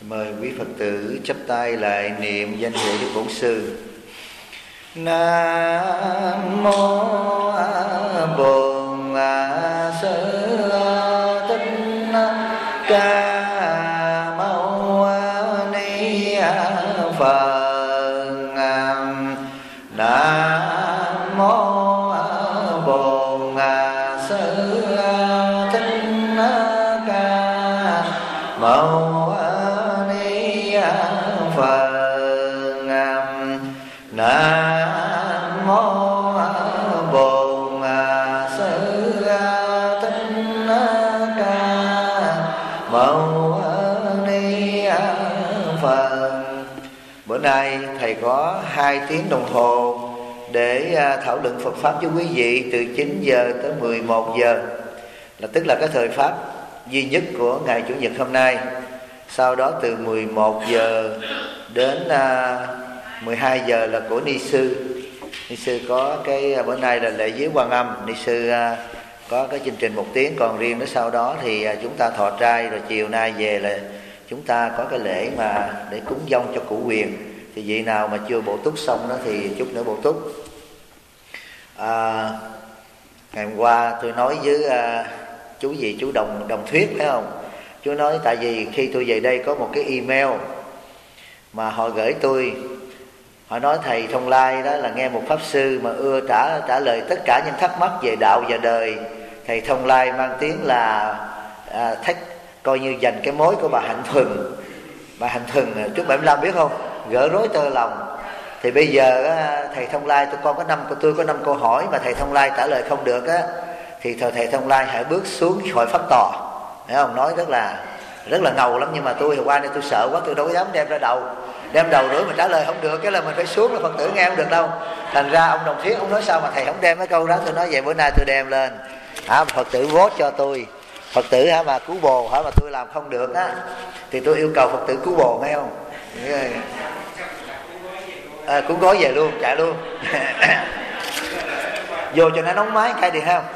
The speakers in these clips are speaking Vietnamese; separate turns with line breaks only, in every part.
Mời quý Phật tử chắp tay lại niệm danh hiệu Đức Bổn Sư. Nam mô Bổn Sư Thích Ca Mâu Ni Phật. Nam mô Bổn Sư Thích Ca Mâu Nam mô Bổn Sư Thích Ca Mâu Ni Phật. Bữa nay thầy có 2 tiếng đồng hồ để thảo luận Phật pháp với quý vị từ 9 giờ tới 11 giờ, là tức là cái thời pháp duy nhất của ngày Chủ nhật hôm nay. Sau đó từ 11 giờ đến 12 giờ là của Ni Sư. Ni Sư có cái bữa nay là lễ viếng Quan Âm. Ni Sư có cái chương trình 1 tiếng. Còn riêng đến sau đó thì chúng ta thọ trai, rồi chiều nay về là chúng ta có cái lễ mà để cúng dông cho cụ Quyền. Thì vị nào mà chưa bổ túc xong đó thì chút nữa bổ túc. Ngày hôm qua tôi nói với chú gì, chú Đồng Thuyết phải không? Chú nói tại vì khi tôi về đây có một cái email mà họ gửi tôi. Họ nói thầy Thông Lai đó là nghe một pháp sư mà ưa trả lời tất cả những thắc mắc về đạo và đời. Thầy Thông Lai mang tiếng là coi như dành cái mối của bà Hạnh Thuần. Bà Hạnh Thuần trước 75 biết không? Gỡ rối tơ lòng. Thì bây giờ thầy Thông Lai tôi có 5 câu hỏi mà thầy Thông Lai trả lời không được á, thì thầy Thông Lai hãy bước xuống khỏi pháp tòa, hiểu không? Nói rất là ngầu lắm, nhưng mà tôi qua đây tôi sợ quá, tôi đâu có dám đem đầu rưỡi mà trả lời không được, cái là mình phải xuống là Phật tử nghe không được đâu. Thành ra ông Đồng Thuyết ông nói sao mà thầy không đem cái câu đó. Tôi nói vậy bữa nay tôi đem lên Phật tử vote cho tôi. Phật tử mà cứu bồ mà tôi làm không được á thì tôi yêu cầu Phật tử cứu bồ, nghe không? Cuốn gói về luôn, chạy luôn. Vô cho nó nóng máy cái đi không?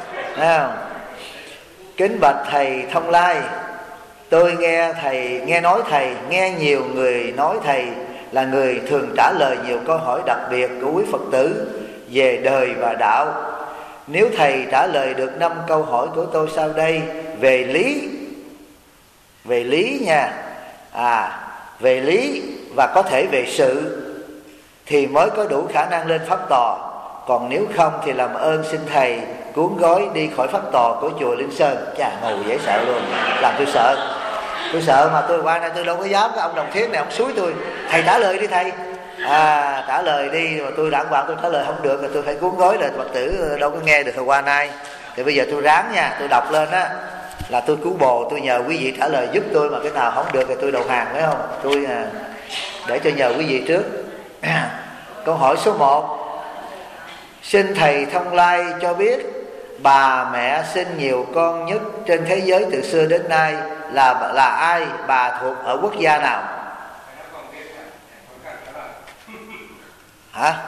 Kính bạch thầy Thông Lai, tôi nghe nhiều người nói thầy là người thường trả lời nhiều câu hỏi đặc biệt của quý Phật tử về đời và đạo. Nếu thầy trả lời được 5 câu hỏi của tôi sau đây về lý nha, về lý và có thể về sự thì mới có đủ khả năng lên pháp tòa. Còn nếu không thì làm ơn xin thầy cuốn gói đi khỏi pháp tòa của chùa Linh Sơn. Chà, ngầu dễ sợ luôn, làm tôi sợ mà tôi qua đây tôi đâu có dám. Cái ông Đồng Thuyết này ông xúi tôi, thầy trả lời đi thầy, trả lời đi, mà tôi đàng hoàng tôi trả lời không được rồi tôi phải cuốn gói, là Phật tử đâu có nghe được hồi qua nay. Thì bây giờ tôi ráng nha, tôi đọc lên á là tôi cứu bồ, tôi nhờ quý vị trả lời giúp tôi, mà cái nào không được thì tôi đầu hàng, phải không? Tôi để cho nhờ quý vị trước. Câu hỏi số 1: xin thầy Thông Lai cho biết bà mẹ sinh nhiều con nhất trên thế giới từ xưa đến nay là ai, bà thuộc ở quốc gia nào? Hả?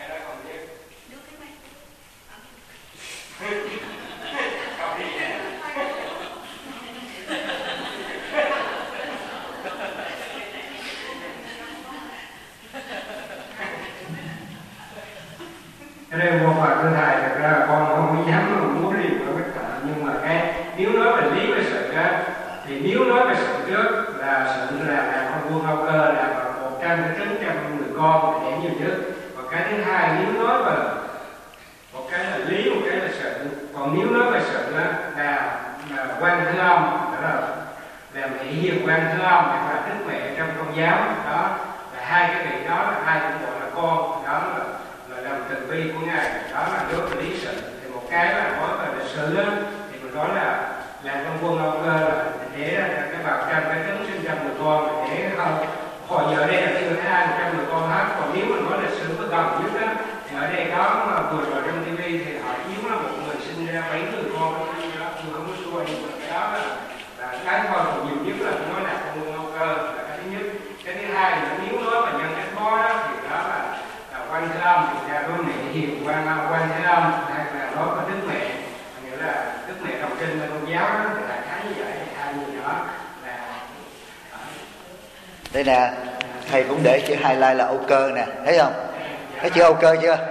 Cái đây một phần thưa thầy, thật ra là con không có dám mà muốn đi vào cái thợ, nhưng mà nếu nói về lý về sự á, thì nếu nói về sự trước là sự là làm con vua Âu Cơ là 100% người con đẻ nhiều nhất, và cái thứ hai nếu nói về một cái là lý, một cái là sự. Còn nếu nói về sự á là Quan Thế Âm, đó là làm thị hiền Quan Thế Âm hoặc là Đức Mẹ trong Công giáo, đó là 2 cái vị đó là hai cũng gọi là con, đó là làm từ bi của ngài, đó là đối với lý sự. Thì một cái là nói về lịch sử đó, thì mình nói là làm con quân Âu Cơ là để cái bào trăm cái trứng sinh trăm người con, để không hồi giờ đây là cái người hai 100 người con hết. Còn nếu mình nói lịch sử với gần nhất đó, thì ở đây có vừa rồi trong TV thì họ chiếu là một người sinh ra 7 người con, tôi không có xua, nhưng mà cái đó là cái thôi. Còn nhiều nhất là tôi nói là con quân Âu Cơ là cái thứ nhất. Cái thứ hai là nếu nói mà nhân cách khó đó thì đó là Quan Thế Âm, thì ra đối mẹ hiền Quan Thế Âm, hay là nói về Đức Mẹ, nghĩa là Đức Mẹ đồng trinh là tôn giáo đó, thì là khá như vậy. Hai người đó là
Đây nè, thầy cũng để chữ highlight là Âu Cơ nè, thấy không? Thấy chữ Âu Cơ chưa?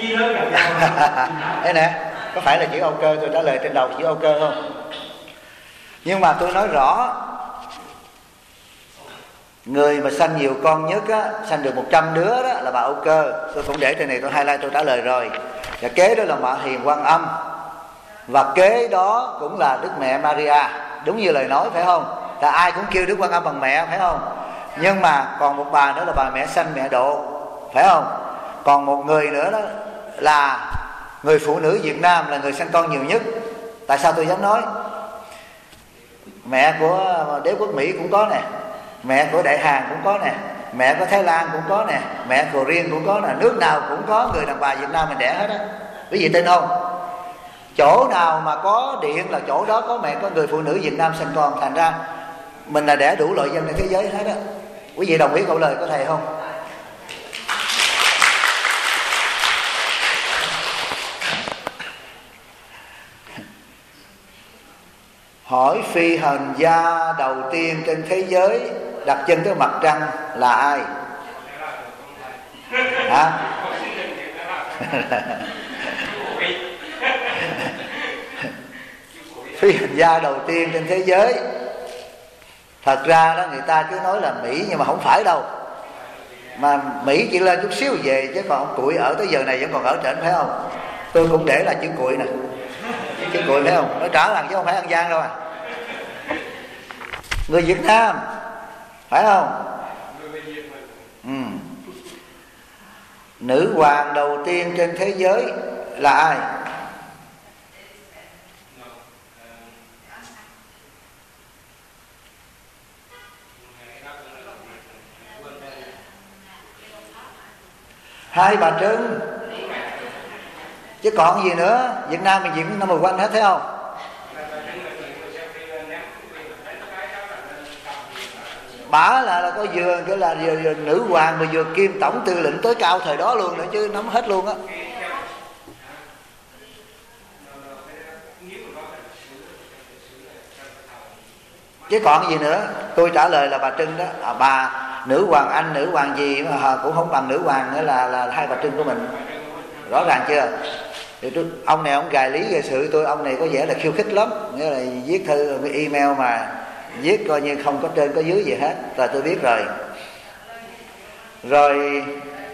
Đây nè, có phải là chữ Âu Cơ? Tôi trả lời trên đầu chữ Âu Cơ không? Nhưng mà tôi nói rõ, người mà sanh nhiều con nhất á, sanh được 100 đứa đó là bà Âu Cơ. Tôi cũng để trên này, tôi highlight, tôi trả lời rồi. Và kế đó là Mạ Hiền Quan Âm, và kế đó cũng là Đức Mẹ Maria. Đúng như lời nói phải không? Là ai cũng kêu Đức Quan Âm bằng mẹ phải không? Nhưng mà còn một bà nữa là bà Mẹ Sanh Mẹ Độ, phải không? Còn một người nữa đó là người phụ nữ Việt Nam là người sanh con nhiều nhất. Tại sao tôi dám nói? Mẹ của đế quốc Mỹ cũng có nè, mẹ của Đại Hàn cũng có nè, mẹ của Thái Lan cũng có nè, mẹ của Riêng cũng có nè. Nước nào cũng có người đàn bà Việt Nam mình đẻ hết á. Quý vị tin không? Chỗ nào mà có điện là chỗ đó có mẹ, có người phụ nữ Việt Nam sinh con. Thành ra mình là đẻ đủ loại dân trên thế giới hết á. Quý vị đồng ý câu lời của thầy không? Hỏi phi hành gia đầu tiên trên thế giới đặt chân tới mặt trăng là ai? Hả? Phi hành gia đầu tiên trên thế giới, thật ra đó người ta cứ nói là Mỹ, nhưng mà không phải đâu. Mà Mỹ chỉ lên chút xíu về, chứ còn ông Cụi ở tới giờ này vẫn còn ở trển, phải không? Tôi cũng để là chữ Cụi nè, chữ Cụi phải không? Nó trả lần chứ không phải An Giang đâu à. Người Việt Nam, phải không? Nữ hoàng đầu tiên trên thế giới là ai? Hai bà Trưng. Chứ còn gì nữa. Việt Nam mình diễn number one hết, thấy không? Bả là có vừa cái là vừa nữ hoàng mà vừa kiêm tổng tư lệnh tối cao thời đó luôn nữa chứ, nắm hết luôn á. Chứ còn gì nữa. Tôi trả lời là bà Trưng đó. Bà nữ hoàng Anh, nữ hoàng gì mà cũng không bằng nữ hoàng nữa, là hai bà Trưng của mình. Rõ ràng chưa? Thì ông này ông gài lý gây sự tôi, ông này có vẻ là khiêu khích lắm. Nghĩa là viết thư cái email mà viết coi như không có trên có dưới gì hết. Rồi tôi biết rồi. Rồi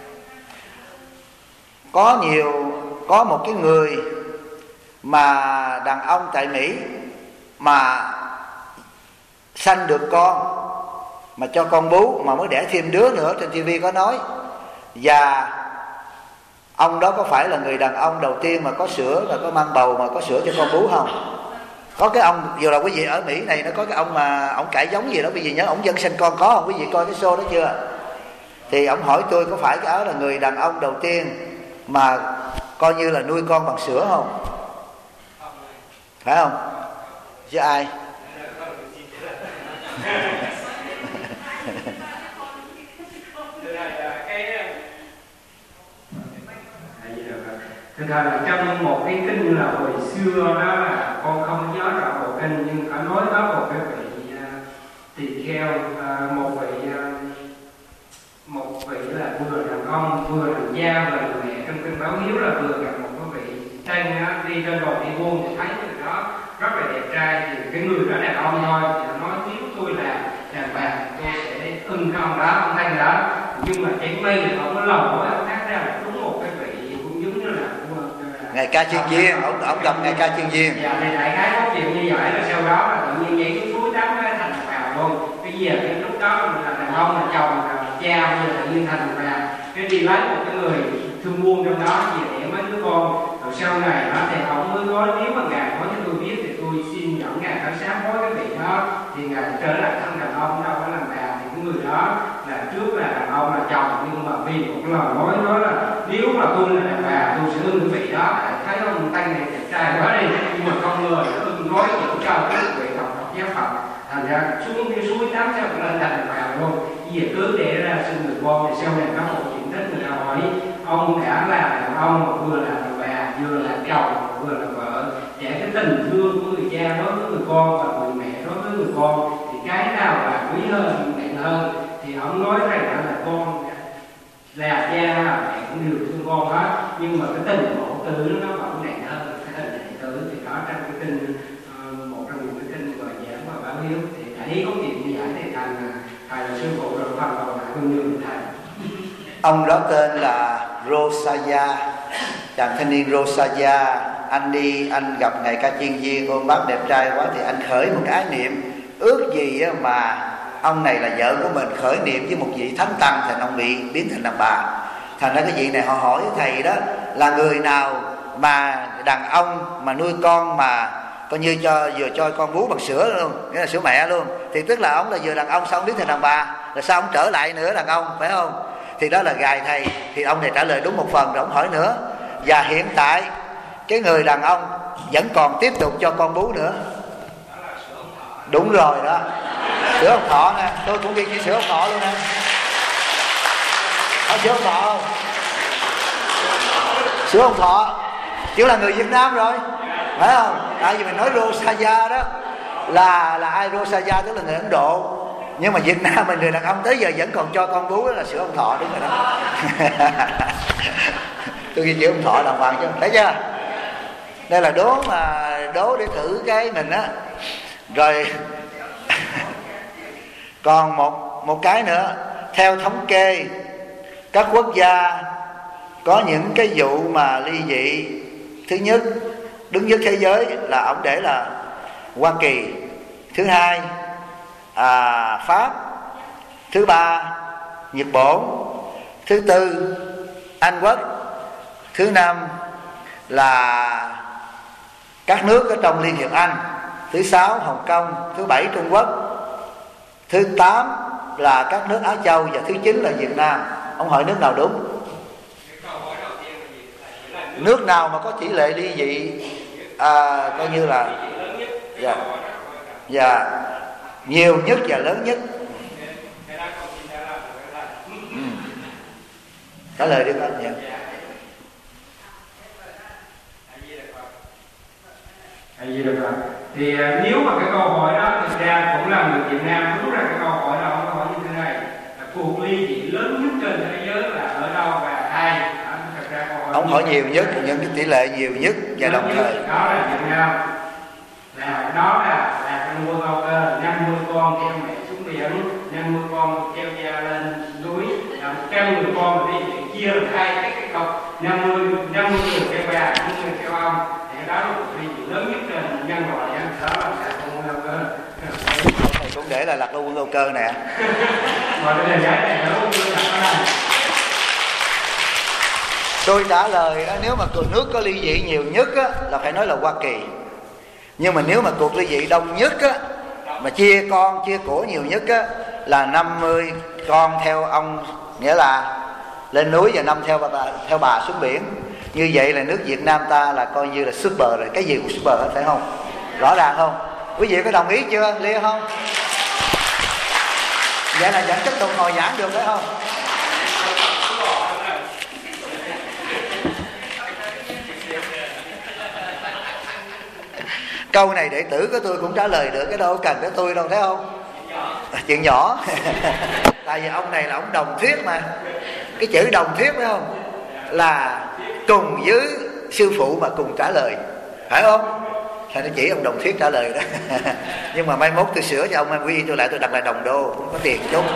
có một cái người mà đàn ông tại Mỹ mà sanh được con, mà cho con bú, mà mới đẻ thêm đứa nữa, trên TV có nói. Và ông đó có phải là người đàn ông đầu tiên mà có sữa, mà có mang bầu, mà có sữa cho con bú không? Có cái ông, vừa là quý vị ở Mỹ này, nó có cái ông mà ông cải giống gì đó, quý vị nhớ ông dân sinh con có không? Quý vị coi cái show đó chưa? Thì ông hỏi tôi có phải cái đó là người đàn ông đầu tiên mà coi như là nuôi con bằng sữa không? Phải không? Chứ ai?
Thực ra là trong một cái kinh là hồi xưa đó, là con không nhớ rõ bộ kinh, nhưng có nói có một cái vị tỳ kheo, một vị là vừa đàn ông vừa làm gia vừa làm mẹ. Trong kinh báo hiếu là vừa gặp một cái vị tranh đi trên đồi đi buôn, thì thấy người đó rất là đẹp trai. Thì cái người đó đàn ông thôi, thì nó nói nếu tôi là đàn bà tôi sẽ ưng cái ông đó, ông thanh đó. Nhưng mà chẳng may là ông có lòng nói, ông khác ra là đúng một cái vị cũng giống như là
Ngài Ca Chuyên Viên, ông gặp Ngài Ca Chuyên Viên.
Dạ, thì đại khái có chuyện như vậy, là sau đó là tự nhiên nhảy xuống suối tắm thành vào luôn. Cái gì cái lúc đó là đàn ông, là chồng, là cha, bây giờ tự nhiên thành vào. Cái đi lấy một cái người thương buôn trong đó về để mấy đứa con. Rồi sau này đó thì ông mới nói, nếu mà Ngài nói cho tôi biết thì tôi xin dẫn Ngài khảo sát với cái vị đó. Thì Ngài trở lại thân đàn ông, đâu có làm bà. Thì cái người đó là trước là đàn ông là chồng, nhưng mà vì một cái lời nói là nếu mà tôi là đàn bà tôi sẽ ưng cái vị đó. Thấy ông tay này đẹp trai quá đi, nhưng mà con người nó ưng nói những cho cái vị học giáo Phật. Thành ra xuống cái suối tắm sao lên thành vào luôn. Vì cứ để ra sinh người con, thì sau này có một chuyện thích người ta hỏi ông đã là đàn ông, vừa là đàn bà, vừa là chồng, vừa là vợ, để cái tình thương của người cha đối với người con và người mẹ đối với người con thì cái nào là quý hơn, nặng hơn. Thì nói thầy là con là cha mẹ cũng đều thương con hết, nhưng mà cái tình mẫu tử nó vẫn nặng hơn cái tình đệ tử. Thì đó trong cái kinh, một trong những cái kinh và giảng và báo hiếu thì thầy có chuyện như vậy thì thầy là sư phụ rồi, phần còn lại con như thầy.
Ông đó tên là Rosaya, chàng thanh niên Rosaya. Anh gặp ngài Ca Chiên Viên ôm bác đẹp trai quá thì anh khởi một cái ái niệm ước gì mà ông này là vợ của mình, khởi niệm với một vị thánh tăng, thành ông bị biến thành đàn bà. Thành ra cái vị này họ hỏi thầy đó là người nào mà đàn ông mà nuôi con mà coi như vừa cho con bú bằng sữa luôn, nghĩa là sữa mẹ luôn, thì tức là ông là vừa đàn ông sao ông biến thành đàn bà, rồi sao ông trở lại nữa đàn ông, phải không? Thì đó là gài thầy. Thì ông này trả lời đúng một phần rồi ông hỏi nữa. Và hiện tại cái người đàn ông vẫn còn tiếp tục cho con bú nữa. Đúng rồi đó, sữa ông Thọ nè, tôi cũng ghi chữ sữa ông Thọ luôn nè. Có sữa ông Thọ không? Sữa ông Thọ chứ là người Việt Nam rồi, phải không? Tại vì mình nói Rosaya đó là ai? Rosaya tức là người Ấn Độ, nhưng mà Việt Nam mình người đàn ông tới giờ vẫn còn cho con bú, đó là sữa ông Thọ, đúng rồi đó. Tôi ghi chữ ông Thọ đàng hoàng chứ, thấy chưa? Đây là đố để thử cái mình á. Rồi còn một cái nữa, theo thống kê các quốc gia có những cái vụ mà ly dị, thứ nhất đứng nhất thế giới là ông để là Hoa Kỳ, thứ hai Pháp, thứ ba Nhật Bản, thứ tư Anh Quốc, thứ năm là các nước ở trong Liên hiệp Anh, thứ sáu Hồng Kông, thứ bảy Trung Quốc, thứ 8 là các nước Á Châu, và thứ 9 là Việt Nam. Ông hỏi nước nào đúng? Nước nào mà có tỷ lệ ly dị coi như là nhiều nhất và lớn nhất? Trả lời đi anh nhỉ?
Thì nếu mà cái câu hỏi đó thực ra cũng là người Việt Nam rút ra cái câu hỏi đó, câu hỏi như thế này là cuộc ly dị lớn nhất trên thế giới là ở đâu và ai? Thực ra câu hỏi
ông hỏi nhiều nhất, những cái tỷ lệ nhiều nhất và đồng thời
đó là Việt Nam, đó là trong World Cup 50 con theo mẹ xuống biển, 50 con theo cha lên núi, 100 người con mà đi chia làm hai cái cọc, 50 người theo bà, 50 người theo ông. Đó là cuộc ly dị lớn nhất trên nhân loại, đó là Lạc Long Quân Âu Cơ.
Thầy cũng để là Lạc Long Quân Âu Cơ nè.
Mà cái lời giải này nó cũng là
tôi trả lời đó, nếu mà nước có ly dị nhiều nhất á, là phải nói là Hoa Kỳ. Nhưng mà nếu mà cuộc ly dị đông nhất á, mà chia con chia của nhiều nhất á, là 50 con theo ông, nghĩa là lên núi, và 5 theo bà xuống biển. Như vậy là nước Việt Nam ta là coi như là super rồi, cái gì cũng super hết, phải không? Rõ ràng không? Quý vị có đồng ý chưa? Lia không? Vậy là vẫn tiếp tục ngồi giảng được, phải không? Câu này đệ tử của tôi cũng trả lời được, cái đâu cần tới tôi đâu, thấy không? Chuyện nhỏ. Tại vì ông này là ông đồng thuyết mà. Cái chữ đồng thuyết, phải không? Là cùng với sư phụ mà cùng trả lời, phải không? Thì nó chỉ ông đồng thuyết trả lời đó. Nhưng mà mai mốt tôi sửa cho ông, em quy tôi lại, tôi đặt lại đồng đô, không có tiền chút.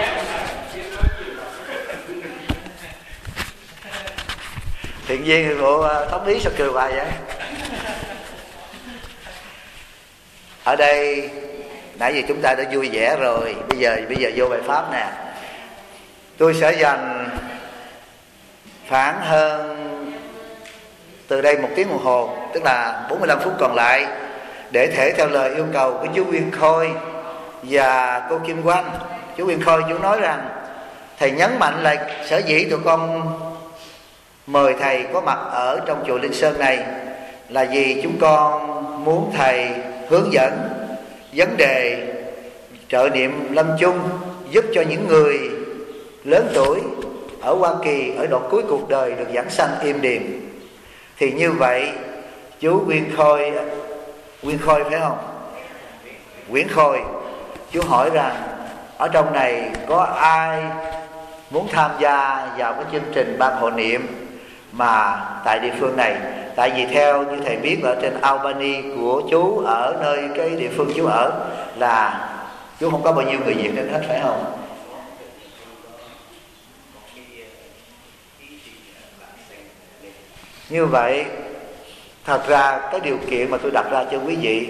Thiện viên bộ thống lý sao cười hoài vậy? Ở đây nãy giờ chúng ta đã vui vẻ rồi, bây giờ vô bài pháp nè. Tôi sẽ dành khoảng hơn từ đây 1 tiếng đồng hồ, tức là 45 phút còn lại, để thể theo lời yêu cầu của chú Nguyên Khôi và cô Kim Oanh. Chú Nguyên Khôi chú nói rằng thầy nhấn mạnh là sở dĩ tụi con mời thầy có mặt ở trong chùa Linh Sơn này là vì chúng con muốn thầy hướng dẫn vấn đề trợ niệm lâm chung, giúp cho những người lớn tuổi ở Hoa Kỳ ở đoạn cuối cuộc đời được vãng sanh êm đềm. Thì như vậy chú Nguyên Khôi phải không? Nguyễn Khôi, chú hỏi rằng ở trong này có ai muốn tham gia vào cái chương trình ban hộ niệm mà tại địa phương này? Tại vì theo như thầy biết ở trên Albany của chú, ở nơi cái địa phương chú ở là chú không có bao nhiêu người Việt nên hết, phải không? Như vậy thật ra cái điều kiện mà tôi đặt ra cho quý vị,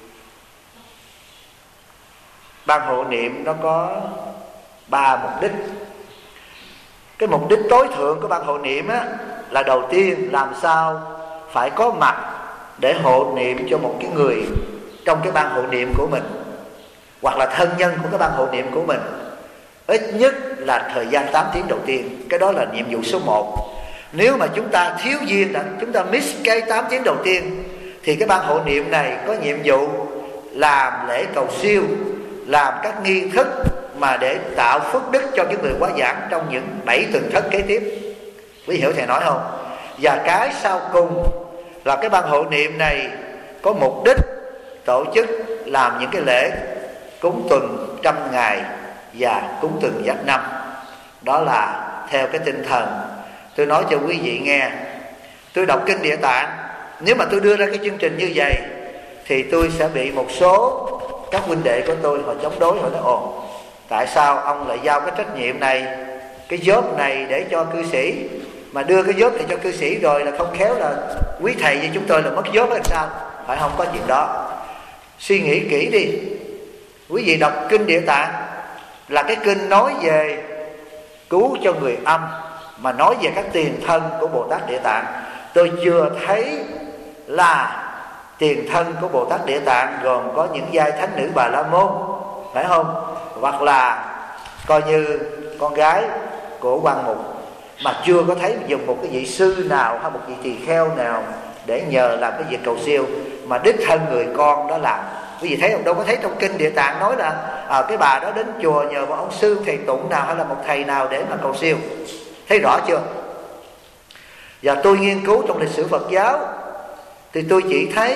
ban hộ niệm nó có 3 mục đích. Cái mục đích tối thượng của ban hộ niệm á, là đầu tiên làm sao phải có mặt để hộ niệm cho một cái người trong cái ban hộ niệm của mình, hoặc là thân nhân của cái ban hộ niệm của mình, ít nhất là thời gian 8 tiếng đầu tiên. Cái đó là nhiệm vụ số 1. Nếu mà chúng ta thiếu duyên, chúng ta miss cái 8 tiếng đầu tiên, thì cái ban hộ niệm này có nhiệm vụ làm lễ cầu siêu, làm các nghi thức mà để tạo phước đức cho những người quá giảng trong những 7 tuần thất kế tiếp. Quý hiểu thầy nói không? Và cái sau cùng là cái ban hộ niệm này có mục đích tổ chức làm những cái lễ cúng tuần 100 ngày và cúng tuần giáp năm. Đó là theo cái tinh thần tôi nói cho quý vị nghe. Tôi đọc kinh Địa Tạng, nếu mà tôi đưa ra cái chương trình như vậy thì tôi sẽ bị một số các huynh đệ của tôi họ chống đối, họ nói ồ, tại sao ông lại giao cái trách nhiệm này, cái job này để cho cư sĩ, mà đưa cái job này cho cư sĩ rồi là không khéo là quý thầy như chúng tôi là mất job hay sao? Phải không? Có chuyện đó. Suy nghĩ kỹ đi. Quý vị đọc kinh Địa Tạng là cái kinh nói về cứu cho người âm, mà nói về các tiền thân của Bồ Tát Địa Tạng. Tôi chưa thấy là tiền thân của Bồ Tát Địa Tạng gồm có những giai thánh nữ Bà La Môn, phải không? Hoặc là coi như con gái của Quan Mục, mà chưa có thấy dùng một cái vị sư nào hay một vị tỳ kheo nào để nhờ làm cái việc cầu siêu, mà đích thân người con đó làm. Quý vị thấy không? Đâu có thấy trong kinh Địa Tạng nói là cái bà đó đến chùa nhờ một ông sư thầy tụng nào hay là một thầy nào để mà cầu siêu. Thấy rõ chưa? Và tôi nghiên cứu trong lịch sử Phật giáo thì tôi chỉ thấy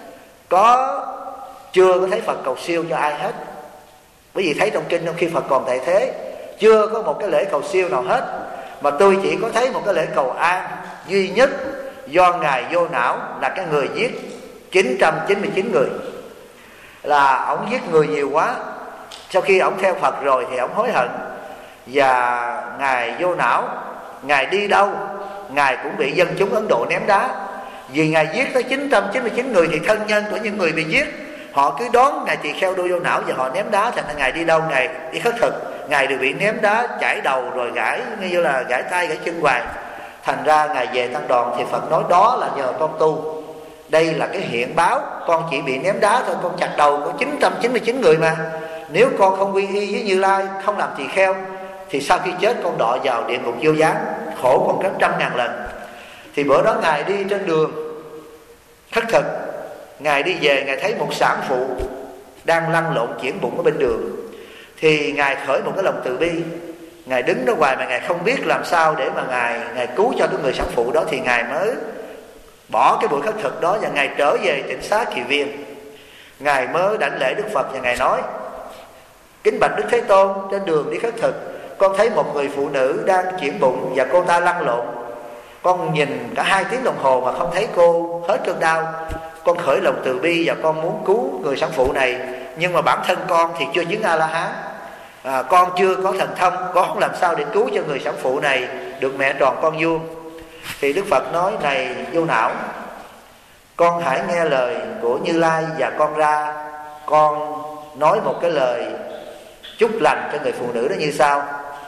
chưa có thấy Phật cầu siêu cho ai hết. Bởi vì thấy trong kinh khi Phật còn tại thế chưa có một cái lễ cầu siêu nào hết, mà tôi chỉ có thấy một cái lễ cầu an duy nhất do Ngài Vô Não là cái người giết 999 người. Là ông giết người nhiều quá, sau khi ông theo Phật rồi thì ông hối hận, và Ngài Vô Não, Ngài đi đâu Ngài cũng bị dân chúng Ấn Độ ném đá. Vì Ngài giết tới 999 người thì thân nhân của những người bị giết họ cứ đón Ngài tỳ kheo Đô Vô Não và họ ném đá. Thành ra Ngài đi đâu Ngài đi khất thực, Ngài đều bị ném đá, chảy đầu rồi gãy như là gãy tay gãy chân hoài. Thành ra Ngài về tăng đoàn thì Phật nói đó là nhờ con tu. Đây là cái hiện báo, con chỉ bị ném đá thôi, con chặt đầu có 999 người mà. Nếu con không quy y với Như Lai, không làm tỳ kheo, thì sau khi chết con đọa vào địa ngục vô gián, khổ còn gấp 100.000 lần. Thì bữa đó Ngài đi trên đường khất thực, Ngài đi về, Ngài thấy một sản phụ đang lăn lộn chuyển bụng ở bên đường. Thì Ngài khởi một cái lòng từ bi, Ngài đứng đó hoài mà Ngài không biết làm sao để mà Ngài cứu cho cái người sản phụ đó. Thì Ngài mới bỏ cái buổi khất thực đó và Ngài trở về Tịnh Xá Kỳ Viên. Ngài mới đảnh lễ Đức Phật và Ngài nói: kính bạch Đức Thế Tôn, trên đường đi khất thực con thấy một người phụ nữ đang chuyển bụng và cô ta lăn lộn. Con nhìn cả 2 tiếng đồng hồ mà không thấy cô hết cơn đau. Con khởi lòng từ bi và con muốn cứu người sản phụ này, nhưng mà bản thân con thì chưa chứng A-la-hán, con chưa có thần thông, con không làm sao để cứu cho người sản phụ này được mẹ tròn con vuông. Thì Đức Phật nói: này Vô Não, con hãy nghe lời của Như Lai và con ra con nói một cái lời chúc lành cho người phụ nữ đó như sau.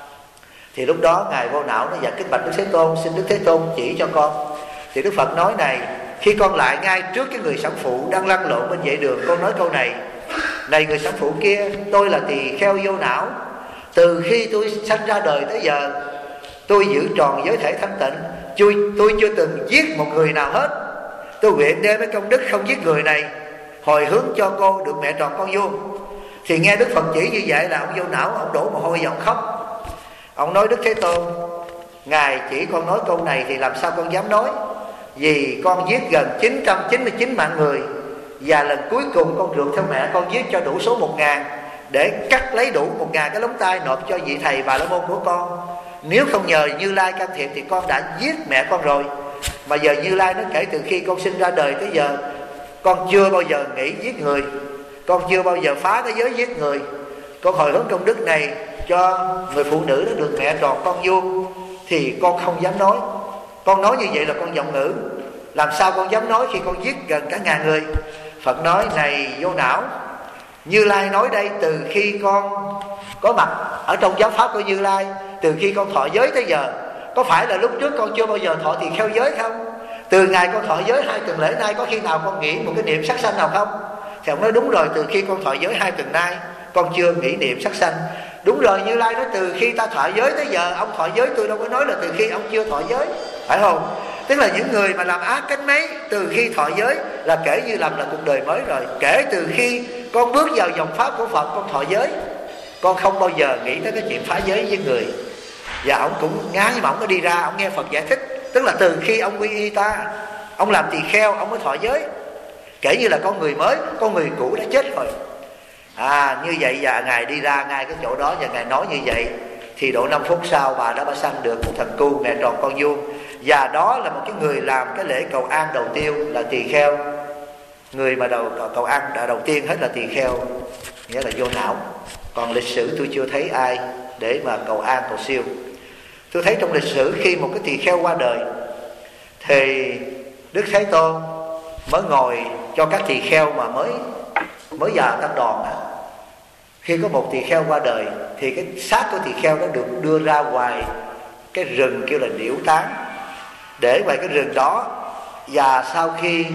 Thì lúc đó Ngài Vô Não nói: dạ kính bạch Đức Thế Tôn, xin Đức Thế Tôn chỉ cho con. Thì Đức Phật nói: này, khi con lại ngay trước cái người sản phụ đang lăn lộn bên vệ đường, con nói câu này: này người sản phụ kia, tôi là tỳ kheo Vô Não, từ khi tôi sanh ra đời tới giờ tôi giữ tròn giới thể thanh tịnh, tôi chưa từng giết một người nào hết. Tôi nguyện đem cái công đức không giết người này hồi hướng cho cô được mẹ tròn con vuông. Thì nghe Đức Phật chỉ như vậy là ông Vô Não ông đổ mồ hôi và ông khóc. Ông nói: Đức Thế Tôn, Ngài chỉ con nói câu này thì làm sao con dám nói, vì con giết gần 999 mạng người, và lần cuối cùng con rượt theo mẹ con giết cho đủ số 1000, để cắt lấy đủ 1.000 cái lóng tay nộp cho vị thầy Bà La Môn của con. Nếu không nhờ Như Lai can thiệp thì con đã giết mẹ con rồi. Mà giờ Như Lai nó kể từ khi con sinh ra đời tới giờ, con chưa bao giờ nghĩ giết người, con chưa bao giờ phá cái giới giết người. Con hồi hướng công đức này cho người phụ nữ đó được mẹ tròn con vuông thì con không dám nói. Con nói như vậy là con vọng ngữ. Làm sao con dám nói khi con giết gần cả ngàn người? Phật nói này vô não, Như Lai nói đây từ khi con có mặt ở trong giáo pháp của Như Lai, từ khi con thọ giới tới giờ. Có phải là lúc trước con chưa bao giờ thọ tỳ kheo giới không? Từ ngày con thọ giới 2 tuần lễ nay, có khi nào con nghĩ một cái niệm sát sanh nào không? Thì ông nói đúng rồi, từ khi con thọ giới 2 tuần nay con chưa nghĩ niệm sát sanh. Đúng rồi, Như Lai nói từ khi ta thọ giới tới giờ. Ông thọ giới tôi đâu có nói là từ khi ông chưa thọ giới, phải không? Tức là những người mà làm ác cánh mấy từ khi thọ giới là kể như làm là cuộc đời mới rồi. Kể từ khi con bước vào dòng pháp của Phật, con thọ giới, con không bao giờ nghĩ tới cái chuyện phá giới với người. Và ông cũng ngán, nhưng mà ông có đi ra, ông nghe Phật giải thích. Tức là từ khi ông quy y ta, ông làm tỳ kheo, ông mới thọ giới. Kể như là con người mới, con người cũ đã chết rồi. Như vậy và Ngài đi ra ngay cái chỗ đó và Ngài nói như vậy. Thì độ 5 phút sau bà đã sanh được một thần cu mẹ tròn con vuông. Và đó là một cái người làm cái lễ cầu an đầu tiên là tỳ kheo. Người mà cầu an đầu tiên hết là tỳ kheo, nghĩa là vô não. Còn lịch sử tôi chưa thấy ai để mà cầu an cầu siêu. Tôi thấy trong lịch sử khi một cái tỳ kheo qua đời thì Đức Thế Tôn mới ngồi cho các tỳ kheo mà mới vào tăng đoàn. Khi có một tỳ kheo qua đời thì cái xác của tỳ kheo đó được đưa ra ngoài cái rừng kêu là Điểu Tán, để ngoài cái rừng đó. Và sau khi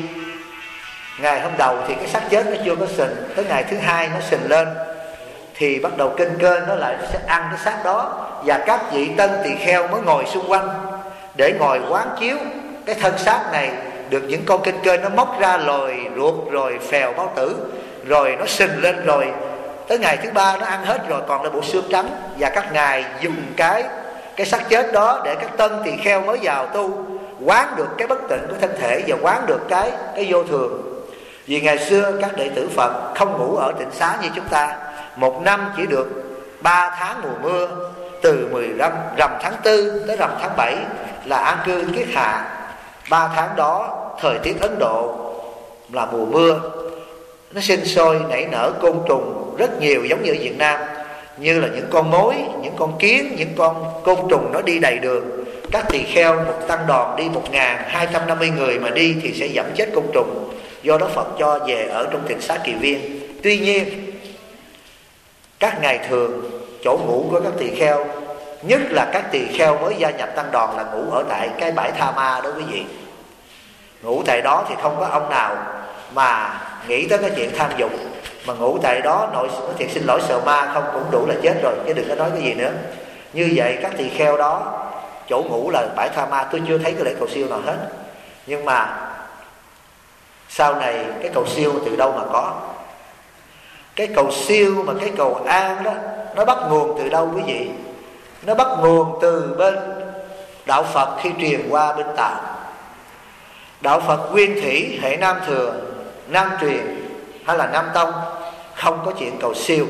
ngày hôm đầu thì cái xác chết nó chưa có sình, tới ngày thứ hai nó sình lên thì bắt đầu kênh nó lại, nó sẽ ăn cái xác đó. Và các vị tân tỳ kheo mới ngồi xung quanh để ngồi quán chiếu cái thân xác này được những con kênh nó móc ra lồi ruột, rồi phèo bao tử, rồi nó sình lên, rồi tới ngày thứ ba nó ăn hết rồi còn là bộ xương trắng. Và các ngài dùng cái xác chết đó để các tân tỳ kheo mới vào tu quán được cái bất tịnh của thân thể và quán được cái vô thường. Vì ngày xưa các đệ tử Phật không ngủ ở tịnh xá như chúng ta. Một năm chỉ được 3 tháng mùa mưa, từ rằm tháng 4 tới rằm tháng 7 là an cư kiết hạ. 3 tháng đó thời tiết Ấn Độ là mùa mưa, nó sinh sôi nảy nở côn trùng rất nhiều, giống như ở Việt Nam, như là những con mối, những con kiến, những con côn trùng nó đi đầy đường. Các tỳ kheo một tăng đoàn đi 1.250 người mà đi thì sẽ dẫm chết côn trùng. Do đó Phật cho về ở trong tịnh xá Kỳ Viên. Tuy nhiên các ngày thường chỗ ngủ của các tỳ kheo, nhất là các tỳ kheo mới gia nhập tăng đoàn, là ngủ ở tại cái bãi Tha Ma đó quý vị. Ngủ tại đó thì không có ông nào mà nghĩ tới cái chuyện tham dục. Mà ngủ tại đó nói thiệt xin lỗi sờ ma không cũng đủ là chết rồi, chứ đừng có nói cái gì nữa. Như vậy các tỳ kheo đó chỗ ngủ là bãi Tha Ma. Tôi chưa thấy cái lễ cầu siêu nào hết. Nhưng mà sau này cái cầu siêu từ đâu mà có? Cái cầu siêu mà cái cầu an đó, nó bắt nguồn từ đâu quý vị? Nó bắt nguồn từ bên đạo Phật khi truyền qua bên Tàu. Đạo Phật Nguyên Thủy hệ Nam Thừa, Nam Truyền hay là Nam Tông không có chuyện cầu siêu,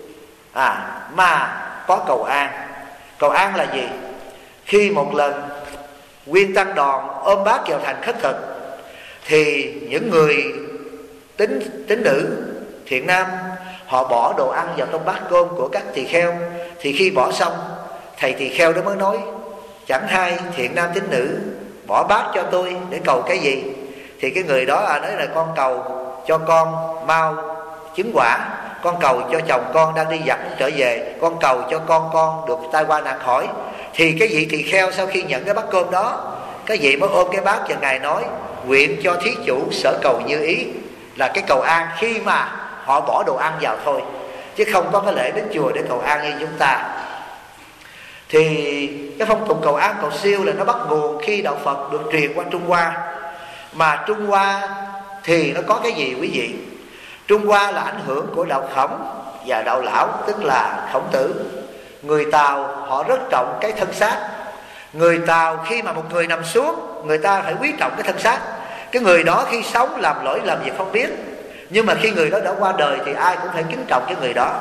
mà có cầu an. Cầu an là gì? Khi một lần Nguyên Tăng đoàn ôm bác vào thành khất thực thì những người tín nữ thiện nam họ bỏ đồ ăn vào trong bát cơm của các tỳ kheo. Thì khi bỏ xong, thầy tỳ kheo đó mới nói: chẳng hay thiện nam tín nữ bỏ bát cho tôi để cầu cái gì? Thì cái người đó nói là con cầu cho con mau chứng quả, con cầu cho chồng con đang đi giặc trở về, con cầu cho con được tai qua nạn khỏi. Thì cái vị tỳ kheo sau khi nhận cái bát cơm đó, cái vị mới ôm cái bát và ngài nói: nguyện cho thí chủ sở cầu như ý. Là cái cầu an khi mà họ bỏ đồ ăn vào thôi, chứ không có cái lễ đến chùa để cầu an như chúng ta. Thì cái phong tục cầu an cầu siêu là nó bắt nguồn khi đạo Phật được truyền qua Trung Hoa. Mà Trung Hoa thì nó có cái gì quý vị? Trung Hoa là ảnh hưởng của đạo Khổng và đạo Lão, tức là Khổng Tử. Người Tàu họ rất trọng cái thân xác. Người Tàu khi mà một người nằm xuống, người ta phải quý trọng cái thân xác. Cái người đó khi sống làm lỗi làm việc không biết, nhưng mà khi người đó đã qua đời thì ai cũng phải kính trọng cái người đó.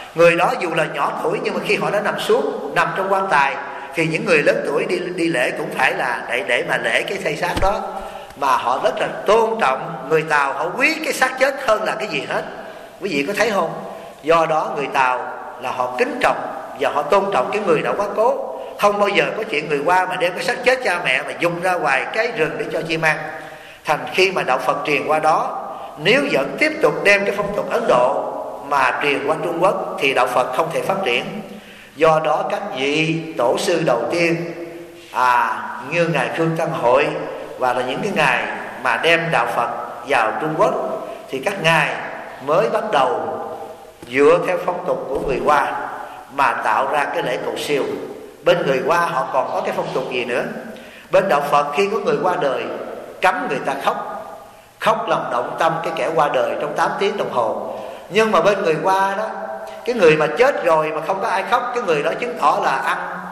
Người đó dù là nhỏ tuổi nhưng mà khi họ đã nằm xuống, nằm trong quan tài, thì những người lớn tuổi đi lễ cũng phải là để mà lễ cái xây xác đó. Mà họ rất là tôn trọng. Người Tàu họ quý cái xác chết hơn là cái gì hết. Quý vị có thấy không? Do đó người Tàu là họ kính trọng và họ tôn trọng cái người đã quá cố. Không bao giờ có chuyện người qua mà đem cái xác chết cha mẹ mà dùng ra ngoài cái rừng để cho chim ăn. Thành khi mà đạo Phật truyền qua đó, nếu vẫn tiếp tục đem cái phong tục Ấn Độ mà truyền qua Trung Quốc thì đạo Phật không thể phát triển. Do đó các vị tổ sư đầu tiên như ngài Phương Tăng Hội và là những cái ngài mà đem đạo Phật vào Trung Quốc, thì các ngài mới bắt đầu dựa theo phong tục của người Hoa mà tạo ra cái lễ cầu siêu. Bên người Hoa họ còn có cái phong tục gì nữa? Bên đạo Phật khi có người qua đời, cấm người ta khóc làm động tâm cái kẻ qua đời trong 8 tiếng đồng hồ. Nhưng mà bên người Hoa đó, cái người mà chết rồi mà không có ai khóc, cái người đó chứng tỏ là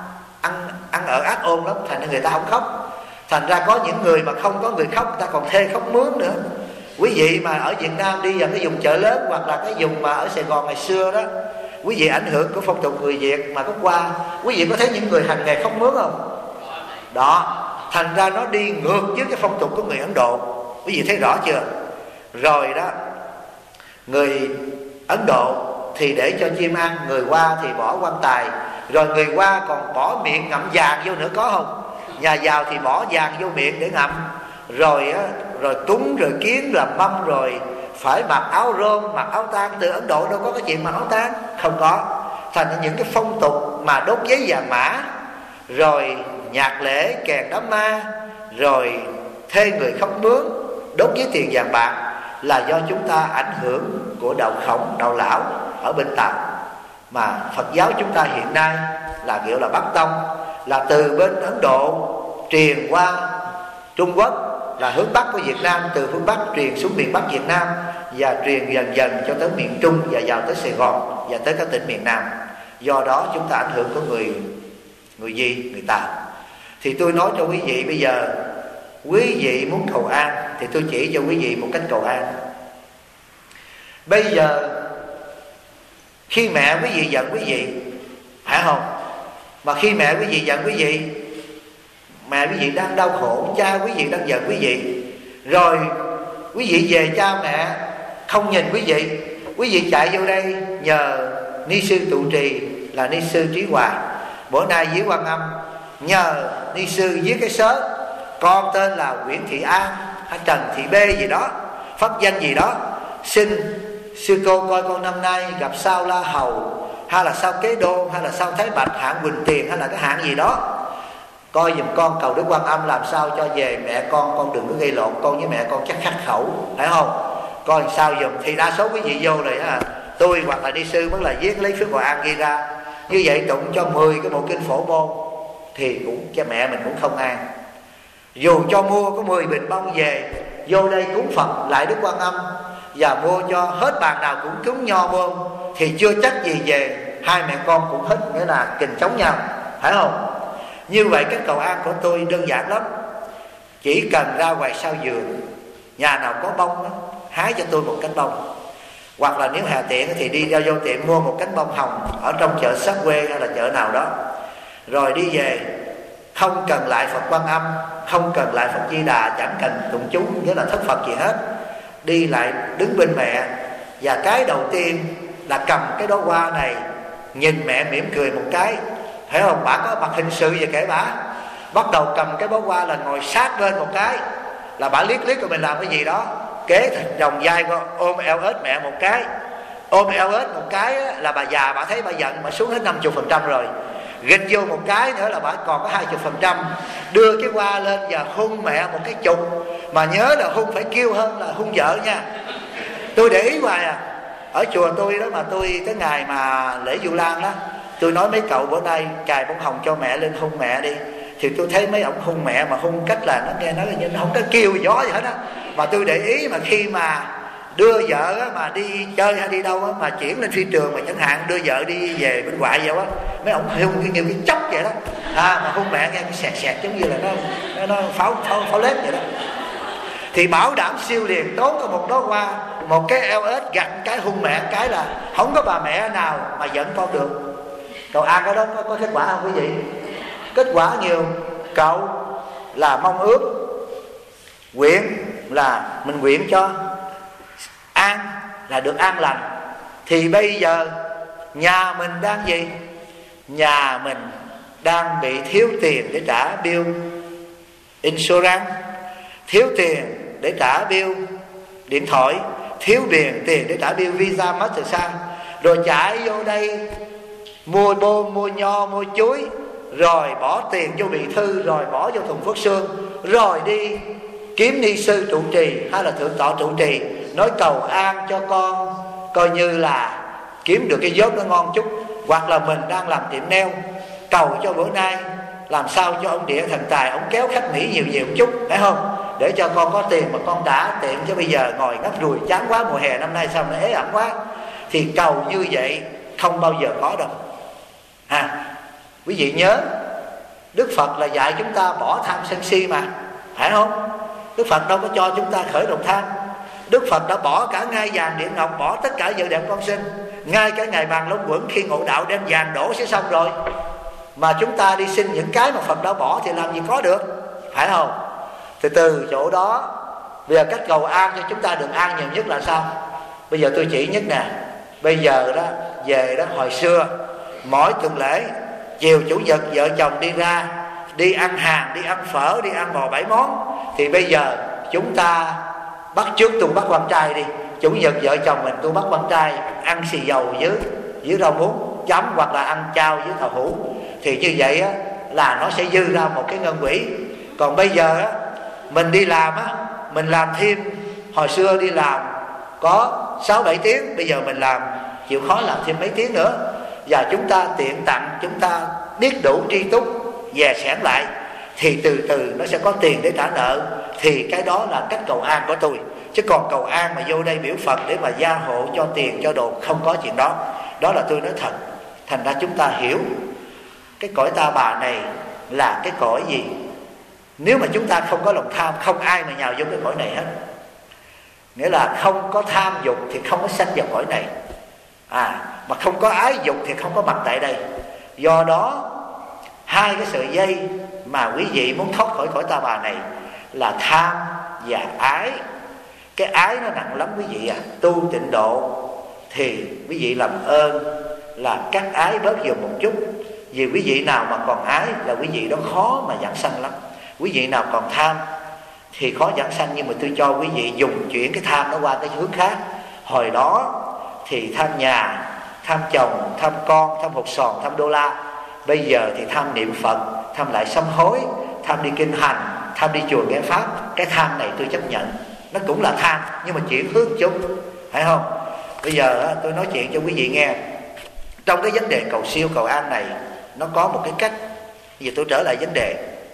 ăn ở ác ôn lắm, thành ra người ta không khóc. Thành ra có những người mà không có người khóc, người ta còn thê khóc mướn nữa. Quý vị mà ở Việt Nam đi vào cái vùng chợ lớn hoặc là cái vùng mà ở Sài Gòn ngày xưa đó, quý vị ảnh hưởng của phong tục người Việt mà có qua, quý vị có thấy những người hành nghề khóc mướn không? Đó, thành ra nó đi ngược với cái phong tục của người Ấn Độ. Quý vị thấy rõ chưa? Rồi đó, người Ấn Độ thì để cho chim ăn, người Hoa thì bỏ quan tài. Rồi người Hoa còn bỏ miệng ngậm vàng vô nữa, có không? Nhà giàu thì bỏ vàng vô miệng để ngậm. Rồi túng, rồi kiến, làm mâm, rồi phải mặc áo rôm, mặc áo tang. Từ Ấn Độ đâu có cái chuyện mặc áo tang, không có. Thành những cái phong tục mà đốt giấy vàng mã, rồi nhạc lễ, kèn đám ma, rồi thuê người khóc mướn, đốt giấy tiền vàng bạc, là do chúng ta ảnh hưởng của đạo Khổng, đạo Lão ở bên Tàu. Mà Phật giáo chúng ta hiện nay là kiểu là Bắc Tông, là từ bên Ấn Độ truyền qua Trung Quốc, là hướng Bắc của Việt Nam, từ phương Bắc truyền xuống miền Bắc Việt Nam và truyền dần dần cho tới miền Trung và vào tới Sài Gòn và tới các tỉnh miền Nam. Do đó chúng ta ảnh hưởng của người Di, người Tàu. Thì tôi nói cho quý vị, bây giờ quý vị muốn cầu an thì tôi chỉ cho quý vị một cách cầu an. Bây giờ khi mẹ quý vị giận quý vị, phải không? Mà khi mẹ quý vị giận quý vị, mẹ quý vị đang đau khổ, cha quý vị đang giận quý vị, rồi quý vị về cha mẹ không nhìn quý vị chạy vô đây nhờ ni sư trụ trì là ni sư Trí Hòa. Bữa nay với Quan Âm nhờ ni sư viết cái sớ, con tên là Nguyễn Thị An hay Trần Thị B gì đó, pháp danh gì đó, xin sư cô coi con năm nay gặp sao La Hầu, hay là sao Kế Đô, hay là sao Thái Bạch, hạng Quỳnh Tiền, hay là cái hạng gì đó. Coi giùm con, cầu Đức Quan Âm làm sao cho về mẹ con đừng có gây lộn, con với mẹ con chắc khắc khẩu, phải không? Coi sao giùm. Thì đa số quý vị vô rồi tôi hoặc là ni sư mới là viết lấy Phước Hội An ghi ra. Như vậy tụng cho 10 cái bộ kinh Phổ Môn thì cũng cha mẹ mình cũng không an. Dù cho mua có 10 bình bông về, vô đây cúng Phật lại Đức Quan Âm và mua cho hết bàn nào cũng cúng nho bơm, thì chưa chắc gì về hai mẹ con cũng hết, nghĩa là kình chống nhau, phải không? Như vậy cái cầu an của tôi đơn giản lắm. Chỉ cần ra ngoài sau vườn, nhà nào có bông đó, hái cho tôi một cánh bông. Hoặc là nếu hà tiện thì đi ra vô tiệm mua một cánh bông hồng ở trong chợ Sát Quê hay là chợ nào đó, rồi đi về. Không cần lại Phật Quan Âm, không cần lại Phật Di Đà, chẳng cần tụng chú, nghĩa là thất Phật gì hết. Đi lại đứng bên mẹ, và cái đầu tiên là cầm cái đóa hoa này, nhìn mẹ mỉm cười một cái, thấy không? Bà có mặt hình sự về kể bà. Bắt đầu cầm cái bó hoa là ngồi sát bên một cái, là bà liếc rồi mình làm cái gì đó, kế thành vòng vai qua ôm eo ếch mẹ một cái. Ôm eo ếch một cái là bà già, bà thấy bà giận, bà xuống hết 50% rồi. Gịch vô một cái nữa là bà còn có 20%. Đưa cái hoa lên và hung mẹ một cái chục. Mà nhớ là hung phải kêu hơn là hung vợ nha. Tôi để ý hoài ở chùa tôi đó, mà tôi cái ngày mà lễ Vu Lan đó, tôi nói mấy cậu bữa nay cài bông hồng cho mẹ lên hung mẹ đi. Thì tôi thấy mấy ông hung mẹ mà hung cách là nó nghe nói như nó không có kêu gió gì hết á. Mà tôi để ý mà khi mà đưa vợ á, mà đi chơi hay đi đâu á, mà chuyển lên phi trường mà chẳng hạn đưa vợ đi về bên ngoại vậy á, mấy ông hung cái cái chốc vậy đó, mà hung mẹ nghe cái sẹt sẹt giống như là nó pháo lép vậy đó. thì bảo đảm siêu liền. Tốn có một đóa hoa, một cái eo ếch gặt cái hung mẹ cái là không có bà mẹ nào mà giận con được. Cầu an cái đó có kết quả không quý vị? Kết quả nhiều. Cậu là mong ước, nguyện là mình nguyện cho an là được an lành. Thì bây giờ nhà mình đang gì? Nhà mình đang bị thiếu tiền để trả bill insurance, thiếu tiền để trả bill điện thoại, thiếu tiền để trả bill Visa Mastercard, rồi chạy vô đây mua bô, mua nho, mua chuối, rồi bỏ tiền vô bị thư, rồi bỏ vô thùng phước sương, rồi đi kiếm ni sư trụ trì hay là thượng tọa trụ trì nói cầu an cho con, coi như là kiếm được cái job nó ngon chút. Hoặc là mình đang làm tiệm nail, cầu cho bữa nay làm sao cho ông địa thần tài ông kéo khách Mỹ nhiều nhiều chút, phải không? Để cho con có tiền mà con trả tiệm, chứ bây giờ ngồi ngắp đùi chán quá, mùa hè năm nay sao nó ế ẩm quá. Thì cầu như vậy không bao giờ có đâu. Quý vị nhớ Đức Phật là dạy chúng ta bỏ tham sân si mà, phải không? Đức Phật đâu có cho chúng ta khởi lòng tham. Đức Phật đã bỏ cả ngai vàng điện ngọc, bỏ tất cả vợ đẹp con sinh, ngay cả ngày bàn long quẩn khi ngộ đạo đem vàng đổ sẽ xong rồi. Mà chúng ta đi xin những cái mà Phật đã bỏ thì làm gì có được, phải không? Thì từ chỗ đó, bây giờ cách cầu an cho chúng ta được an nhiều nhất là sao? Bây giờ tôi chỉ nhất nè. Bây giờ đó, về đó, hồi xưa mỗi tuần lễ chiều chủ nhật vợ chồng đi ra, đi ăn hàng, đi ăn phở, đi ăn bò 7 món. Thì bây giờ chúng ta bắt trước tôi bắt con trai đi. Chủ nhật vợ chồng mình tôi bắt con trai ăn xì dầu với rau muống chấm, hoặc là ăn chao với tàu hũ. Thì như vậy á, là nó sẽ dư ra một cái ngân quỹ. Còn bây giờ á, mình đi làm á, mình làm thêm. Hồi xưa đi làm có 6-7 tiếng, bây giờ mình làm chịu khó làm thêm mấy tiếng nữa. Và chúng ta tiện tặng, chúng ta biết đủ tri túc, dè sẻn lại, thì từ từ nó sẽ có tiền để trả nợ. Thì cái đó là cách cầu an của tôi. Chứ còn cầu an mà vô đây biểu Phật để mà gia hộ cho tiền cho đồ, không có chuyện đó. Đó là tôi nói thật. Thành ra chúng ta hiểu cái cõi ta bà này là cái cõi gì. Nếu mà chúng ta không có lòng tham, không ai mà nhào vô cái cõi này hết. Nghĩa là không có tham dục thì không có sanh vào cõi này. Mà không có ái dục thì không có mặt tại đây. Do đó hai cái sợi dây mà quý vị muốn thoát khỏi cõi ta bà này là tham và ái. Cái ái nó nặng lắm quý vị à. Tu tịnh độ thì quý vị làm ơn là cắt ái bớt dùm một chút. Vì quý vị nào mà còn ái là quý vị đó khó mà giảng sanh lắm. Quý vị nào còn tham thì khó giảng sanh. Nhưng mà tôi cho quý vị dùng chuyển cái tham nó qua cái hướng khác. Hồi đó thì tham nhà, tham chồng, tham con, tham hột sòn, tham đô la. Bây giờ thì tham niệm Phật, tham lại sám hối, tham đi kinh hành, tham đi chùa nghe pháp. Cái tham này tôi chấp nhận, nó cũng là tham, nhưng mà chuyển hướng chung, phải không? Bây giờ tôi nói chuyện cho quý vị nghe. Trong cái vấn đề cầu siêu cầu an này, nó có một cái cách. Giờ tôi trở lại vấn đề.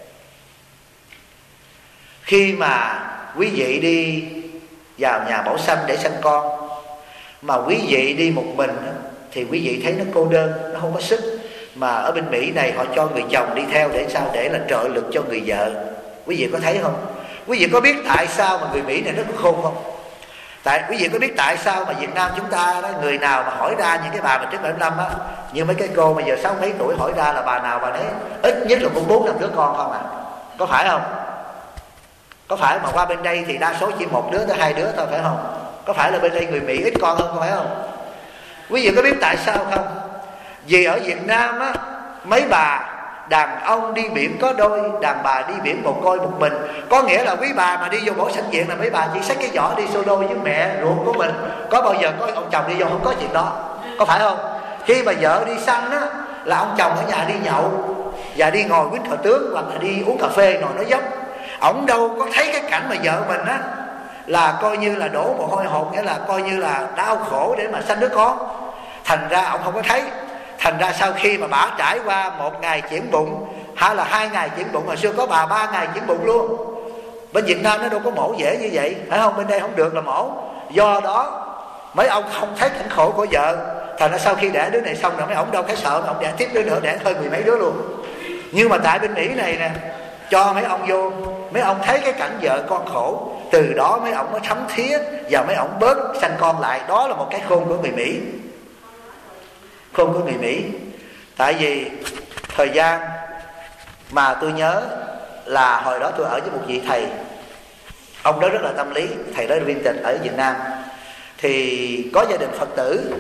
Khi mà quý vị đi vào nhà Bảo Sanh để sanh con, mà quý vị đi một mình thì quý vị thấy nó cô đơn, nó không có sức. Mà ở bên Mỹ này họ cho người chồng đi theo để sao? Để là trợ lực cho người vợ. Quý vị có thấy không? Quý vị có biết tại sao mà người Mỹ này nó có khôn không? Quý vị có biết tại sao mà Việt Nam chúng ta đó, người nào mà hỏi ra những cái bà mà trước 75 á, như mấy cái cô mà giờ 60 mấy tuổi hỏi ra là bà nào bà nấy ít nhất là cũng 4-5 đứa con không à? Có phải không? Có phải mà qua bên đây thì đa số chỉ 1 đứa tới 2 đứa thôi, phải không? Có phải là bên đây người Mỹ ít con hơn, phải không? Quý vị có biết tại sao không? Vì ở Việt Nam á, mấy bà đàn ông đi biển có đôi, đàn bà đi biển một côi một mình. Có nghĩa là quý bà mà đi vô Bảo Sanh Viện là mấy bà chỉ xách cái giỏ đi solo với mẹ ruột của mình. Có bao giờ có ông chồng đi vô? Không có chuyện đó, có phải không? Khi mà vợ đi săn á, là ông chồng ở nhà đi nhậu và đi ngồi quýt cờ tướng, hoặc là đi uống cà phê ngồi nói dốc. Ổng đâu có thấy cái cảnh mà vợ mình á là coi như là đổ mồ hôi hột, nghĩa là coi như là đau khổ để mà sanh đứa con. Thành ra ông không có thấy. Thành ra sau khi mà bà trải qua 1 ngày chuyển bụng hay là 2 ngày chuyển bụng, hồi xưa có bà 3 ngày chuyển bụng luôn. Bên Việt Nam nó đâu có mổ dễ như vậy, phải không? Bên đây không được là mổ. Do đó mấy ông không thấy cảnh khổ của vợ. Thành ra sau khi đẻ đứa này xong rồi mấy ông đâu thấy sợ, mà ông đẻ tiếp đứa nữa, đẻ hơi 10 mấy đứa luôn. Nhưng mà tại bên Mỹ này nè, cho mấy ông vô, mấy ông thấy cái cảnh vợ con khổ từ đó mấy ổng mới thấm thía và mấy ổng bớt sanh con lại. Đó là một cái khôn của người Mỹ. Khôn của người Mỹ. Tại vì thời gian mà tôi nhớ là hồi đó tôi ở với một vị thầy, ông đó rất là tâm lý, thầy đó viên tịch ở Việt Nam. Thì có gia đình Phật tử,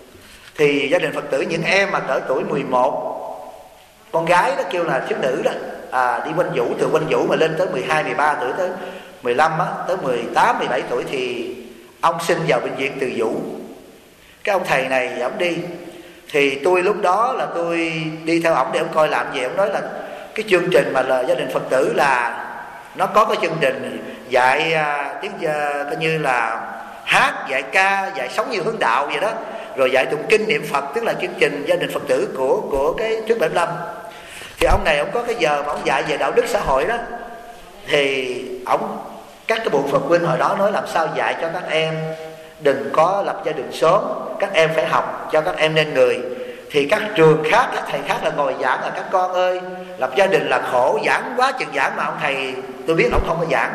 thì gia đình Phật tử những em mà cỡ tuổi 11, con gái đó kêu là thiếu nữ đó, đi quanh vũ, từ quanh vũ mà lên tới 12, 13 tuổi tới 15 á, tới 18, 17 tuổi thì ông xin vào bệnh viện Từ Dũ. Cái ông thầy này ông đi, thì tôi lúc đó là tôi đi theo ổng để ông coi làm gì. Ông nói là cái chương trình mà là gia đình Phật tử là nó có cái chương trình dạy tiếng coi như là hát, dạy ca, dạy sống như hướng đạo vậy đó, rồi dạy tụng kinh niệm Phật, tức là chương trình gia đình Phật tử của cái trước 75. Thì ông này ông có cái giờ mà ông dạy về đạo đức xã hội đó, thì các cái bộ Phật huynh hồi đó nói làm sao dạy cho các em đừng có lập gia đình sớm, các em phải học cho các em nên người. Thì các trường khác, các thầy khác là ngồi giảng là các con ơi, lập gia đình là khổ, giảng quá chừng giảng, mà ông thầy tôi biết ông không có giảng.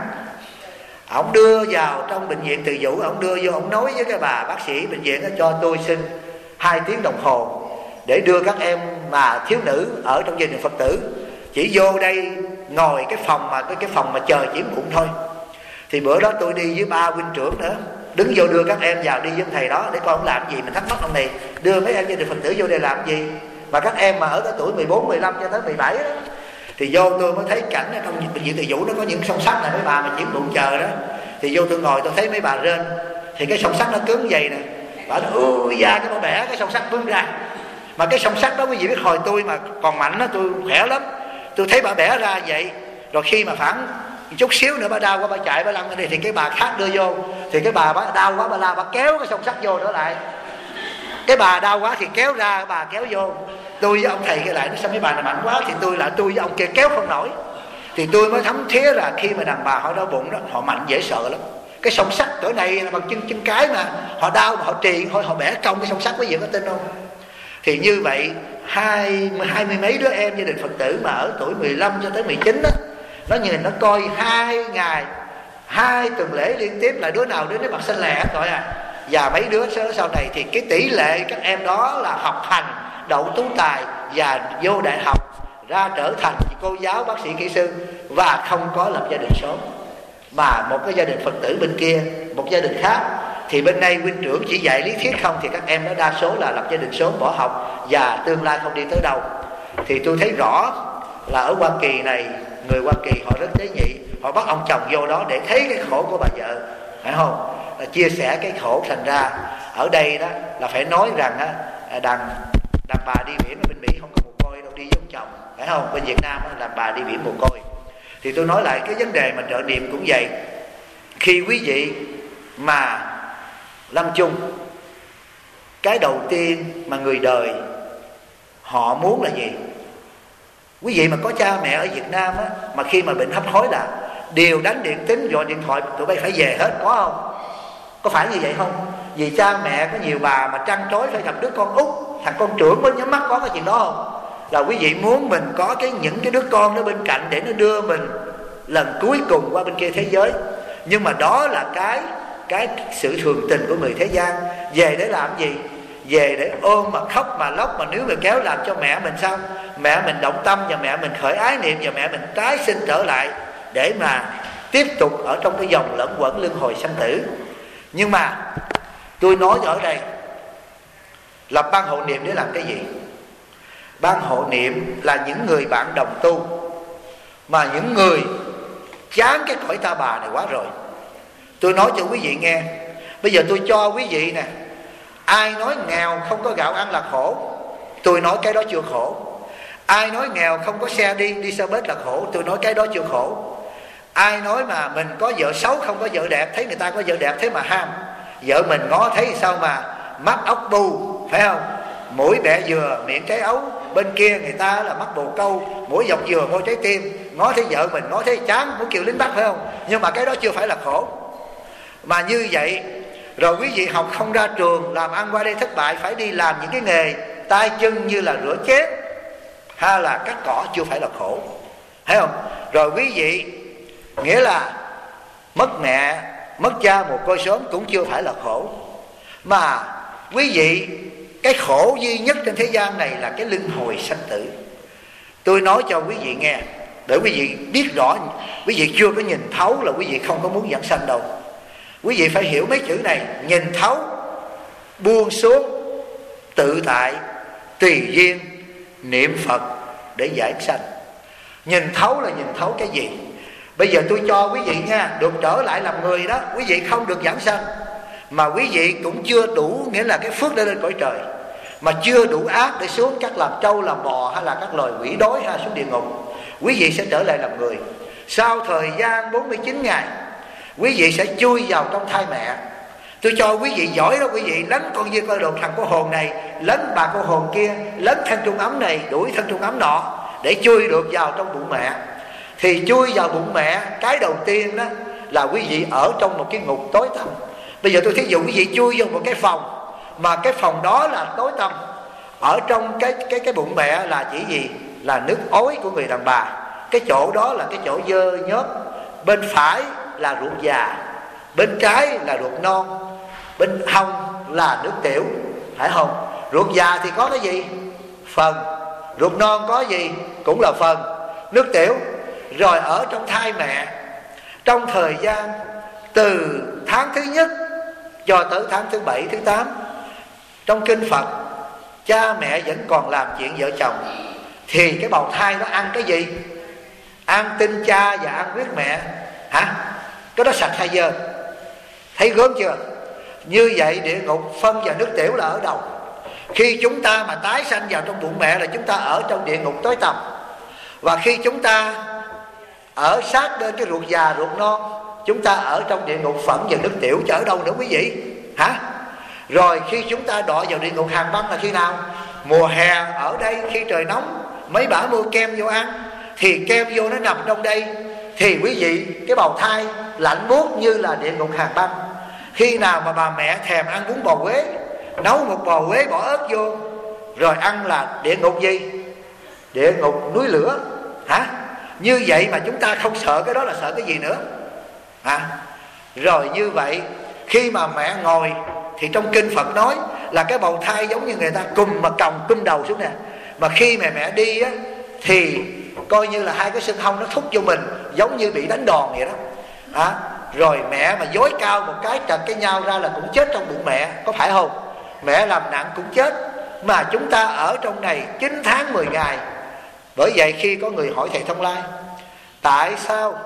Ông đưa vào trong bệnh viện Từ Dũ, ông đưa vô, ông nói với cái bà bác sĩ bệnh viện đó, cho tôi xin 2 tiếng đồng hồ để đưa các em mà thiếu nữ ở trong gia đình Phật tử chỉ vô đây ngồi cái phòng mà cái phòng mà chờ chuyển bụng thôi. Thì bữa đó tôi đi với 3 huynh trưởng nữa, đứng vô đưa các em vào, đi với thầy đó để coi ông làm gì. Mình thắc mắc ông này đưa mấy em gia đình Phật tử vô đây làm gì, mà các em mà ở cái tuổi 14, 15 cho tới 17 đó. Thì vô tôi mới thấy cảnh ở trong bệnh viện Từ Dũ nó có những song sắt này, mấy bà mà chuyển bụng chờ đó. Thì vô tôi ngồi tôi thấy mấy bà rên, thì cái song sắt nó cứng vậy nè, bà nói ui da, cái bà bẻ cái song sắt vươn ra. Mà cái song sắt đó quý vị biết, hồi tôi mà còn mạnh đó tôi khỏe lắm, tôi thấy bà bẻ ra vậy, rồi khi mà khoảng chút xíu nữa bà đau quá, bà chạy bà lăn đi, thì cái bà khác đưa vô, thì cái bà đau quá bà la, bà kéo cái song sắt vô trở lại. Cái bà đau quá thì kéo ra, bà kéo vô. Tôi với ông thầy kia lại nói sao mấy bà này mạnh quá, thì tôi với ông kia kéo không nổi. Thì tôi mới thấm thía là khi mà đàn bà họ đau bụng đó, họ mạnh dễ sợ lắm. Cái song sắt cỡ này là bằng chân cái mà họ đau mà họ trì thôi, họ bẻ cong cái song sắt, quý vị có tin không? Thì như vậy 20 mấy đứa em gia đình Phật tử mà ở tuổi 15 cho tới 19 đó, nó nhìn nó coi 2 ngày 2 tuần lễ liên tiếp là đứa nào đứa nấy mặt xanh lè hết rồi à. Và mấy đứa sau này thì cái tỷ lệ các em đó là học hành đậu tú tài và vô đại học, ra trở thành cô giáo, bác sĩ, kỹ sư, và không có lập gia đình sớm. Mà một cái gia đình Phật tử bên kia, một gia đình khác, thì bên đây huynh trưởng chỉ dạy lý thuyết không, thì các em đó đa số là lập gia đình sớm, bỏ học và tương lai không đi tới đâu. Thì tôi thấy rõ là ở Hoa Kỳ này, người Hoa Kỳ họ rất tế nhị, họ bắt ông chồng vô đó để thấy cái khổ của bà vợ, phải không? Chia sẻ cái khổ. Thành ra ở đây đó là phải nói rằng á, đàn bà đi biển ở bên Mỹ không có mồ côi đâu, đi với ông chồng, phải không? Bên Việt Nam đàn bà đi biển mồ côi. Thì tôi nói lại cái vấn đề mà trợ niệm cũng vậy. Khi quý vị mà lâm chung, cái đầu tiên mà người đời họ muốn là gì? Quý vị mà có cha mẹ ở Việt Nam á, mà khi mà bệnh hấp hối là đều đánh điện tín, gọi điện thoại tụi bay phải về hết, có không? Có phải như vậy không? Vì cha mẹ có nhiều bà mà trăn trối phải gặp đứa con út, thằng con trưởng mới nhắm mắt, có cái chuyện đó không? Là quý vị muốn mình có những cái đứa con đó bên cạnh để nó đưa mình lần cuối cùng qua bên kia thế giới. Nhưng mà đó là cái sự thường tình của người thế gian. Về để làm gì? Về để ôm mà khóc mà lóc, mà nếu mà kéo làm cho mẹ mình sao? Mẹ mình động tâm và mẹ mình khởi ái niệm và mẹ mình tái sinh trở lại để mà tiếp tục ở trong cái dòng lẫn quẩn luân hồi sanh tử. Nhưng mà tôi nói ở đây lập ban hộ niệm để làm cái gì? Ban hộ niệm là những người bạn đồng tu, mà những người chán cái cõi ta bà này quá rồi. Tôi nói cho quý vị nghe, bây giờ tôi cho quý vị nè, ai nói nghèo không có gạo ăn là khổ, tôi nói cái đó chưa khổ. Ai nói nghèo không có xe đi xe bus là khổ, tôi nói cái đó chưa khổ. Ai nói mà mình có vợ xấu không có vợ đẹp, thấy người ta có vợ đẹp thế mà ham, vợ mình ngó thấy sao mà mắt ốc bu, phải không? Mũi bẹ dừa, miệng trái ấu, bên kia người ta là mắt bồ câu, mũi dọc dừa, môi trái tim, ngó thấy vợ mình ngó thấy chán, muốn kêu lính bắt, phải không? Nhưng mà cái đó chưa phải là khổ. Mà như vậy rồi quý vị học không ra trường, làm ăn qua đây thất bại, phải đi làm những cái nghề tay chân như là rửa chén hay là cắt cỏ, chưa phải là khổ, thấy không? Rồi quý vị nghĩa là mất mẹ, mất cha một côi sớm cũng chưa phải là khổ. Mà quý vị, cái khổ duy nhất trên thế gian này là cái luân hồi sanh tử. Tôi nói cho quý vị nghe, để quý vị biết rõ. Quý vị chưa có nhìn thấu là quý vị không có muốn giảng sanh đâu. Quý vị phải hiểu mấy chữ này: nhìn thấu, buông xuống, tự tại, tùy duyên, niệm Phật để giải sanh. Nhìn thấu là nhìn thấu cái gì? Bây giờ tôi cho quý vị nha, được trở lại làm người đó, quý vị không được giảng sanh, mà quý vị cũng chưa đủ, nghĩa là cái phước để lên cõi trời, mà chưa đủ ác để xuống các làm trâu làm bò hay là các loài quỷ đói hay xuống địa ngục. Quý vị sẽ trở lại làm người. Sau thời gian 49 ngày, quý vị sẽ chui vào trong thai mẹ. Tôi cho quý vị giỏi đó, quý vị lấn con dê coi đồ thằng cô hồn này, lấn bà cô hồn kia, lấn thân trung ấm này, đuổi thân trung ấm nọ, để chui được vào trong bụng mẹ. Thì chui vào bụng mẹ, cái đầu tiên đó là quý vị ở trong một cái ngục tối tăm. Bây giờ tôi thí dụ quý vị chui vào một cái phòng, mà cái phòng đó là tối tăm. Ở trong cái bụng mẹ là chỉ gì? Là nước ối của người đàn bà. Cái chỗ đó là cái chỗ dơ nhớp. Bên phải là ruột già, bên trái là ruột non, bên hông là nước tiểu, phải không? Ruột già thì có cái gì? Phần. Ruột non có gì? Cũng là phần, nước tiểu. Rồi ở trong thai mẹ, trong thời gian từ tháng thứ nhất cho tới tháng thứ 7, thứ 8, trong kinh Phật, cha mẹ vẫn còn làm chuyện vợ chồng, thì cái bào thai nó ăn cái gì? Ăn tinh cha và ăn huyết mẹ. Hả? Cái đó sạch hay dơ? Thấy gớm chưa? Như vậy địa ngục, phân và nước tiểu là ở đâu? Khi chúng ta mà tái sanh vào trong bụng mẹ là chúng ta ở trong địa ngục tối tăm. Và khi chúng ta ở sát bên cái ruột già, ruột non, chúng ta ở trong địa ngục phẫn và nước tiểu, chứ ở đâu nữa quý vị? Hả? Rồi khi chúng ta đọa vào địa ngục hàng băng là khi nào? Mùa hè ở đây khi trời nóng, mấy bả mua kem vô ăn, thì kem vô nó nằm trong đây, thì quý vị cái bào thai lạnh buốt như là địa ngục hàng băng. Khi nào mà bà mẹ thèm ăn bún bò Huế, nấu một bò Huế bỏ ớt vô rồi ăn là địa ngục gì? Địa ngục núi lửa. Hả? Như vậy mà chúng ta không sợ cái đó là sợ cái gì nữa? Hả? Rồi như vậy khi mà mẹ ngồi thì trong kinh Phật nói là cái bào thai giống như người ta cùm mà còng đầu xuống nè. Mà khi mà mẹ đi á, thì coi như là hai cái xương hông nó thúc vô mình, giống như bị đánh đòn vậy đó. Hả? Rồi mẹ mà dối cao một cái trật cái nhau ra là cũng chết trong bụng mẹ, có phải không? Mẹ làm nặng cũng chết. Mà chúng ta ở trong này 9 tháng 10 ngày. Bởi vậy khi có người hỏi thầy Thông Lai, tại sao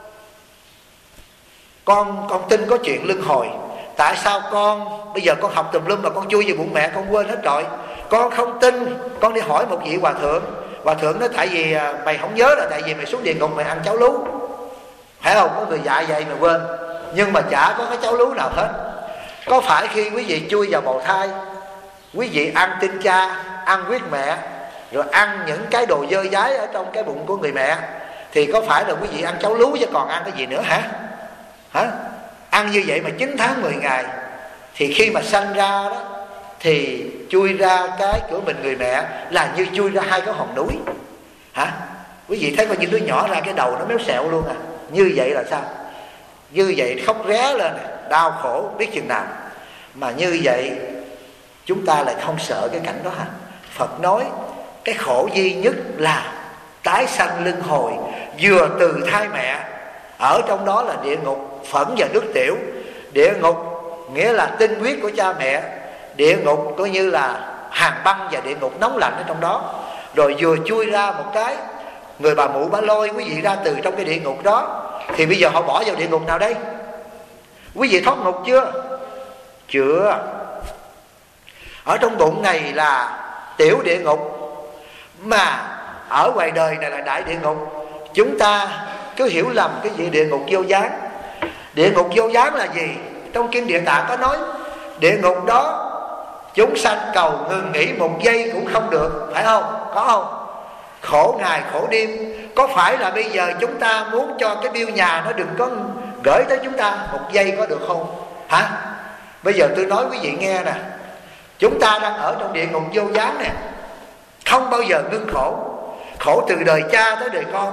con tin có chuyện luân hồi, tại sao con bây giờ con học tùm lum mà con chui về bụng mẹ con quên hết rồi? Con không tin. Con đi hỏi một vị hòa thượng. Hòa thượng nói tại vì mày không nhớ là tại vì mày xuống địa ngục mày ăn cháo lú, phải không? Có người dạy vậy mà quên. Nhưng mà chả có cái cháo lú nào hết. Có phải khi quý vị chui vào bào thai, quý vị ăn tinh cha, ăn huyết mẹ, rồi ăn những cái đồ dơ dái ở trong cái bụng của người mẹ, thì có phải là quý vị ăn cháo lú chứ còn ăn cái gì nữa hả? Hả? Ăn như vậy mà 9 tháng 10 ngày, thì khi mà sanh ra đó thì chui ra cái của mình người mẹ là như chui ra hai cái hòn núi. Hả? Quý vị thấy coi như đứa nhỏ ra cái đầu nó méo xẹo luôn à. Như vậy là sao? Như vậy khóc ré lên, đau khổ biết chừng nào. Mà như vậy chúng ta lại không sợ cái cảnh đó hả? Phật nói cái khổ duy nhất là tái sanh luân hồi, vừa từ thai mẹ, ở trong đó là địa ngục phẫn và nước tiểu. Địa ngục nghĩa là tinh huyết của cha mẹ, địa ngục coi như là hàng băng và địa ngục nóng lạnh ở trong đó. Rồi vừa chui ra một cái, người bà mụ bà lôi quý vị ra từ trong cái địa ngục đó, thì bây giờ họ bỏ vào địa ngục nào đây? Quý vị thoát ngục chưa? Chưa. Ở trong bụng này là tiểu địa ngục, mà ở ngoài đời này là đại địa ngục. Chúng ta cứ hiểu lầm cái gì địa ngục vô gián. Địa ngục vô gián là gì? Trong kinh Địa Tạng có nói địa ngục đó chúng sanh cầu ngừng nghỉ một giây cũng không được, phải không? Có không? Khổ ngày khổ đêm. Có phải là bây giờ chúng ta muốn cho cái bill nhà nó đừng có gửi tới chúng ta một giây có được không? Hả? Bây giờ tôi nói quý vị nghe nè, chúng ta đang ở trong địa ngục vô gián nè, không bao giờ ngưng khổ. Khổ từ đời cha tới đời con,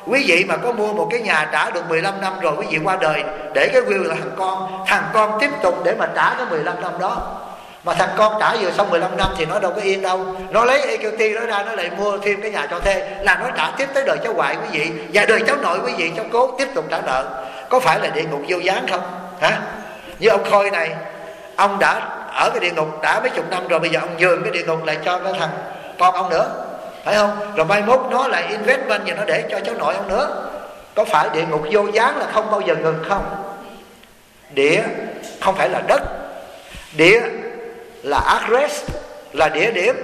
Quý vị mà có mua một cái nhà trả được 15 năm rồi, quý vị qua đời để cái will là thằng con tiếp tục để mà trả cái 15 năm đó. Mà thằng con trả vừa xong 15 năm thì nó đâu có yên đâu, nó lấy EQT đó ra, nó lại mua thêm cái nhà cho thuê, là nó trả tiếp tới đời cháu ngoại quý vị, và đời cháu nội quý vị cháu cố tiếp tục trả nợ. Có phải là địa ngục vô gián không hả? Như ông Khôi này, ông đã ở cái địa ngục đã mấy chục năm rồi, bây giờ ông nhường cái địa ngục lại cho cái thằng con ông nữa, phải không? Rồi mai mốt nó lại investment và nó để cho cháu nội ông nữa. Có phải địa ngục vô gián là không bao giờ ngừng không? Địa không phải là đất, địa là address, là địa điểm.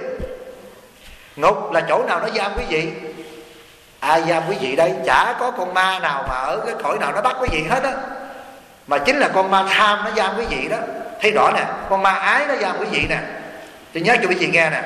Ngục là chỗ nào nó giam quý vị. Ai giam quý vị đây? Chả có con ma nào mà ở cái cõi nào nó bắt quý vị hết á, mà chính là con ma tham nó giam quý vị đó. Thấy rõ nè, con ma ái nó giam quý vị nè. Tôi nhớ cho quý vị nghe nè,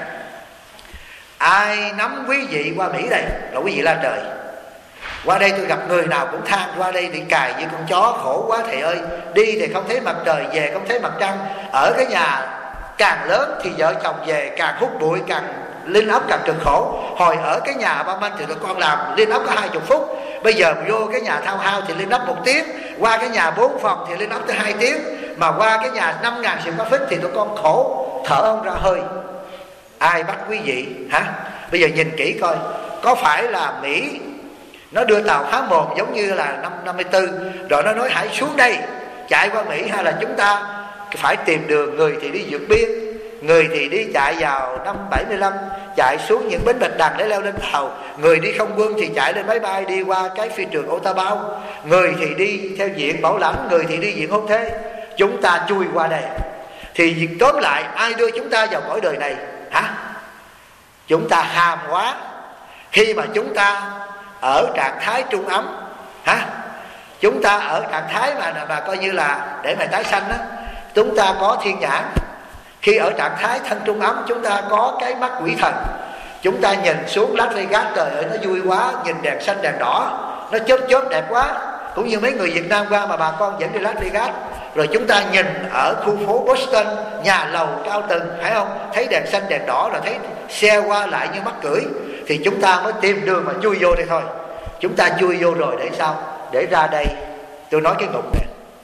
ai nắm quý vị qua Mỹ đây là quý vị la trời. Qua đây tôi gặp người nào cũng than, qua đây thì cài như con chó, khổ quá thầy ơi. Đi thì không thấy mặt trời, về không thấy mặt trăng. Ở cái nhà càng lớn thì vợ chồng về càng hút bụi, càng linh ốc càng cực khổ. Hồi ở cái nhà ba Manh thì tụi con làm linh ốc có 20 phút. Bây giờ vô cái nhà thao hao thì linh ốc 1 tiếng. Qua cái nhà 4 phòng thì linh ốc tới 2 tiếng. Mà qua cái nhà 5.000 square feet thì tụi con khổ thở không ra hơi. Ai bắt quý vị hả? Bây giờ nhìn kỹ coi, có phải là Mỹ nó đưa tàu Há Mồm giống như là năm 54 rồi nó nói hãy xuống đây chạy qua Mỹ, hay là chúng ta phải tìm đường, người thì đi vượt biên, người thì đi chạy vào năm 75 chạy xuống những bến Bạch Đằng để leo lên tàu, người đi không quân thì chạy lên máy bay đi qua cái phi trường Âu Ta Bao, người thì đi theo diện bảo lãnh, người thì đi diện hôn thế. Chúng ta chui qua đây thì tóm lại ai đưa chúng ta vào cõi đời này hả? Chúng ta ham quá. Khi mà chúng ta ở trạng thái trung ấm hả, chúng ta ở trạng thái mà coi như là để mà tái sanh đó, chúng ta có thiên nhãn. Khi ở trạng thái thân trung ấm, chúng ta có cái mắt quỷ thần. Chúng ta nhìn xuống Las Vegas, trời ơi nó vui quá, nhìn đèn xanh đèn đỏ nó chớp chớp đẹp quá. Cũng như mấy người Việt Nam qua mà bà con dẫn đi Las Vegas, rồi chúng ta nhìn ở khu phố Boston, nhà lầu cao tầng, phải không, thấy đèn xanh đèn đỏ, rồi thấy xe qua lại như mắc cưỡi, thì chúng ta mới tìm đường mà chui vô đây thôi. Chúng ta chui vô rồi để sao? Để ra đây. Tôi nói cái ngục này,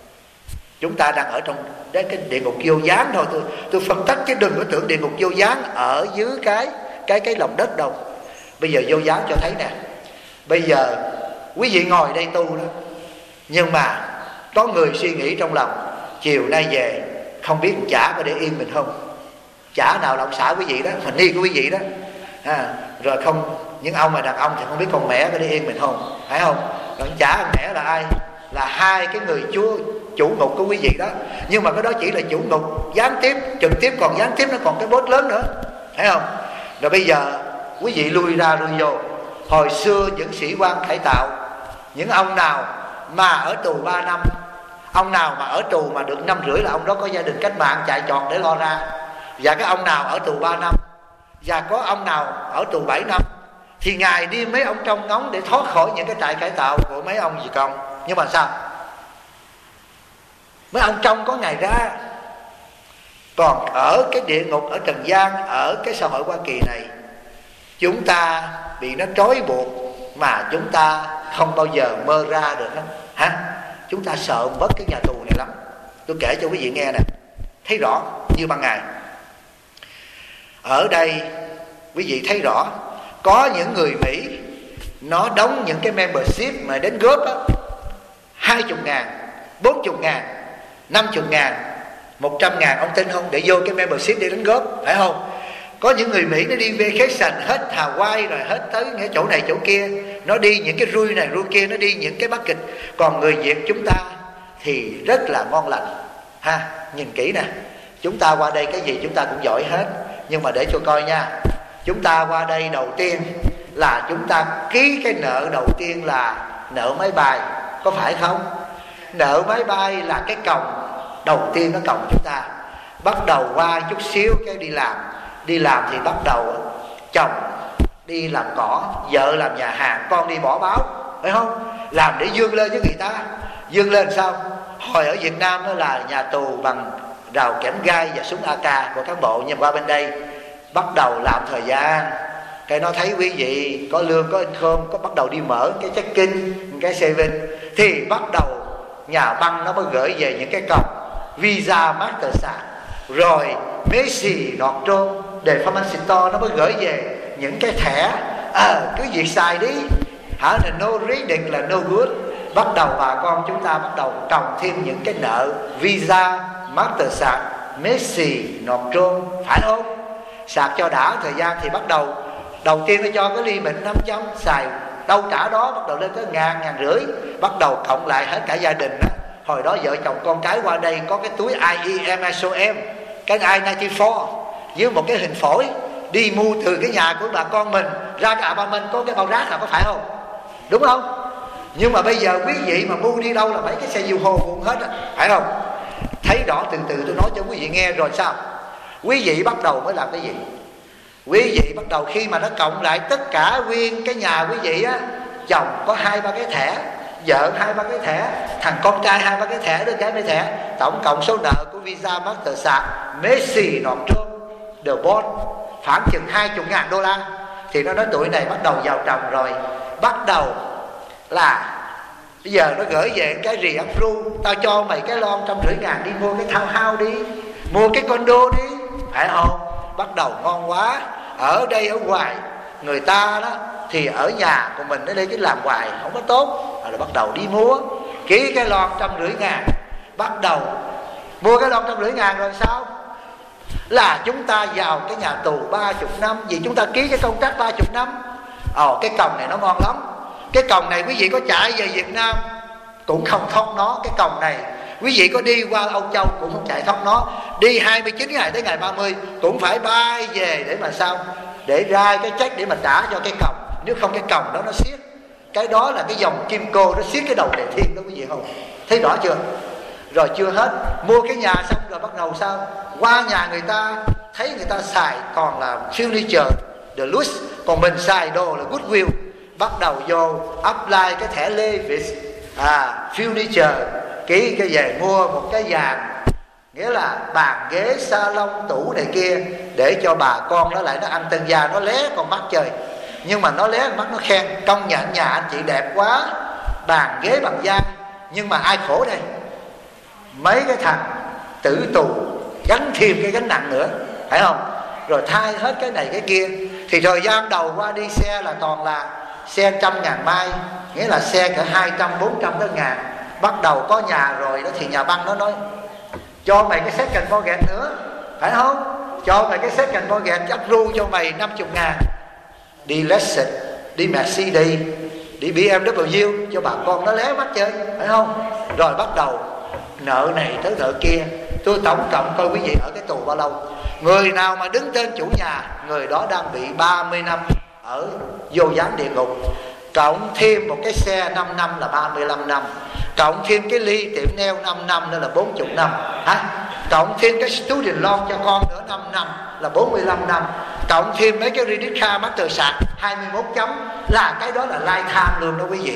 chúng ta đang ở trong cái địa ngục vô gián thôi. Tôi phân tích chứ đừng có tưởng địa ngục vô gián ở dưới cái lòng đất đâu. Bây giờ vô gián cho thấy nè. Bây giờ quý vị ngồi đây tu đó, nhưng mà có người suy nghĩ trong lòng chiều nay về không biết chả có để yên mình không. Chả nào là ông xã quý vị đó, hình ni của quý vị đó rồi không, những ông mà đàn ông thì không biết con mẹ có để yên mình không, phải không? Rồi chả con mẹ là ai? Là hai cái người chủ ngục của quý vị đó. Nhưng mà cái đó chỉ là chủ ngục gián tiếp, trực tiếp, còn gián tiếp nó còn cái boss lớn nữa, thấy không? Rồi bây giờ quý vị lui ra lui vô. Hồi xưa những sĩ quan cải tạo, những ông nào mà ở tù 3 năm, ông nào mà ở tù mà được 5 năm rưỡi là ông đó có gia đình cách mạng chạy trọt để lo ra. Và cái ông nào ở tù 3 năm, và có ông nào ở tù 7 năm, thì ngày đi mấy ông trong ngóng để thoát khỏi những cái trại cải tạo của mấy ông gì con. Nhưng mà sao? Mấy ông trong có ngày ra. Còn ở cái địa ngục, ở trần gian, ở cái xã hội Hoa Kỳ này, chúng ta bị nó trói buộc mà chúng ta không bao giờ mơ ra được hả? Chúng ta sợ mất cái nhà tù này lắm. Tôi kể cho quý vị nghe nè, thấy rõ như ban ngày. Ở đây quý vị thấy rõ, có những người Mỹ nó đóng những cái membership mà đến góp á, 20.000, 40.000, 50.000, 100.000, ông tin không? Để vô cái membership để đánh góp, phải không? Có những người Mỹ nó đi vacation hết Hawaii rồi hết tới những chỗ này chỗ kia, nó đi những cái rui này rui kia, nó đi những cái bucket. Còn người Việt chúng ta thì rất là ngon lành ha. Nhìn kỹ nè, chúng ta qua đây cái gì chúng ta cũng giỏi hết. Nhưng mà để cho coi nha, chúng ta qua đây đầu tiên là chúng ta ký cái nợ đầu tiên là nợ máy bay, có phải không? Nợ máy bay là cái còng đầu tiên nó còng chúng ta. Bắt đầu qua chút xíu cái đi làm thì bắt đầu chồng đi làm cỏ, vợ làm nhà hàng, con đi bỏ báo, phải không? Làm để vươn lên với người ta. Vươn lên sao? Hồi ở Việt Nam đó là nhà tù bằng rào kẽm gai và súng AK của cán bộ, nhưng qua bên đây bắt đầu làm thời gian cái nó thấy quý vị có lương, có income, có bắt đầu đi mở cái checking, cái saving, thì bắt đầu nhà băng nó mới gửi về những cái cọc Visa, Mastercard, rồi Messi, Nordstrom, Department nó mới gửi về những cái thẻ. Cứ việc xài đi, hả? Là no reading là no good. Bắt đầu bà con chúng ta bắt đầu trồng thêm những cái nợ Visa, Mastercard, Messi, Nordstrom, phải không? Sạc cho đã thời gian thì bắt đầu đầu tiên nó cho cái limit 500, xài đâu trả đó, bắt đầu lên tới 1.000, 1.500, bắt đầu cộng lại hết cả gia đình đó. Hồi đó vợ chồng con cái qua đây có cái túi IEMSOM, cái I-94 với một cái hình phổi, đi mua từ cái nhà của bà con mình ra cái apartment có cái bao rác, là có phải không? Đúng không? Nhưng mà bây giờ quý vị mà mua đi đâu là mấy cái xe du hô cũng hết á, phải không? Thấy rõ, từ từ tôi nói cho quý vị nghe rồi sao? Quý vị bắt đầu mới làm cái gì? Quý vị bắt đầu khi mà nó cộng lại tất cả nguyên cái nhà quý vị á, chồng có 2-3 cái thẻ, vợ 2-3 cái thẻ, thằng con trai 2-3 cái thẻ, đứa cái mấy thẻ, tổng cộng số nợ của Visa, Mastercard, Messi, Nordstrom, The Bond khoảng chừng $20.000. Thì nó nói tuổi này bắt đầu vào trồng rồi, bắt đầu là bây giờ nó gửi về cái re-approve, tao cho mày cái lon 150.000 đi mua cái townhouse đi, mua cái condo đi, phải không? Bắt đầu ngon quá. Ở đây ở ngoài người ta đó thì ở nhà của mình ở đây cái làm hoài không có tốt, rồi bắt đầu đi mua ký cái lon 150.000, bắt đầu mua cái lon 150.000 rồi sao? Là chúng ta vào cái nhà tù 30 năm, vì chúng ta ký cái công tác 30 năm. Cái còng này nó ngon lắm. Cái còng này quý vị có chạy về Việt Nam cũng không thoát nó. Cái còng này quý vị có đi qua Âu Châu cũng không chạy thoát nó. Đi 29 ngày tới ngày 30 cũng phải bay về để mà sao? Để ra cái check để mà trả cho cái còng. Nếu không cái còng đó nó siết. Cái đó là cái dòng kim cô, nó siết cái đầu đề thiên đó quý vị không? Thấy rõ chưa? Rồi chưa hết, mua cái nhà xong rồi bắt đầu sao? Qua nhà người ta thấy người ta xài còn là furniture deluxe, còn mình xài đồ là goodwill. Bắt đầu vô apply cái thẻ Levi's furniture, ký cái về mua một cái dàn, nghĩa là bàn ghế salon tủ này kia, để cho bà con nó lại nó ăn tân gia, nó lé con mắt chơi. Nhưng mà nó lé con mắt nó khen, công nhận nhà anh chị đẹp quá, bàn ghế bằng da. Nhưng mà ai khổ đây? Mấy cái thằng tử tù gánh thêm cái gánh nặng nữa, phải không? Rồi thay hết cái này cái kia. Thì thời gian đầu qua đi xe là toàn là xe 100.000 mai, nghĩa là xe cỡ 200, 400 tới ngàn. Bắt đầu có nhà rồi đó thì nhà băng nó nói cho mày cái second mortgage nữa, phải không? Cho mày cái second mortgage approve cho mày 50.000. Đi Lexus, đi Mercedes, đi BMW cho bà con nó lé mắt chơi, phải không? Rồi bắt đầu nợ này tới nợ kia. Tôi tổng cộng coi quý vị ở cái tù bao lâu. Người nào mà đứng tên chủ nhà, người đó đang bị 30 năm ở vô gián địa ngục. Cộng thêm một cái xe 5 năm là 35 năm. Cộng thêm cái ly tiệm nail 5 năm nữa là 40 năm. Cộng thêm cái student loan cho con nữa 5 năm là 45 năm. Cộng thêm mấy cái credit card Mastercard 21 chấm, là cái đó là lifetime luôn đó quý vị.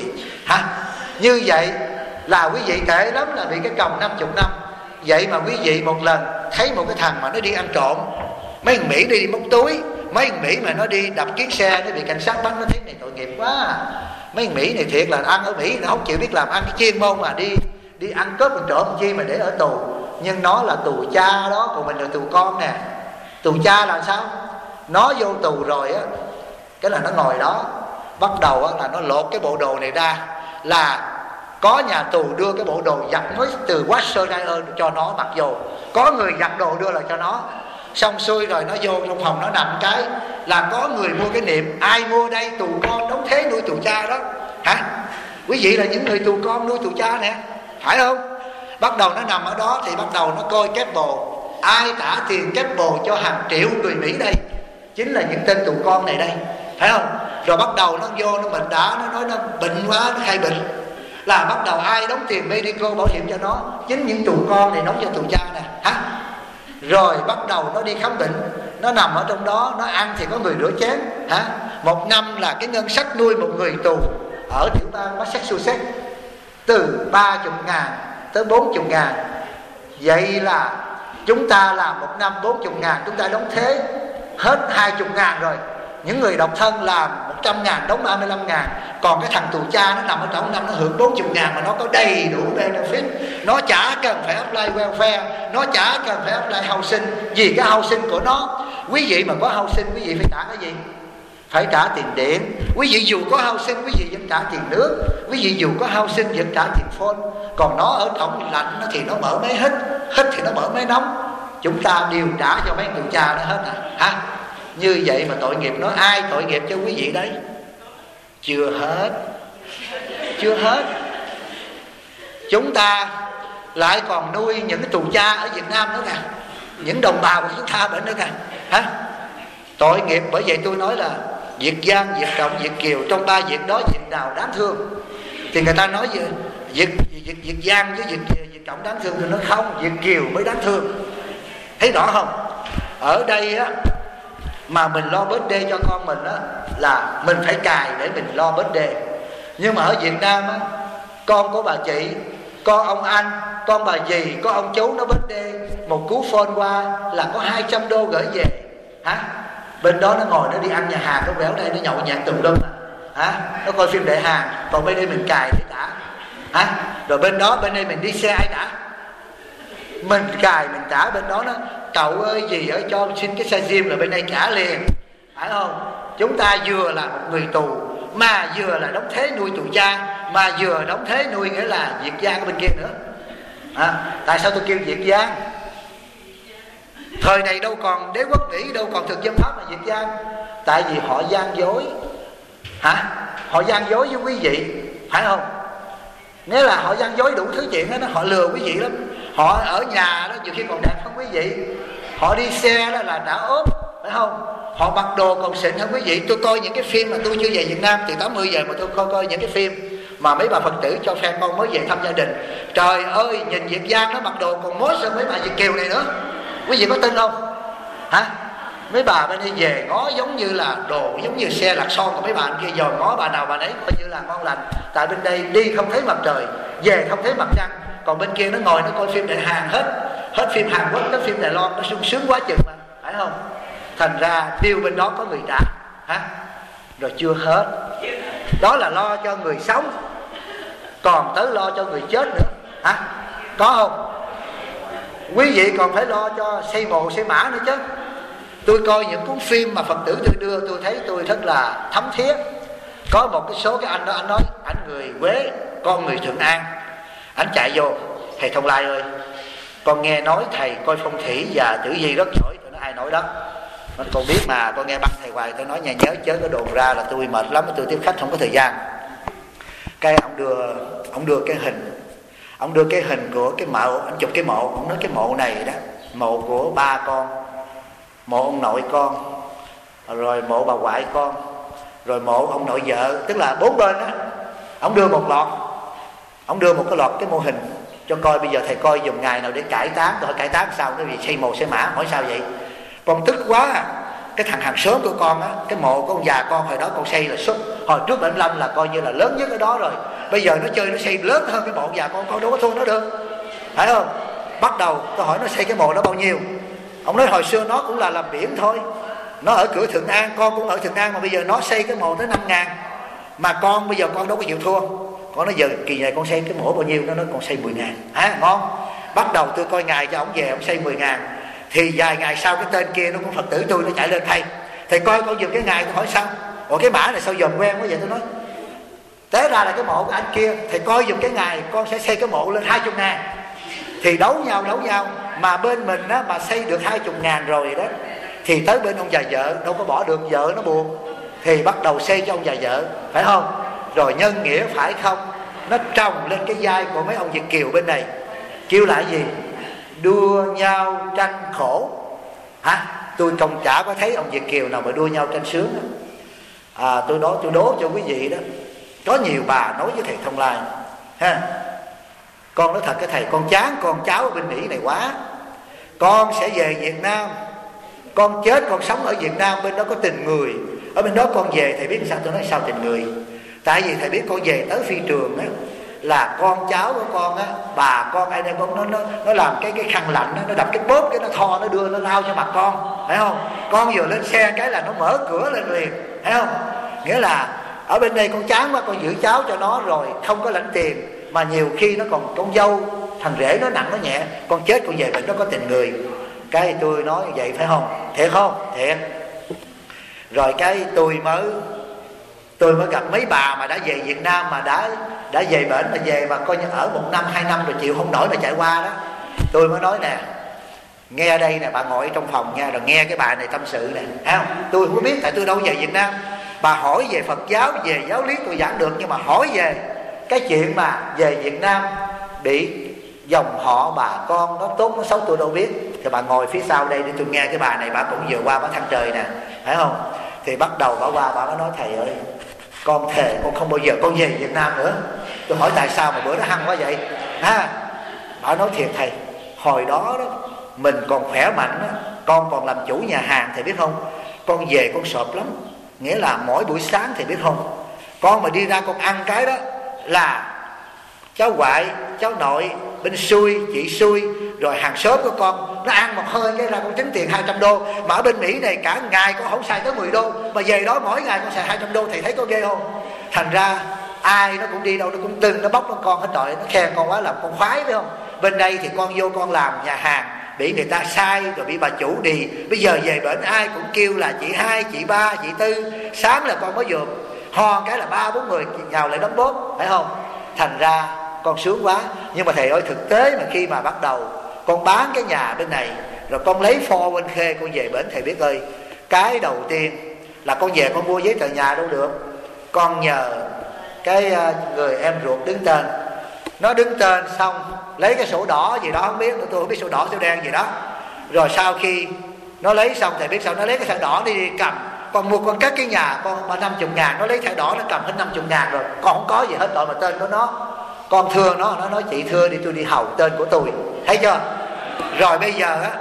Như vậy là quý vị kể lắm là bị cái còng 50 năm. Vậy mà quý vị một lần thấy một cái thằng mà nó đi ăn trộm, mấy thằng Mỹ đi móc túi, mấy thằng Mỹ mà nó đi đập chiếc xe, nó bị cảnh sát bắt, nó thấy này tội nghiệp quá. Mấy thằng Mỹ này thiệt là ăn ở Mỹ nó không chịu biết làm ăn cái chuyên môn mà đi ăn cướp ăn trộm chi mà để ở tù. Nhưng nó là tù cha đó, còn mình là tù con nè. Tù cha là sao? Nó vô tù rồi á, cái là nó ngồi đó, bắt đầu á là nó lột cái bộ đồ này ra, là có nhà tù đưa cái bộ đồ giặt mới từ washer dryer cho nó mặc vô, có người giặt đồ đưa lại cho nó. Xong xuôi rồi nó vô trong phòng nó nằm cái là có người mua cái niệm. Ai mua đây? Tù con đóng thế nuôi tù cha đó. Quý vị là những người tù con nuôi tù cha nè, phải không? Bắt đầu nó nằm ở đó thì bắt đầu nó coi kép bồ. Ai trả tiền kép bồ cho hàng triệu người Mỹ đây? Chính là những tên tù con này đây, phải không? Rồi bắt đầu nó vô nó bệnh đã, nó nói nó bệnh quá, nó khai bệnh. Là bắt đầu ai đóng tiền medical bảo hiểm cho nó? Chính những tù con này đóng cho tù cha nè. Rồi bắt đầu nó đi khám bệnh, nó nằm ở trong đó, nó ăn thì có người rửa chén. Một năm là cái ngân sách nuôi một người tù ở tiểu bang Massachusetts từ 30.000 tới 40.000. Vậy là chúng ta làm một năm 40.000, chúng ta đóng thế hết 20.000 rồi. Những người độc thân làm 100.000 đóng 35.000. Còn cái thằng tù cha nó nằm ở trong năm nó hưởng 40.000 mà nó có đầy đủ benefit. Nó chả cần phải apply welfare, nó chả cần phải apply housing, vì cái housing của nó. Quý vị mà có housing, quý vị phải trả cái gì? Phải trả tiền điện. Quý vị dù có housing, quý vị vẫn trả tiền nước. Quý vị dù có housing vẫn trả tiền phone. Còn nó ở trong lạnh thì nó mở máy hít, hít thì nó mở máy nóng. Chúng ta đều trả cho mấy tù cha đó hết hả? Như vậy mà tội nghiệp nó, ai tội nghiệp cho quý vị đấy? Chưa hết. Chưa hết. Chúng ta lại còn nuôi những cái tù cha ở Việt Nam nữa kìa, những đồng bào của chúng ta bệnh nữa kìa hả? Tội nghiệp. Bởi vậy tôi nói là Việt Giang, Việt Cộng, Việt Kiều, trong ba Việt đó Việt nào đáng thương? Thì người ta nói Việt Giang với Việt Cộng đáng thương, tôi nói không, Việt Kiều mới đáng thương. Thấy rõ không? Ở đây á, mà mình lo birthday cho con mình á, là mình phải cài để mình lo birthday. Nhưng mà ở Việt Nam á, con của bà chị, con ông anh, con bà dì, con ông chú nó birthday, một cú phone qua là có 200 đô gửi về hả? Bên đó nó ngồi nó đi ăn nhà hàng, nó béo đây nó nhậu nhẹt tùm lum hả? Nó coi phim Đại Hàn. Còn bên đây mình cài để trả hả? Rồi bên đây mình đi xe ai trả? Mình cài mình trả. Bên đó nó cậu ơi gì ở cho xin cái xe gym là bên đây trả liền, phải không? Chúng ta vừa là một người tù, mà vừa là đóng thế nuôi tù cha, mà vừa đóng thế nuôi nghĩa là Việt Giang ở bên kia nữa Tại sao tôi kêu Việt Giang? Thời này đâu còn đế quốc Mỹ, đâu còn thực dân Pháp mà Việt Giang. Tại vì họ gian dối hả? Họ gian dối với quý vị, phải không? Nghĩa là họ gian dối đủ thứ chuyện đó, họ lừa quý vị lắm. Họ ở nhà đó nhiều khi còn đẹp hơn quý vị. Họ đi xe đó là đã ốp, phải không? Họ mặc đồ còn xịn hơn quý vị. Tôi coi những cái phim mà tôi chưa về Việt Nam từ 80 giờ, mà tôi coi những cái phim mà mấy bà Phật tử cho fan con mới về thăm gia đình. Trời ơi, nhìn Việt Giang nó mặc đồ còn mốt hơn mấy bà Việt Kiều này nữa. Quý vị có tin không? Hả? Mấy bà bên đây về ngó giống như là đồ, giống như xe lạc son. Còn mấy bà bên kia dòm ngó bà nào bà nấy coi như là ngon lành. Tại bên đây đi không thấy mặt trời, về không thấy mặt trăng. Còn bên kia nó ngồi nó coi phim Đại Hàn hết phim Hàn Quốc tới phim Đài Loan, nó sung sướng quá chừng mà, phải không? Thành ra tiêu bên đó có người trả hả? Rồi chưa hết. Đó là lo cho người sống, còn tới lo cho người chết nữa hả? Có không? Quý vị còn phải lo cho xây mồ xây mã nữa chứ. Tôi coi những cuốn phim mà Phật tử tôi đưa, tôi thấy tôi rất là thấm thía. Có một cái số cái anh đó, anh nói ảnh người Quế, con người Thuận An. Ảnh chạy vô: thầy Thông Lai ơi, con nghe nói thầy coi phong thủy và tử vi rất giỏi. Tôi nói ai nói đó? Nó con biết mà, con nghe bác thầy hoài. Tôi nói nhà nhớ chớ có đồn ra là tôi mệt lắm, tôi tiếp khách không có thời gian. Cái ông đưa cái hình, ông đưa cái hình của cái mộ, anh chụp cái mộ. Ông nói cái mộ này đó, mộ của ba con, mộ ông nội con, rồi mộ bà ngoại con, rồi mộ ông nội vợ, tức là 4 bên đó. Ông đưa một loạt, ông đưa một cái loạt cái mô hình cho coi. Bây giờ thầy coi dùng ngày nào để cải táng. Tôi hỏi cải táng sao? Nó vì xây mồ xây mã. Hỏi sao vậy? Con tức quá. Cái thằng hàng xóm của con á, cái mộ của ông già con hồi đó con xây là xuất hồi trước 75 là coi như là lớn nhất ở đó rồi. Bây giờ nó chơi nó xây lớn hơn cái mộ già con đâu có thua nó được, phải không? Bắt đầu tôi hỏi nó xây cái mộ đó bao nhiêu. Ông nói hồi xưa nó cũng là làm biển thôi, nó ở cửa Thuận An, con cũng ở Thuận An, mà bây giờ nó xây cái mộ tới 5.000. Mà con bây giờ con đâu có chịu thua. Con nói giờ kỳ này con xây cái mộ bao nhiêu? Nó nói con xây 10.000. Ngon. Bắt đầu tôi coi ngày cho ông về, ông xây 10.000. Thì vài ngày sau cái tên kia nó cũng Phật tử tôi, nó chạy lên: thầy coi con dùm cái ngày. Tôi hỏi sao? Ủa cái mã này sao dòm quen quá vậy? Tôi nói té ra là cái mộ của anh kia, thầy coi dùm cái ngày, con sẽ xây cái mộ lên 20.000. Thì đấu nhau. Mà bên mình á, mà xây được 20.000 rồi đó, thì tới bên ông già vợ đâu có bỏ được, vợ nó buồn, thì bắt đầu xây cho ông già vợ, phải không? Rồi nhân nghĩa phải không, nó trồng lên cái vai của mấy ông Việt kiều bên này, kêu lại gì? Đua nhau tranh khổ hả? Tôi không chả có thấy ông Việt kiều nào mà đua nhau tranh sướng. Tôi đố cho quý vị đó, có nhiều bà nói với thầy Thông Lai ha: con nói thật cái thầy, con chán con cháu ở bên Mỹ này quá, con sẽ về Việt Nam, con chết con sống ở Việt Nam, bên đó có tình người, ở bên đó con về. Thầy biết sao? Tôi nói sao tình người? Tại vì thầy biết con về tới phi trường á, là con cháu của con á, bà con anh em con nó làm cái khăn lạnh đó, nó đập cái bóp cái nó tho, nó đưa nó lao cho mặt con. phải không? Con vừa lên xe cái là nó mở cửa lên liền, phải không? Nghĩa là ở bên đây con chán quá, con giữ cháu cho nó rồi không có lãnh tiền, mà nhiều khi nó còn con dâu, thằng rể nó nặng nó nhẹ, con chết con về bệnh nó có tình người. Cái tôi nói như vậy phải không? Thiệt không? Thiệt. Rồi cái tôi mới gặp mấy bà mà đã về Việt Nam, mà đã về bển mà về mà coi như ở 1 năm 2 năm rồi chịu không nổi mà chạy qua đó. Tôi mới nói nè, nghe đây nè, bà ngồi trong phòng nha, rồi nghe cái bà này tâm sự nè, thấy không? Tôi không có biết, tại tôi đâu về Việt Nam. Bà hỏi về Phật giáo, về giáo lý tôi giảng được, nhưng mà hỏi về cái chuyện mà về Việt Nam bị dòng họ bà con nó tốt nó xấu tôi đâu biết. Thì bà ngồi phía sau đây để tôi nghe cái bà này, bà cũng vừa qua bà thăng trời nè, phải không? Thì bắt đầu bà qua bà mới nói, thầy ơi, con thề con không bao giờ con về Việt Nam nữa. Tôi hỏi tại sao mà bữa đó hăng quá vậy? Bà nói thiệt thầy, hồi đó mình còn khỏe mạnh đó, con còn làm chủ nhà hàng thầy biết không? Con về con sộp lắm. Nghĩa là mỗi buổi sáng thầy biết không, con mà đi ra con ăn cái đó là cháu ngoại, cháu nội, bên xui, chị xui, rồi hàng xóm của con nó ăn một hơi cái ra con tính tiền 200 đô. Mà ở bên Mỹ này cả ngày con không xài tới 10 đô, mà về đó mỗi ngày con xài 200 đô, thầy thấy có ghê không? Thành ra ai nó cũng đi đâu nó cũng tưng nó bóc con hết trọi, nó khen con quá làm con khoái phải không? Bên đây thì con vô con làm nhà hàng bị người ta sai rồi bị bà chủ đì, bây giờ về bển ai cũng kêu là chị hai, chị ba, chị tư. Sáng là con mới vừa ho cái là 3-4 người nhào lại đóng bốt, phải không? Thành ra con sướng quá. Nhưng mà thầy ơi, thực tế mà khi mà bắt đầu con bán cái nhà bên này rồi con lấy pho bên Khê con về bển, thầy biết ơi, cái đầu tiên là con về con mua giấy tờ nhà đâu được, con nhờ cái người em ruột đứng tên. Nó đứng tên xong lấy cái sổ đỏ gì đó không biết, tôi không biết sổ đỏ sổ đen gì đó. Rồi sau khi nó lấy xong thầy biết sao, nó lấy cái thẻ đỏ đi cầm. Con mua con cất cái nhà con 50 ngàn, nó lấy thẻ đỏ nó cầm hết 50 ngàn rồi, con không có gì hết rồi mà tên của nó. Con thưa nó nói chị thưa đi, tôi đi hầu tên của tôi, thấy chưa? Rồi bây giờ á,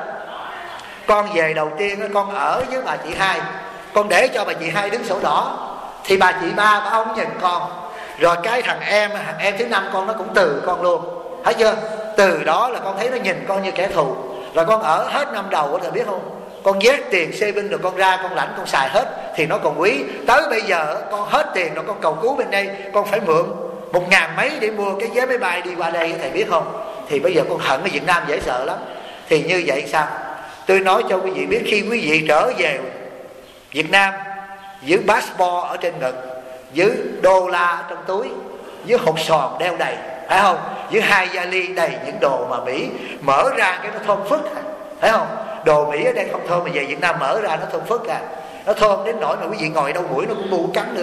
con về đầu tiên á, con ở với bà chị hai, con để cho bà chị hai đứng sổ đỏ, thì bà chị ba bà không nhìn con. Rồi cái thằng em thứ 5 con nó cũng từ con luôn, thấy chưa? Từ đó là con thấy nó nhìn con như kẻ thù. Rồi con ở hết năm đầu rồi biết không, con vét tiền xe binh rồi con ra con lãnh con xài hết thì nó còn quý. Tới bây giờ con hết tiền rồi con cầu cứu bên đây, con phải mượn 1.000 mấy để mua cái vé máy bay đi qua đây, thầy biết không? Thì bây giờ con hận ở Việt Nam dễ sợ lắm. Thì như vậy sao? Tôi nói cho quý vị biết, khi quý vị trở về Việt Nam, giữ passport ở trên ngực, giữ đô la ở trong túi, giữ hột sòn đeo đầy, phải không? Giữ 2 vali đầy những đồ mà Mỹ mở ra cái nó thơm phức, phải không? Đồ Mỹ ở đây không thơm mà về Việt Nam mở ra nó thơm phức à. Nó thơm đến nỗi mà quý vị ngồi đâu mũi nó cũng bu cắn nữa.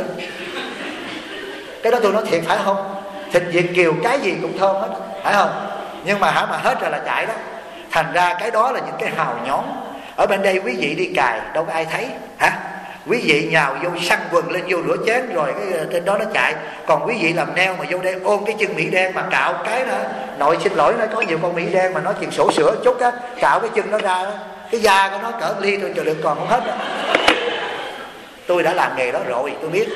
Cái đó tôi nói thiệt phải không? Thịt Việt kiều cái gì cũng thơm hết, phải không? Nhưng mà hả mà hết rồi là chạy đó. Thành ra cái đó là những cái hào nhón. Ở bên đây quý vị đi cài đâu có ai thấy hả? Quý vị nhào vô săn quần lên vô rửa chén rồi cái trên đó nó chạy. Còn quý vị làm neo mà vô đây ôm cái chân Mỹ đen mà cạo cái đó, nội xin lỗi nó có nhiều con Mỹ đen mà nói chuyện sổ sữa chút á, cạo cái chân nó ra đó, cái da của nó cỡ ly thôi chờ được còn không hết đó. Tôi đã làm nghề đó rồi tôi biết.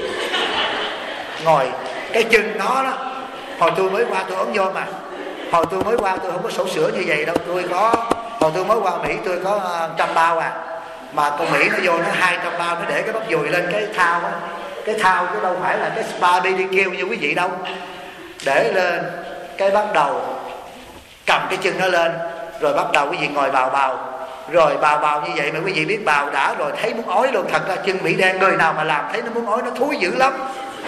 Ngồi cái chân nó đó, hồi tôi mới qua tôi ốm vô mà, hồi tôi mới qua tôi không có sổ sữa như vậy đâu. Hồi tôi mới qua Mỹ tôi có 100 bao à, mà con Mỹ nó vô nó 200 bao, nó để cái bắp dùi lên cái thao á. Cái thao chứ đâu phải là cái spa BBQ như quý vị đâu. Để lên cái bắt đầu cầm cái chân nó lên, rồi bắt đầu quý vị ngồi bào. Rồi bào như vậy mà quý vị biết bào đã rồi thấy muốn ói luôn. Thật ra chân Mỹ đen người nào mà làm thấy nó muốn ói, nó thúi dữ lắm.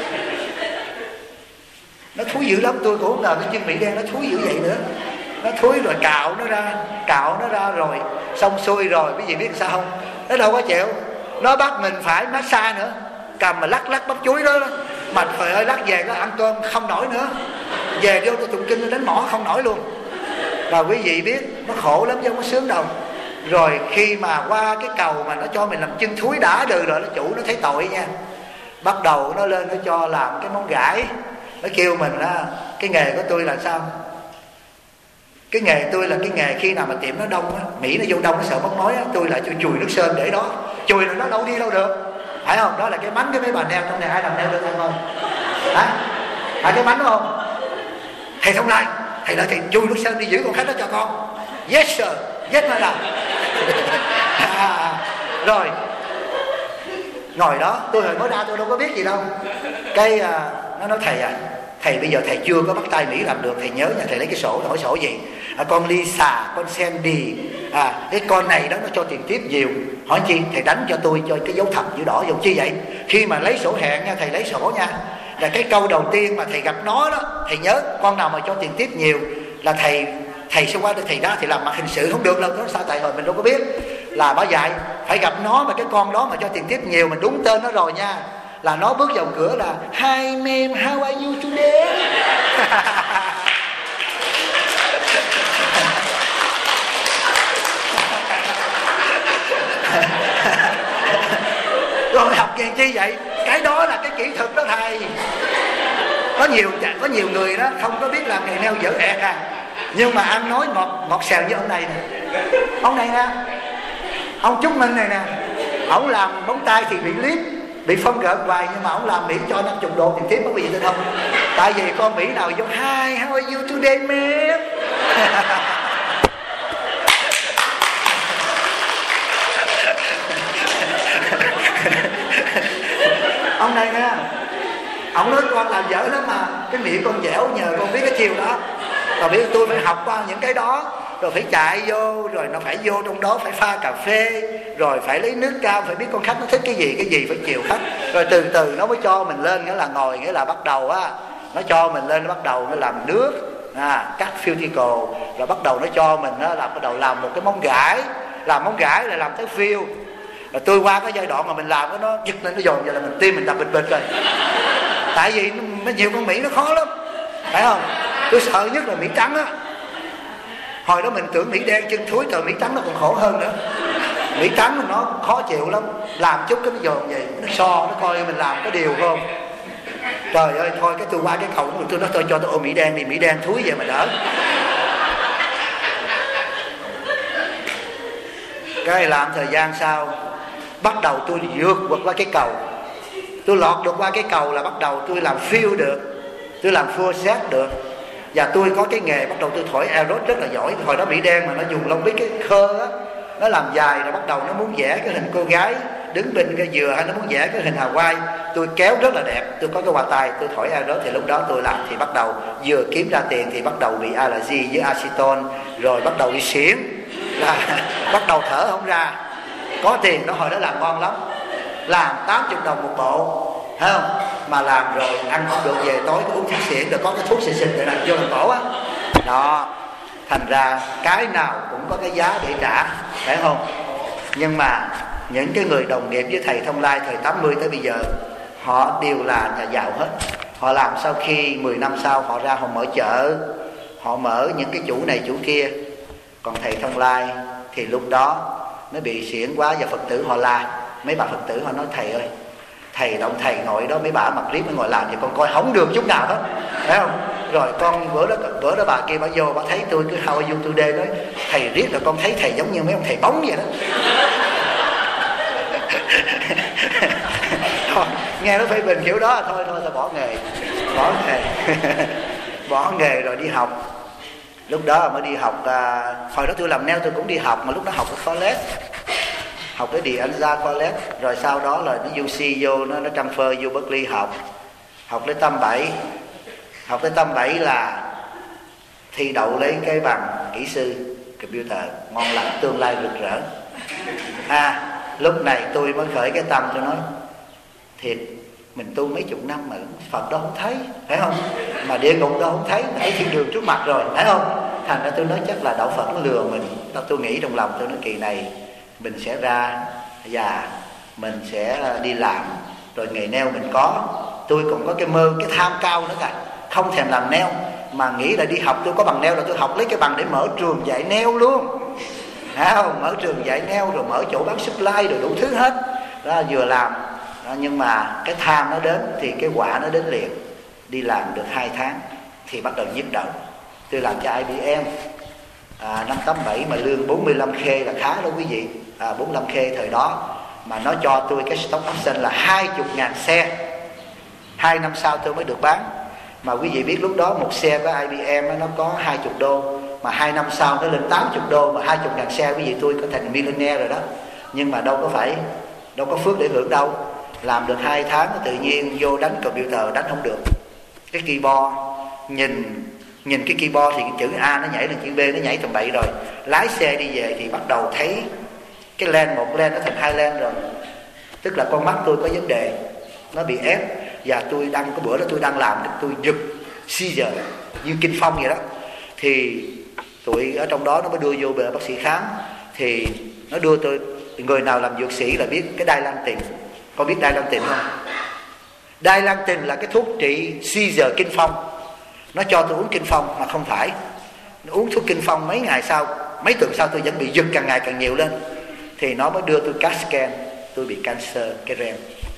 Nó thúi dữ lắm, tôi cũng không ngờ cái chân Mỹ đen nó thúi dữ vậy nữa. Nó thúi rồi cạo nó ra rồi xong xuôi rồi quý vị biết sao không? Nó đâu có chịu, nó bắt mình phải massage nữa, cầm mà lắc bắp chuối đó mà trời ơi, lắc về nó ăn cơm không nổi nữa, về vô tôi tụng kinh nó đánh mỏ không nổi luôn. Và quý vị biết nó khổ lắm chứ không có sướng đâu. Rồi khi mà qua cái cầu mà nó cho mình làm chân thúi đã được rồi, nó chủ nó thấy tội nha, bắt đầu nó lên nó cho làm cái món gãi. Nó kêu mình là cái nghề của tôi là sao? Cái nghề tôi là cái nghề khi nào mà tiệm nó đông á, Mỹ nó vô đông nó sợ mất mối á, tôi lại chùi nước sơn để đó, chùi là nó đâu đi đâu được, phải không? Đó là cái mánh cái mấy bà neo trong này, ai làm neo được không? Hả? Phải cái mánh đúng không? Thầy Thông Lai, thầy lại thầy chùi nước sơn đi giữ con khách đó cho con. Yes sir, yes madam. Rồi ngồi đó, tôi hồi mới ra tôi đâu có biết gì đâu. Cái nó nói thầy thầy bây giờ thầy chưa có bắt tay Mỹ làm được, thầy nhớ nha, thầy lấy cái sổ, hỏi sổ gì? Con Lisa, con Sandy, cái con này đó nó cho tiền tiếp nhiều. Hỏi chi? Thầy đánh cho tôi cho cái dấu thập chữ đỏ dùng chi vậy? Khi mà lấy sổ hẹn nha, thầy lấy sổ nha, là cái câu đầu tiên mà thầy gặp nó đó, thầy nhớ con nào mà cho tiền tiếp nhiều là thầy sẽ qua đây, thầy ra thì làm mặt hình sự không được đâu. Nó sao? Tại hồi mình đâu có biết, là bà dạy phải gặp nó mà cái con đó mà cho tiền tiếp nhiều, mình đúng tên nó rồi nha, là nó bước vào cửa là hi ma'am, how are you today? Rồi học gì chi vậy? Cái đó là cái kỹ thuật đó thầy. Có nhiều người đó không có biết làm nghề neo dở ẹt nhưng mà ăn nói ngọt xèo như ông này nè. Ông này nè, ông Trúc Minh này nè, ông làm bóng tay thì bị liếc, bị phong gợn hoài, nhưng mà ông làm Mỹ cho 50 đô tiền tiếp, có bị gì tin không? Tại vì con Mỹ nào vô hi, how are you today ma'am? Ông này nè, ông nói con làm dở lắm mà cái miệng con dẻo, nhờ con biết cái chiều đó. Rồi biết tôi phải học qua những cái đó, rồi phải chạy vô, rồi nó phải vô trong đó phải pha cà phê, rồi phải lấy nước cam, phải biết con khách nó thích cái gì phải chiều khách, rồi từ từ nó mới cho mình lên, nghĩa là ngồi, nghĩa là bắt đầu á, nó cho mình lên, nó bắt đầu nó làm nước, cắt cuticle, rồi bắt đầu nó cho mình á là bắt đầu làm một cái móng gãi, làm móng gãi là làm tới phiêu. Rồi tôi qua cái giai đoạn mà mình làm nó giật lên nó dồn, vậy là mình tim mình đập bịch bịch rồi. Tại vì nó nhiều con Mỹ nó khó lắm, phải không? Tôi sợ nhất là Mỹ trắng á. Hồi đó mình tưởng Mỹ đen chân thúi, rồi Mỹ trắng nó còn khổ hơn nữa. Mỹ trắng nó khó chịu lắm, làm chút cái nó dồn vậy, nó so, nó coi mình làm có điều không. Trời ơi, thôi cái tôi qua cái cầu tôi nói tôi cho tôi ôm Mỹ đen đi, Mỹ đen thúi về mà đỡ. Cái làm thời gian sau, bắt đầu tôi vượt qua cái cầu, tôi lọt được qua cái cầu là bắt đầu tôi làm fill được, tôi làm full set được, và tôi có cái nghề bắt đầu tôi thổi aerosol rất là giỏi. Hồi đó Mỹ đen mà nó dùng lông biết cái khơ á, nó làm dài rồi bắt đầu nó muốn vẽ cái hình cô gái đứng bên cái dừa, hay nó muốn vẽ cái hình Hawaii, tôi kéo rất là đẹp, tôi có cái hòa tay, tôi thổi aerosol. Thì lúc đó tôi làm thì bắt đầu vừa kiếm ra tiền thì bắt đầu bị allergy với acetone, rồi bắt đầu đi xỉn, là bắt đầu thở không ra. Có tiền đó, hồi đó làm ngon lắm, làm 80 đồng một bộ, thấy không? Mà làm rồi ăn không được, về tối có uống thuốc xịn, rồi có cái thuốc xịn để làm vô làm cổ á. Đó, thành ra cái nào cũng có cái giá để trả, phải không? Nhưng mà những cái người đồng nghiệp với thầy Thông Lai thời 80 tới bây giờ, họ đều là nhà giàu hết. Họ làm sau khi 10 năm sau họ ra họ mở chợ, họ mở những cái chủ này chủ kia. Còn thầy Thông Lai thì lúc đó nó bị xiển quá, và Phật tử họ la, mấy bà Phật tử họ nói thầy ơi, thầy là ông thầy ngồi đó, mấy bà mặc clip mới ngồi làm thì con coi không được chút nào hết, phải không? Rồi con bữa đó bà kia bà vô, bà thấy tôi cứ how are you today, nói thầy riết là con thấy thầy giống như mấy ông thầy bóng vậy đó. Thôi, nghe nó phê bình kiểu đó thôi ta bỏ nghề bỏ nghề rồi đi học. Lúc đó mới đi học, hồi đó tôi làm nail tôi cũng đi học, mà lúc đó học ở college, học cái Die Anza College, rồi sau đó là nó UC vô, nó transfer vô Berkeley học tới tầm 7 là thi đậu lấy cái bằng kỹ sư computer, ngon lành, tương lai rực rỡ. Lúc này tôi mới khởi cái tâm, tôi nói thiệt, mình tu mấy chục năm mà Phật đó không thấy, phải không? Mà địa ngục đó không thấy, thấy thiên đường trước mặt rồi, phải không? Thành ra tôi nói chắc là đạo Phật nó lừa mình. Tôi nghĩ trong lòng tôi nói kỳ này mình sẽ ra và mình sẽ đi làm, rồi nghề nail mình có. Tôi cũng có cái mơ, cái tham cao nữa cả, không thèm làm nail mà nghĩ là đi học. Tôi có bằng nail là tôi học lấy cái bằng để mở trường dạy nail luôn, phải không? Mở trường dạy nail, rồi mở chỗ bán supply, rồi đủ thứ hết đó, vừa làm đó. Nhưng mà cái tham nó đến thì cái quả nó đến liền. Đi làm được 2 tháng thì bắt đầu nhức đầu. Tôi làm cho IBM năm 87 mà lương 45k là khá đó quý vị, 45k thời đó. Mà nó cho tôi cái stock option là 20.000 xe, 2 năm sau tôi mới được bán. Mà quý vị biết lúc đó một xe với IBM nó có 20 đô, mà 2 năm sau nó lên 80 đô và 20.000 xe, quý vị tôi có thành millionaire rồi đó. Nhưng mà đâu có phước để hưởng đâu. Làm được 2 tháng tự nhiên vô đánh computer đánh không được. Cái keyboard nhìn cái keyboard thì cái chữ A nó nhảy lên chữ B nó nhảy tầm bậy rồi. Lái xe đi về thì bắt đầu thấy cái lane, một lane nó thành 2 lane rồi. Tức là con mắt tôi có vấn đề, nó bị ép. Và tôi đăng, có bữa đó tôi đang làm, tôi giật seizure như kinh phong vậy đó. Thì tụi ở trong đó nó mới đưa vô bác sĩ khám. Thì nó đưa tôi, người nào làm dược sĩ là biết cái đai lan tiền. Con biết đai lan tiền không? Đai lan tiền là cái thuốc trị seizure kinh phong. Nó cho tôi uống kinh phong mà không phải. Uống thuốc kinh phong mấy ngày sau, mấy tuần sau tôi vẫn bị giật càng ngày càng nhiều lên. Thì nó mới đưa tôi CAT scan, tôi bị cancer cái ren.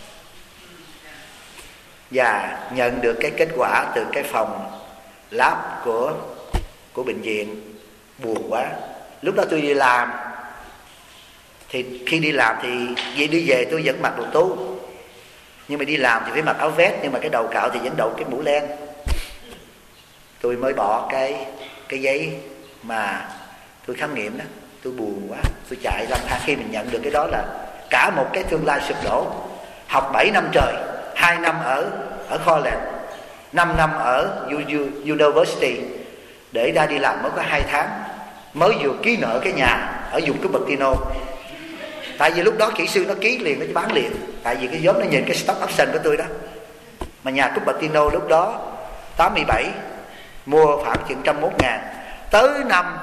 Và nhận được cái kết quả từ cái phòng lab của bệnh viện. Buồn quá. Lúc đó tôi đi làm. Thì khi đi làm thì đi về tôi vẫn mặc đồ tu. Nhưng mà đi làm thì phải mặc áo vest, nhưng mà cái đầu cạo thì vẫn đội cái mũ len. Tôi mới bỏ cái giấy mà tôi khám nghiệm đó. Tôi buồn quá, tôi chạy lang thang. Khi mình nhận được cái đó là cả một cái tương lai sụp đổ. Học 7 năm trời, 2 năm ở college, 5 năm ở university, để ra đi làm mới có 2 tháng, mới vừa ký nợ cái nhà ở vùng Cupertino. Tại vì lúc đó kỹ sư nó ký liền, nó bán liền. Tại vì cái nhóm nó nhìn cái stock option của tôi đó. Mà nhà Cupertino lúc đó 87 mua khoảng chừng 101.000. Tới năm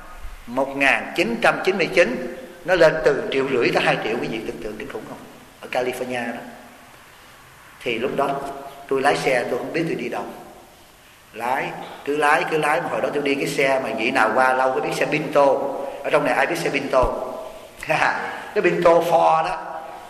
1999 nó lên từ 1,5 triệu tới 2 triệu. Quý vị tưởng tượng kinh khủng không? Ở California đó. Thì lúc đó tôi lái xe, tôi không biết tôi đi đâu. Cứ lái. Mà hồi đó tôi đi cái xe mà vị nào qua lâu có biết xe Pinto. Ở trong này ai biết xe Pinto? Cái Pinto Ford đó.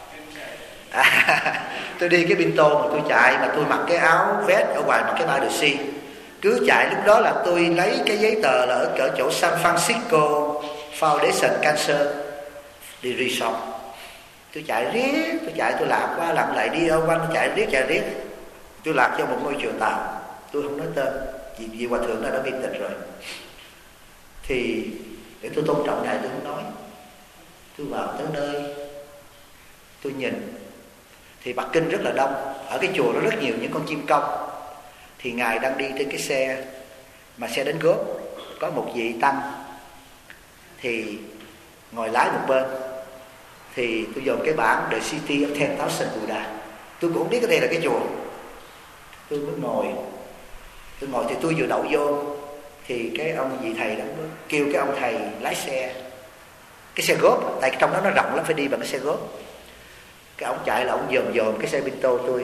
Tôi đi cái Pinto mà tôi chạy, mà tôi mặc cái áo vest ở ngoài, mặc cái ba đờ xi. Cứ chạy, lúc đó là tôi lấy cái giấy tờ là ở chỗ San Francisco Foundation Cancer đi resort. Tôi chạy riết, tôi lạc qua lạc lại, đi ở quanh, chạy riết. Tôi lạc cho một ngôi chùa Tàu, tôi không nói tên vì hòa thượng đã bị tịch rồi. Thì để tôi tôn trọng ngài tôi không nói. Tôi vào tới nơi, tôi nhìn thì Bắc Kinh rất là đông. Ở cái chùa nó rất nhiều những con chim công. Thì ngài đang đi trên cái xe, mà xe đánh góp, có một vị tăng thì ngồi lái một bên. Thì tôi dồn cái bảng The City of 10,000 Buddha. Tôi cũng không biết cái đây là cái chùa. Tôi mới ngồi thì tôi vừa đậu vô thì cái ông vị thầy đó kêu cái ông thầy lái xe, cái xe góp, tại trong đó nó rộng lắm, phải đi bằng cái xe góp. Cái ông chạy là ông dòm cái xe Pinto tôi.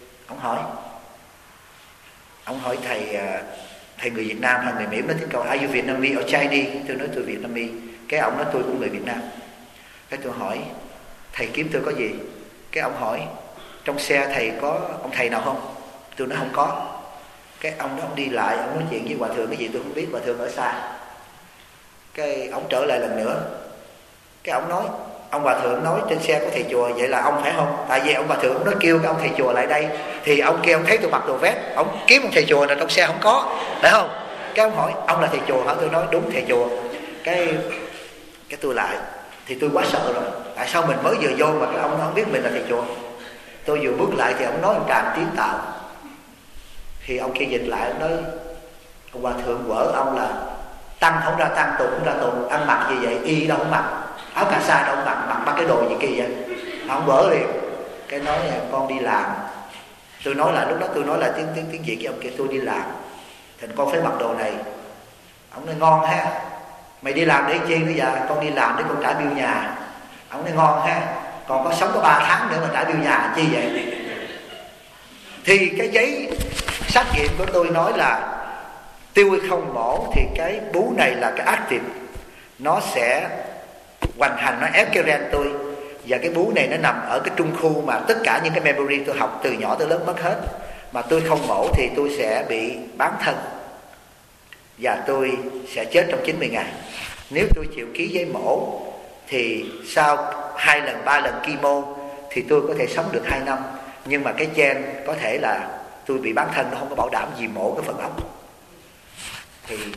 Ông hỏi thầy người Việt Nam hay người Mỹ? Nó tiếng câu are you Vietnamese or Chinese? Tôi nói tôi Vietnamese. Cái ông nói tôi cũng người Việt Nam. Cái tôi hỏi thầy kiếm tôi có gì? Cái ông hỏi trong xe thầy có ông thầy nào không? Tôi nói không có. Cái ông đó ông đi lại, ông nói chuyện với hòa thượng cái gì tôi không biết, hòa thượng ở xa. Cái ông trở lại lần nữa. Cái ông nói ông hòa thượng nói trên xe có thầy chùa, vậy là ông phải không? Tại vì ông hòa thượng nó kêu cái ông thầy chùa lại đây. Thì ông kia ông thấy tôi mặc đồ vest, ông kiếm ông thầy chùa là trong xe không có, phải không? Cái ông hỏi ông là thầy chùa hả? Tôi nói đúng thầy chùa. Cái tôi lại thì tôi quá sợ rồi. Tại sao mình mới vừa vô mà cái ông nó không biết mình là thầy chùa? Tôi vừa bước lại thì ông nói một tràng tiếng Tàu. Thì ông kia dịch lại, ông nói ông hòa thượng vợ ông là tăng không ra tăng, tùng không ra tùng, ăn mặc như vậy, y đâu không mặc, áo cà sa đâu không mặc cái đồ gì kỳ vậy. Ông vỡ liền. Cái nói con đi làm. Tôi nói là lúc đó tôi nói là tiếng Việt với ông kia, tôi đi làm thành con phải mặc đồ này. Ông nói ngon ha, mày đi làm để chi bây giờ? Con đi làm để con trả bill nhà. Ông nói ngon ha, còn có sống có 3 tháng nữa mà trả bill nhà chi vậy? Thì cái giấy xét nghiệm của tôi nói là tiêu hay không mổ, thì cái bú này là cái active, nó sẽ hoành hành, nó ép cái ren tôi. Và cái bú này nó nằm ở cái trung khu mà tất cả những cái memory tôi học từ nhỏ tới lớn mất hết. Mà tôi không mổ thì tôi sẽ bị bán thân và tôi sẽ chết trong 90 ngày. Nếu tôi chịu ký giấy mổ thì sau 2 lần 3 lần chemo thì tôi có thể sống được 2 năm. Nhưng mà cái gen có thể là tôi bị bán thân, nó không có bảo đảm gì mổ cái phần ốc. Thì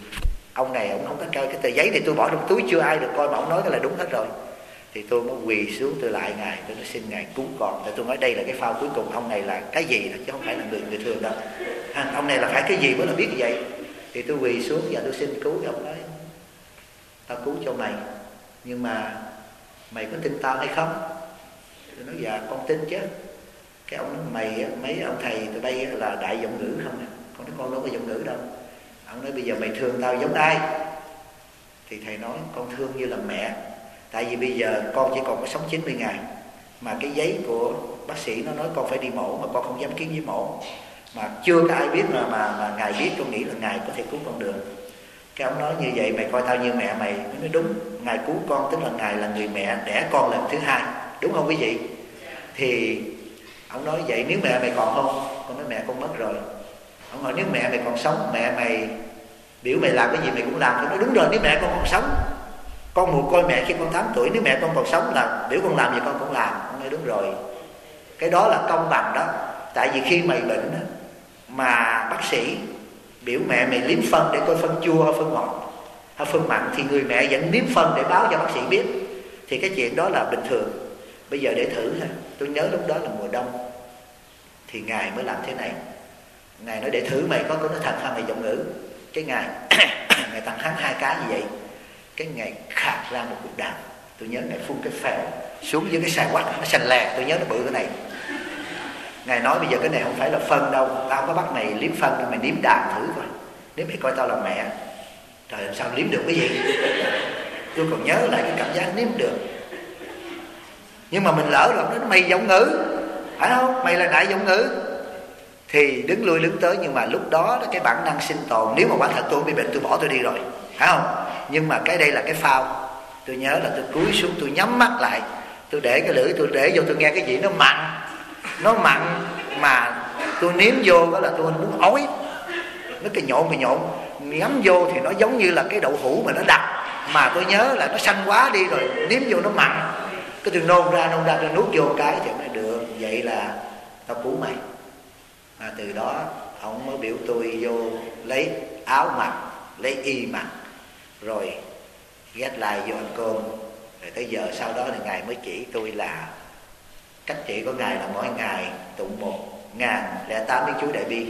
ông này ông không có coi cái tờ giấy thì tôi bỏ trong túi, chưa ai được coi mà ông nói cái là đúng hết rồi. Thì tôi mới quỳ xuống tôi lại ngài, tôi nói xin ngài cứu con. Tại tôi nói đây là cái phao cuối cùng, ông này là cái gì đó, chứ không phải là người thường đâu. Ông này là phải cái gì mới là biết như vậy. Thì tôi quỳ xuống và tôi xin cứu. Ông nói tao cứu cho mày, nhưng mà mày có tin tao hay không? Tôi nói dạ con tin chứ. Cái ông nói mày, mấy ông thầy tụi bay là đại giọng ngữ không? Con nói con đâu có giọng ngữ đâu. Ông nói bây giờ mày thương tao giống ai? Thì thầy nói con thương như là mẹ. Tại vì bây giờ con chỉ còn có sống 90 ngày, mà cái giấy của bác sĩ nó nói con phải đi mổ, mà con không dám ký giấy mổ, mà chưa có ai biết mà ngài biết, con nghĩ là ngài có thể cứu con được. Cái ông nói như vậy mày coi tao như mẹ mày. Nó nói đúng, ngài cứu con tức là ngài là người mẹ đẻ con lần thứ hai, đúng không quý vị? Thì ông nói vậy nếu mẹ mày còn không? Con nói mẹ con mất rồi. Ông hỏi nếu mẹ mày còn sống, mẹ mày biểu mày làm cái gì mày cũng làm. Tôi nói đúng rồi, nếu mẹ con còn sống, con mồ côi mẹ khi con 8 tuổi, nếu mẹ con còn sống là biểu con làm gì con cũng làm. Ông nói đúng rồi, cái đó là công bằng đó. Tại vì khi mày bệnh mà bác sĩ biểu mẹ mày liếm phân để coi phân chua hay phân ngọt hay phân mặn, thì người mẹ vẫn liếm phân để báo cho bác sĩ biết. Thì cái chuyện đó là bình thường. Bây giờ để thử ha, tôi nhớ lúc đó là mùa đông, thì ngài mới làm thế này. Ngài nói để thử mày có nói thật hay mày giọng ngữ. Cái ngài ngài tặng hắn 2 cái như vậy. Cái ngài khạc ra một cục đàm. Tôi nhớ ngài phun cái phèo xuống dưới cái xà quách, nó xanh lè, tôi nhớ nó bự cái này. Ngài nói bây giờ cái này không phải là phân đâu, tao có bắt mày liếm phân, mày nếm đàm thử coi, nếu mày coi tao là mẹ. Trời, làm sao liếm được cái gì? Tôi còn nhớ lại cái cảm giác nếm được. Nhưng mà mình lỡ rồi, nó mày giọng ngữ, phải không? Mày là đại giọng ngữ. Thì đứng lui đứng tới, nhưng mà lúc đó cái bản năng sinh tồn, nếu mà quả thật tôi bị bệnh tôi bỏ tôi đi rồi, phải không? Nhưng mà cái đây là cái phao. Tôi nhớ là tôi cúi xuống, tôi nhắm mắt lại, tôi để cái lưỡi tôi để vô, tôi nghe cái gì nó mặn mà tôi nếm vô đó là tôi muốn ói. Nó cái nhộn nhắm vô thì nó giống như là cái đậu hũ mà nó đặc, mà tôi nhớ là nó xanh quá đi rồi, nếm vô nó mặn. Cái tôi nôn ra tôi nuốt vô cái thì nó được. Vậy là tao cứu mày. Từ đó ông mới biểu tôi vô lấy áo mặc, lấy y mặc, rồi ghét lại vô ăn cơm. Rồi tới giờ sau đó thì ngài mới chỉ tôi là cách trị của ngài là mỗi ngày tụng 1008 biến chú đại bi.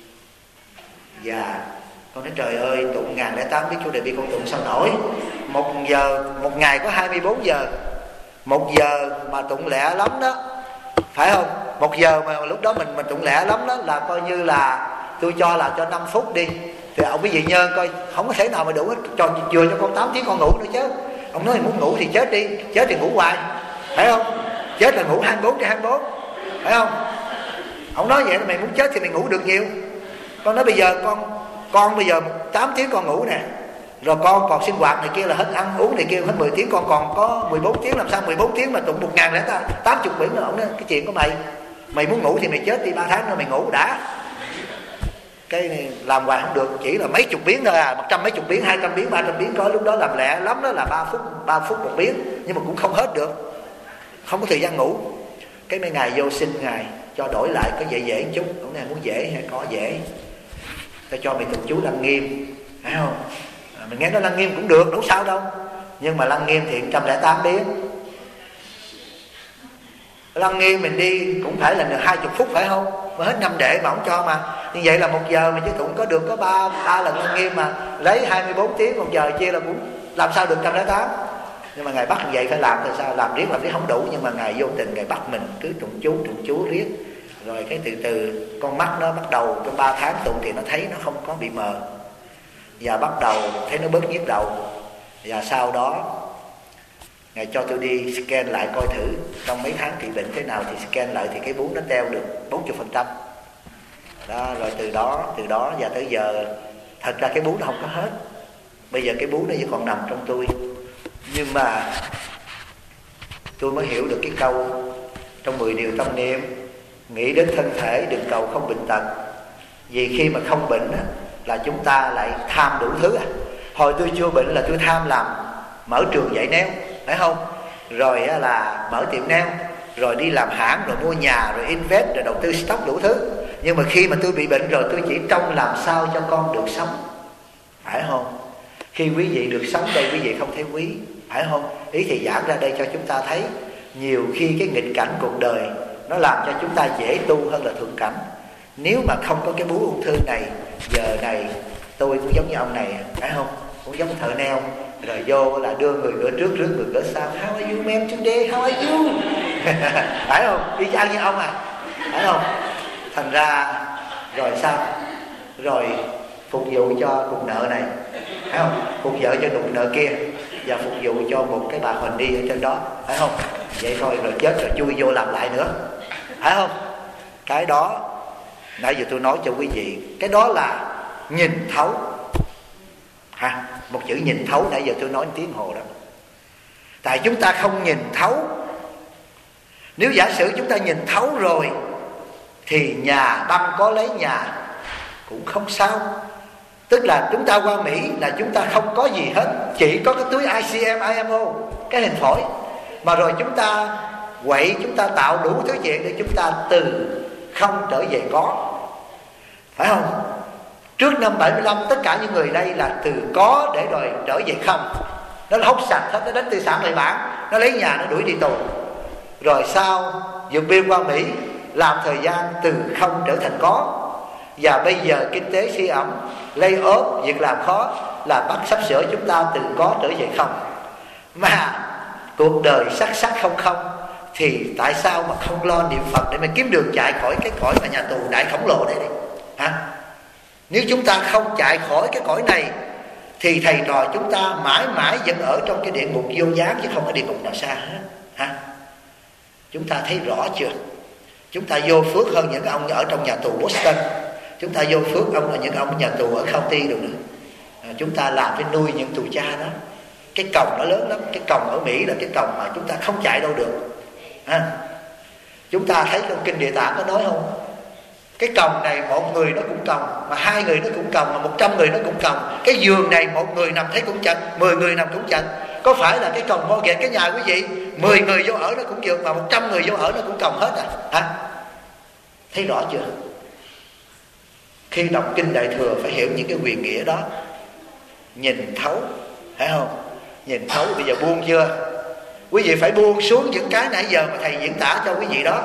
Và con nói trời ơi, tụng 1008 biến chú đại bi con tụng sao nổi? Một ngày có 24 giờ, 1 giờ mà tụng lẹ lắm đó, phải không? 1 giờ mà lúc đó mình tụng lẹ lắm đó là coi như là tôi cho là cho 5 phút đi. Thì ông quý vị nhớ coi, không có thể nào mà đủ hết, vừa cho con 8 tiếng con ngủ nữa chứ. Ông nói muốn ngủ thì chết đi, chết thì ngủ hoài, phải không? Chết là ngủ 24/24, phải không? Ông nói vậy là mày muốn chết thì mày ngủ được nhiều. Con nói bây giờ con bây giờ 8 tiếng con ngủ nè, rồi con còn sinh hoạt này kia là hết ăn uống này kia hết 10 tiếng, con còn có 14 tiếng, làm sao 14 tiếng mà tụng 1080 biển nữa. Ông nói cái chuyện của mày muốn ngủ thì mày chết đi, 3 tháng nữa mày ngủ đã. Cái này làm hoài không được, chỉ là mấy chục biến thôi 100 mấy chục biến, 200 biến, 300 biến. Có lúc đó làm lẹ lắm đó là 3 phút 1 biến, nhưng mà cũng không hết được, không có thời gian ngủ. Cái mấy ngày vô xin ngài cho đổi lại có dễ một chút. Ông này muốn dễ hay có dễ, ta cho mày tụng chú Lăng Nghiêm, phải không? Mình nghe nói Lăng Nghiêm cũng được, đâu sao đâu. Nhưng mà Lăng Nghiêm thì 108 biến. Lăng Nghiêm mình đi cũng phải là được 20 phút, phải không? Mà hết 5 đệ mà không cho mà. Như vậy là 1 giờ mình chỉ tụng có được có 3 lần Lăng Nghiêm, mà lấy 24 tiếng 1 giờ chia là cũng làm sao được 108. Nhưng mà ngài bắt như vậy phải làm, tại sao? Làm riết là biết không đủ, nhưng mà ngài vô tình ngài bắt mình cứ tụng chú riết. Rồi cái từ từ con mắt nó bắt đầu trong 3 tháng tụng thì nó thấy nó không có bị mờ, và bắt đầu thấy nó bớt nhức đầu. Và sau đó ngài cho tôi đi scan lại coi thử trong mấy tháng trị bệnh thế nào, thì scan lại thì cái bú nó teo được 40%. Đó, rồi từ đó và tới giờ thật ra cái bú nó không có hết. Bây giờ cái bú nó vẫn còn nằm trong tôi. Nhưng mà tôi mới hiểu được cái câu trong 10 điều tâm niệm: nghĩ đến thân thể đừng cầu không bệnh tật. Vì khi mà không bệnh là chúng ta lại tham đủ thứ. Hồi tôi chưa bệnh là tôi tham làm mở trường dạy neo, phải không? Rồi là mở tiệm neo, rồi đi làm hãng, rồi mua nhà, rồi invest, rồi đầu tư stock đủ thứ. Nhưng mà khi mà tôi bị bệnh rồi, tôi chỉ trông làm sao cho con được sống, phải không? Khi quý vị được sống đây, quý vị không thấy quý, phải không? Ý thì giảng ra đây cho chúng ta thấy nhiều khi cái nghịch cảnh cuộc đời nó làm cho chúng ta dễ tu hơn là thuận cảnh. Nếu mà không có cái búa ung thư này, giờ này tôi cũng giống như ông này, phải không? Cũng giống thợ neo, rồi vô là đưa người gỡ trước, rước người gỡ sau. How are you ma'am today? How are you? Phải không? Y chang như ông à, phải không? Thành ra rồi sao? Rồi phục vụ cho cục nợ này, phải không? Phục vụ cho cục nợ kia, và phục vụ cho một cái bà Huỳnh đi ở trên đó, phải không? Vậy thôi, rồi chết rồi chui vô làm lại nữa, phải không? Cái đó nãy giờ tôi nói cho quý vị, cái đó là nhìn thấu ha. Một chữ nhìn thấu nãy giờ tôi nói tiếng hồ đó. Tại chúng ta không nhìn thấu. Nếu giả sử chúng ta nhìn thấu rồi thì nhà băng có lấy nhà cũng không sao. Tức là chúng ta qua Mỹ là chúng ta không có gì hết, chỉ có cái túi ICM, IMO, cái hình phổi. Mà rồi chúng ta quậy, chúng ta tạo đủ thứ chuyện để chúng ta từ không trở về có, phải không? Trước năm 75 tất cả những người đây là từ có để rồi trở về không. Nó hốc sạch hết, nó đánh tư sản lại bản, nó lấy nhà, nó đuổi đi tù. Rồi sau vượt biên qua Mỹ, làm thời gian từ không trở thành có. Và bây giờ kinh tế suy ẩm, lay off, việc làm khó, là bắt sắp sửa chúng ta từ có trở về không. Mà cuộc đời sắc sắc không không, thì tại sao mà không lo niệm Phật để mà kiếm đường chạy khỏi cái cõi mà nhà tù đại khổng lồ này đi, hả? Nếu chúng ta không chạy khỏi cái cõi này thì thầy trò chúng ta mãi mãi vẫn ở trong cái địa ngục vô gián, chứ không có địa ngục nào xa hết, hả? Chúng ta thấy rõ chưa? Chúng ta vô phước hơn những ông ở trong nhà tù Boston, chúng ta vô phước hơn những ông nhà tù ở County được nữa. Chúng ta làm với nuôi những tù cha đó. Cái còng nó lớn lắm. Cái còng ở Mỹ là cái còng mà chúng ta không chạy đâu được, ha? Chúng ta thấy trong kinh Địa Tạng có nói không? Cái còng này một người nó cũng còng, mà hai người nó cũng còng, mà 100 người nó cũng còng. Cái giường này một người nằm thấy cũng chật, 10 người nằm cũng chật. Có phải là cái còng mo ghẹt cái nhà quý vị, 10 người vô ở nó cũng chật, mà 100 người vô ở nó cũng còng hết à, hả? Thấy rõ chưa? Khi đọc kinh Đại Thừa phải hiểu những cái quyền nghĩa đó, nhìn thấu, phải không? Nhìn thấu. Bây giờ buông chưa? Quý vị phải buông xuống những cái nãy giờ mà thầy diễn tả cho quý vị đó.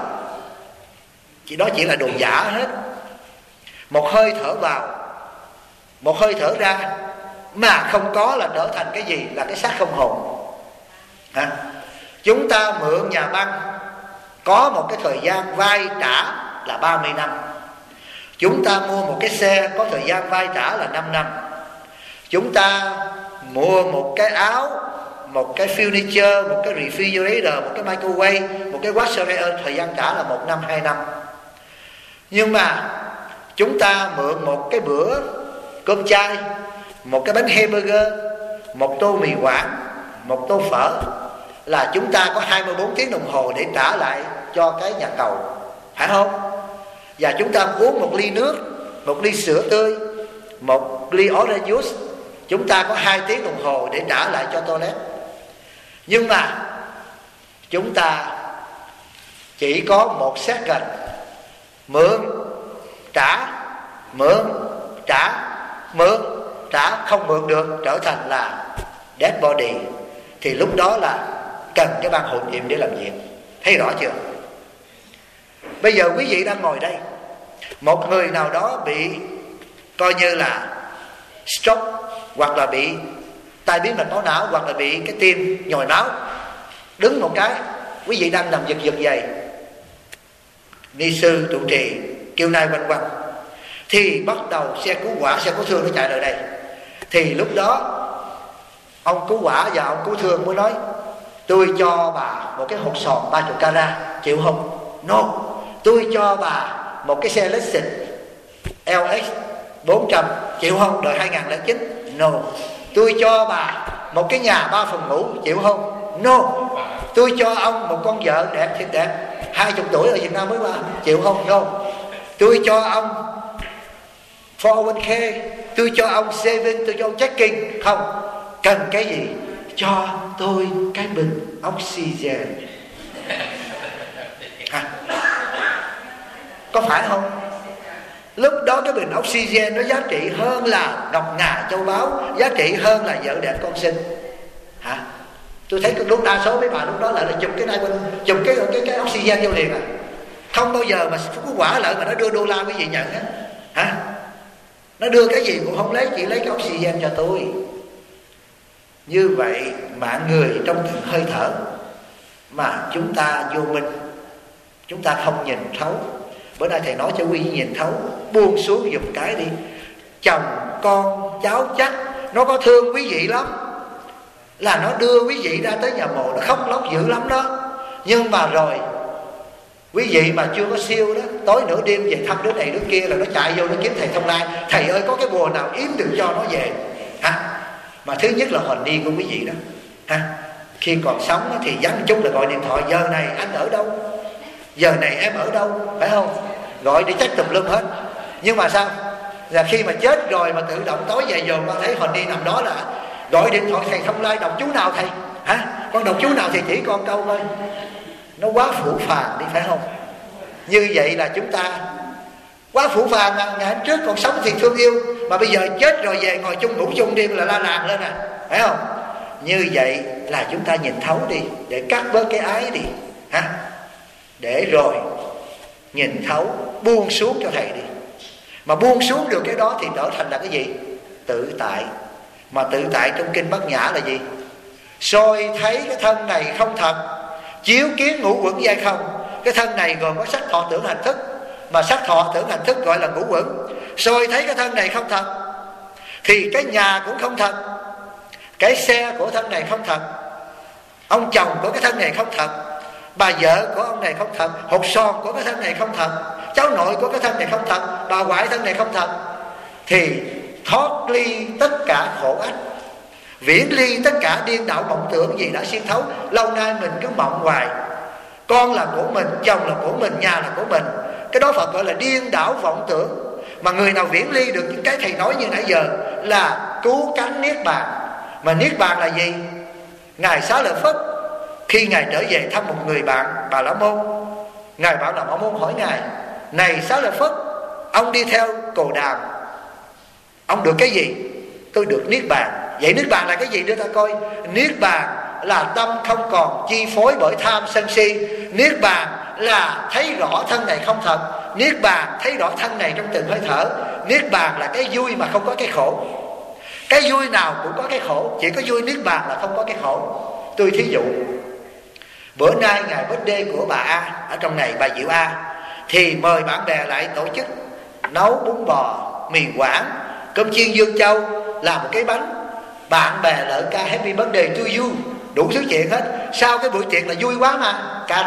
Chỉ đó chỉ là đồ giả hết. Một hơi thở vào, một hơi thở ra, mà không có là trở thành cái gì? Là cái xác không hồn, hả? Chúng ta mượn nhà băng có một cái thời gian vay trả là 30 năm. Chúng ta mua một cái xe có thời gian vay trả là 5 năm. Chúng ta mua một cái áo, một cái furniture, một cái refrigerator, một cái microwave, một cái washer dryer, thời gian trả là 1 năm, 2 năm. Nhưng mà chúng ta mượn một cái bữa cơm chay, một cái bánh hamburger, một tô mì Quảng, một tô phở, là chúng ta có 24 tiếng đồng hồ để trả lại cho cái nhà cầu, phải không? Và chúng ta uống một ly nước, một ly sữa tươi, một ly orange juice, chúng ta có 2 tiếng đồng hồ để trả lại cho toilet. Nhưng mà chúng ta chỉ có 1 second, mượn trả, mượn trả, mượn trả, không mượn được, trở thành là dead body. Thì lúc đó là cần cái ban hộ niệm để làm việc. Thấy rõ chưa? Bây giờ quý vị đang ngồi đây, một người nào đó bị coi như là stroke, hoặc là bị tai biến mạch máu não, hoặc là bị cái tim nhồi máu, đứng một cái, quý vị đang nằm giật giật vậy, ni sư trụ trì kêu nai quanh quanh, thì bắt đầu xe cứu hỏa, xe cứu thương nó chạy lại đây. Thì lúc đó ông cứu hỏa và ông cứu thương mới nói: tôi cho bà một cái hột sòn 30 carat, chịu không? No. Tôi cho bà một cái xe Lexus LX 400, chịu không? Đời 2009. No. Tôi cho bà một cái nhà 3 phòng ngủ, chịu không? No. Tôi cho ông một con vợ đẹp thiệt đẹp, 20 tuổi ở Việt Nam mới qua, chịu không? No. Tôi cho ông 401k, tôi cho ông saving, tôi cho ông checking. Không. Cần cái gì? Cho tôi cái bình oxygen. Có phải không? Lúc đó cái bình oxygen nó giá trị hơn là ngọc ngà châu báu, giá trị hơn là vợ đẹp con sinh. Hả? Tôi thấy lúc đa số mấy bà lúc đó là chụp cái này bên, chụp cái oxygen vô liền à. Không bao giờ mà có quả lợi mà nó đưa đô la quý vị nhận á. Hả? Nó đưa cái gì cũng không lấy, chỉ lấy cái oxygen cho tôi. Như vậy mạng người trong từng hơi thở mà chúng ta vô minh, chúng ta không nhìn thấu. Bữa nay thầy nói cho quý vị nhìn thấu, buông xuống giùm cái đi. Chồng con cháu chắc nó có thương quý vị lắm, là nó đưa quý vị ra tới nhà mộ, nó khóc lóc dữ lắm đó. Nhưng mà rồi quý vị mà chưa có siêu đó, tối nửa đêm về thăm đứa này đứa kia là nó chạy vô nó kiếm thầy Thông Lai. Thầy ơi có cái bùa nào yếm đừng cho nó về. Hả? Mà thứ nhất là hồn đi của quý vị đó. Hả? Khi còn sống thì nhắn chúng là gọi điện thoại, giờ này anh ở đâu, giờ này em ở đâu, phải không? Gọi đi chắc tùm lum hết. Nhưng mà sao? Là khi mà chết rồi mà tự động tối về dồn con thấy hồn đi nằm đó là gọi điện thoại thầy Thông Lai, đọc chú nào thầy? Hả? Con đọc chú nào thì chỉ con câu thôi. Nó quá phủ phàng đi, phải không? Như vậy là chúng ta quá phủ phàng mà. Ngày hôm trước còn sống thì thương yêu, mà bây giờ chết rồi về ngồi chung ngủ chung đêm là la làng lên à, phải không? Như vậy là chúng ta nhìn thấu đi, để cắt bớt cái ái đi. Hả? Để rồi nhìn thấu, buông xuống cho thầy đi. Mà buông xuống được cái đó thì trở thành là cái gì? Tự tại. Mà tự tại trong kinh Bát Nhã là gì? Soi thấy cái thân này không thật, chiếu kiến ngũ uẩn giai không. Cái thân này gồm có sắc thọ tưởng hành thức, mà sắc thọ tưởng hành thức gọi là ngũ uẩn. Soi thấy cái thân này không thật thì cái nhà cũng không thật, cái xe của thân này không thật, ông chồng của cái thân này không thật, bà vợ của ông này không thật, hột son của cái thân này không thật, cháu nội của cái thân này không thật, bà ngoại thân này không thật. Thì thoát ly tất cả khổ ách, viễn ly tất cả điên đảo mộng tưởng gì đã xuyên thấu. Lâu nay mình cứ mộng hoài, con là của mình, chồng là của mình, nhà là của mình. Cái đó Phật gọi là điên đảo vọng tưởng. Mà người nào viễn ly được những cái thầy nói như nãy giờ là cứu cánh niết bàn. Mà niết bàn là gì? Ngài Xá Lợi Phất khi Ngài trở về thăm một người bạn Bà La Môn, Ngài Bảo La Môn hỏi Ngài: này Xá Lợi Phất, ông đi theo Cồ Đàm, ông được cái gì? Tôi được niết bàn. Vậy niết bàn là cái gì đưa ta coi? Niết bàn là tâm không còn chi phối bởi tham sân si. Niết bàn là thấy rõ thân này không thật. Niết bàn thấy rõ thân này trong từng hơi thở. Niết bàn là cái vui mà không có cái khổ. Cái vui nào cũng có cái khổ, chỉ có vui niết bàn là không có cái khổ. Tôi thí dụ, bữa nay ngày birthday của bà A ở trong này, bà Diệu A, thì mời bạn bè lại tổ chức nấu bún bò, mì Quảng, cơm chiên Dương Châu, làm một cái bánh. Bạn bè lợi ca happy birthday to you, đủ thứ chuyện hết. Sau cái buổi tiệc là vui quá mà.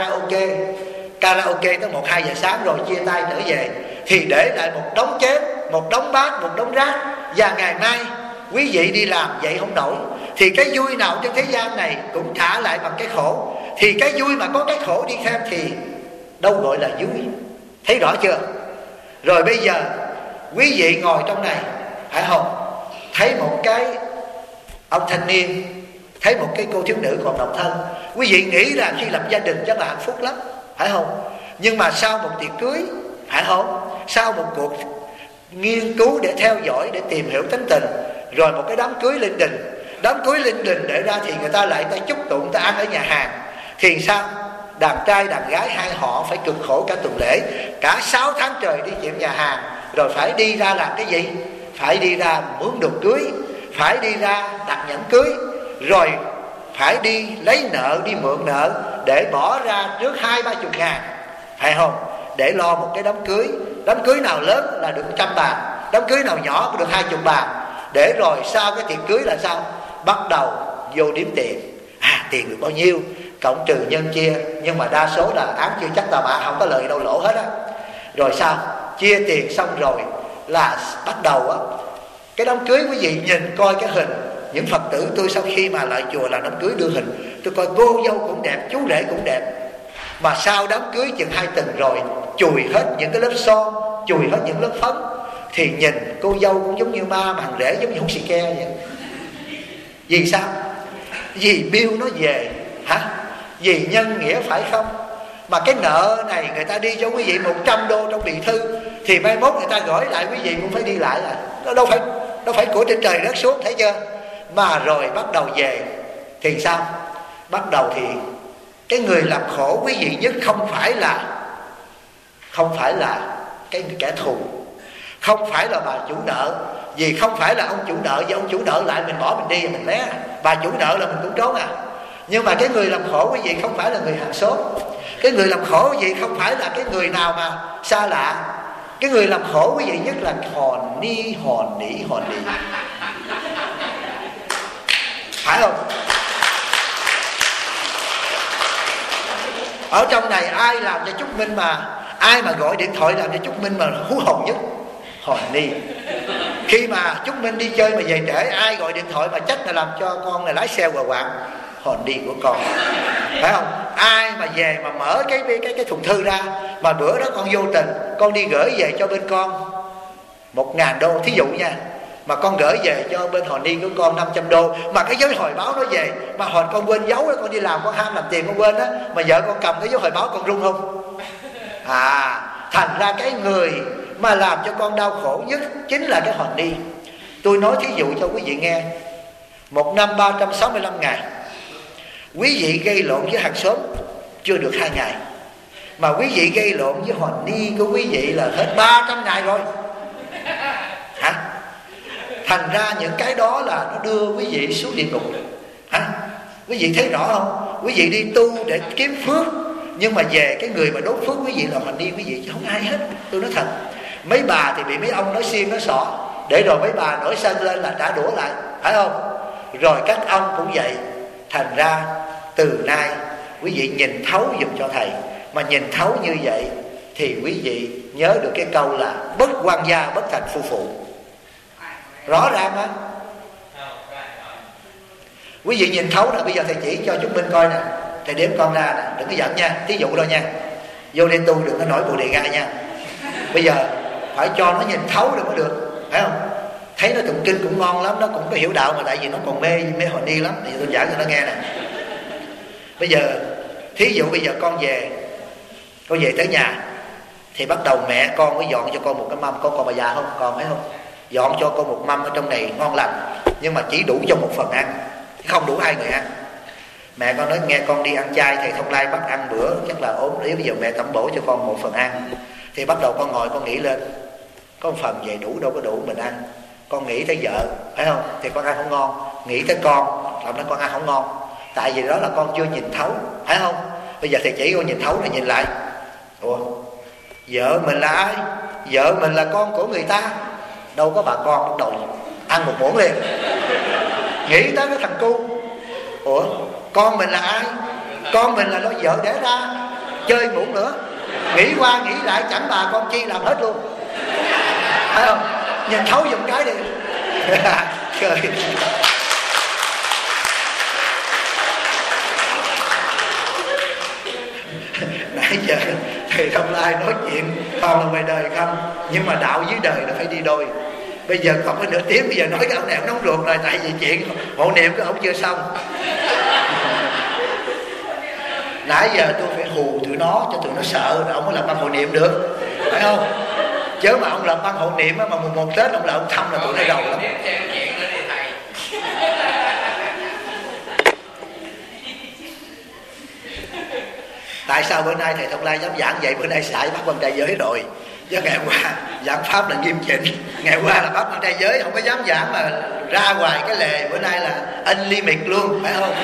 Karaoke tới 1-2 giờ sáng rồi chia tay trở về. Thì để lại một đống chén, một đống bát, một đống rác. Và ngày mai quý vị đi làm vậy không nổi. Thì cái vui nào trên thế gian này cũng trả lại bằng cái khổ. Thì cái vui mà có cái khổ đi theo thì đâu gọi là vui. Thấy rõ chưa? Rồi bây giờ quý vị ngồi trong này, phải không? Thấy một cái ông thanh niên, thấy một cái cô thiếu nữ còn độc thân, quý vị nghĩ là khi lập gia đình chắc là hạnh phúc lắm, phải không? Nhưng mà sau một tiệc cưới, phải không? Sau một cuộc nghiên cứu để theo dõi, để tìm hiểu tính tình, rồi một cái đám cưới linh đình. Đám cưới linh đình để ra thì người ta lại ta chúc tụng, ta ăn ở nhà hàng. Thì sao? Đàn trai đàn gái hai họ phải cực khổ cả tuần lễ, cả 6 tháng trời đi chịu nhà hàng, rồi phải đi ra làm cái gì? Phải đi ra mướn đồ cưới, phải đi ra đặt nhẫn cưới, rồi phải đi lấy nợ, đi mượn nợ để bỏ ra trước 20-30 ngàn, phải không? Để lo một cái đám cưới. Đám cưới nào lớn là được 100 bàn, đám cưới nào nhỏ cũng được 20 bàn. Để rồi sau cái tiệc cưới là sao? Bắt đầu vô đếm tiền. Tiền được bao nhiêu, cộng trừ nhân chia. Nhưng mà đa số là án chưa chắc tà bạ, không có lời đâu, lỗ hết á. Rồi sao? Chia tiền xong rồi là bắt đầu á, cái đám cưới quý vị nhìn coi cái hình. Những Phật tử tôi sau khi mà lại chùa làm đám cưới đưa hình, tôi coi cô dâu cũng đẹp, chú rể cũng đẹp. Mà sau đám cưới chừng 2 tuần rồi chùi hết những cái lớp son, chùi hết những lớp phấn, thì nhìn cô dâu cũng giống như ma, mà thằng rể giống như hút xì ke vậy. Vì sao? Vì bill nó về. Hả? Vì nhân nghĩa, phải không? Mà cái nợ này người ta đi cho quý vị 100 đô trong bì thư, thì mai mốt người ta gửi lại quý vị cũng phải đi lại là nó đâu phải của trên trời rớt xuống, thấy chưa? Mà rồi bắt đầu về thì sao? Bắt đầu thì cái người làm khổ quý vị nhất không phải là cái kẻ thù, không phải là bà chủ nợ, vì không phải là ông chủ nợ, vì ông chủ nợ lại mình bỏ mình đi mình lé, bà chủ nợ là mình cũng trốn à. Nhưng mà cái người làm khổ quý vị không phải là người hàng xóm, cái người làm khổ quý vị không phải là cái người nào mà xa lạ, cái người làm khổ quý vị nhất là hòn ni, phải không? Ở trong này ai làm cho Trúc Minh ai mà gọi điện thoại làm cho Trúc Minh mà hú hồn nhất? Hòn ni. Khi mà Trúc Minh đi chơi mà về trễ, ai gọi điện thoại mà trách là làm cho con này lái xe quà quạng? Hòn ni của con, phải không? Ai mà về mà mở cái thùng thư ra, mà bữa đó con vô tình con đi gửi về cho bên con 1.000 đô thí dụ nha, mà con gửi về cho bên Hòn Ni của con 500 đô, mà cái dấu hồi báo nó về mà hồi con quên giấu đó, con đi làm con ham làm tiền con quên đó, mà vợ con cầm cái dấu hồi báo con run không? Thành ra cái người mà làm cho con đau khổ nhất chính là cái Hòn Ni. Tôi nói thí dụ cho quý vị nghe, một năm 365 ngày, quý vị gây lộn với hàng xóm chưa được 2 ngày, mà quý vị gây lộn với Hòn Ni của quý vị là hết 300 ngày rồi. Hả? Thành ra những cái đó là nó đưa quý vị xuống địa ngục. Hả? Quý vị thấy rõ không? Quý vị đi tu để kiếm phước, nhưng mà về cái người mà đốt phước quý vị là Hòn Ni quý vị chứ không ai hết. Tôi nói thật, mấy bà thì bị mấy ông nói xiên nói xỏ, để rồi mấy bà nổi sân lên là trả đũa lại, phải không? Rồi các ông cũng vậy. Thành ra từ nay quý vị nhìn thấu giùm cho thầy. Mà nhìn thấu như vậy thì quý vị nhớ được cái câu là bất quan gia bất thành phu phụ. Rõ ràng á. Quý vị nhìn thấu nè, bây giờ thầy chỉ cho chúng mình coi nè, thầy đếm con ra nè, đừng có giận nha, thí dụ thôi nha. Vô đây tu đừng có nổi bồ đề gai nha. Bây giờ phải cho nó nhìn thấu được mới được, phải không? Thấy nó tụng kinh cũng ngon lắm, nó cũng có hiểu đạo, mà tại vì nó còn mê Hòn Ni lắm, thì tôi giảng cho nó nghe nè. Bây giờ thí dụ bây giờ con về tới nhà thì bắt đầu mẹ con mới dọn cho con một cái mâm. Con còn bà già không? Còn phải không? Dọn cho con một mâm ở trong này ngon lành, nhưng mà chỉ đủ cho một phần ăn, không đủ 2 người ăn. Mẹ con nói nghe con đi ăn chay, thầy Thông Lai bắt ăn bữa chắc là ốm đấy, bây giờ mẹ tẩm bổ cho con một phần ăn. Thì bắt đầu con ngồi con nghĩ lên, có một phần về đủ đâu có đủ mình ăn. Con nghĩ tới vợ, phải không? Thì con ăn không ngon. Nghĩ tới con, làm nó con ăn không ngon. Tại vì đó là con chưa nhìn thấu, phải không? Bây giờ thầy chỉ con nhìn thấu là nhìn lại. Ủa, vợ mình là ai? Vợ mình là con của người ta. Đâu có bà con bắt đầu ăn một muỗng liền. Nghĩ tới cái thằng cu. Ủa, con mình là ai? Con mình là lo vợ đẻ ra, chơi muỗng nữa. Nghĩ qua nghĩ lại chẳng bà con chi làm hết luôn, phải không? Nhìn thấu giùm cái đi. Cười. Nãy giờ thầy Thông Lai nói chuyện toàn là ngoài đời không, nhưng mà đạo dưới đời nó phải đi đôi. Bây giờ còn có nửa tiếng, bây giờ nói cái ông này ông nóng ruột rồi, tại vì chuyện hộ niệm của ông chưa xong. Nãy giờ tôi phải hù tụi nó cho tụi nó sợ rồi ông mới làm băng hộ niệm được, phải không? Chứ mà ông làm băng hộ niệm mà mùng 1 Tết ông là ông thăm là tụi nó đầu lắm. Tại sao bữa nay thầy Thông Lai dám giảng vậy? Bữa nay xài bắt quan trai giới rồi, chứ ngày qua giảng pháp là nghiêm chỉnh. Ngày qua là bắt quan trai giới, không có dám giảng mà ra ngoài cái lề. Bữa nay là unlimited luôn, phải không?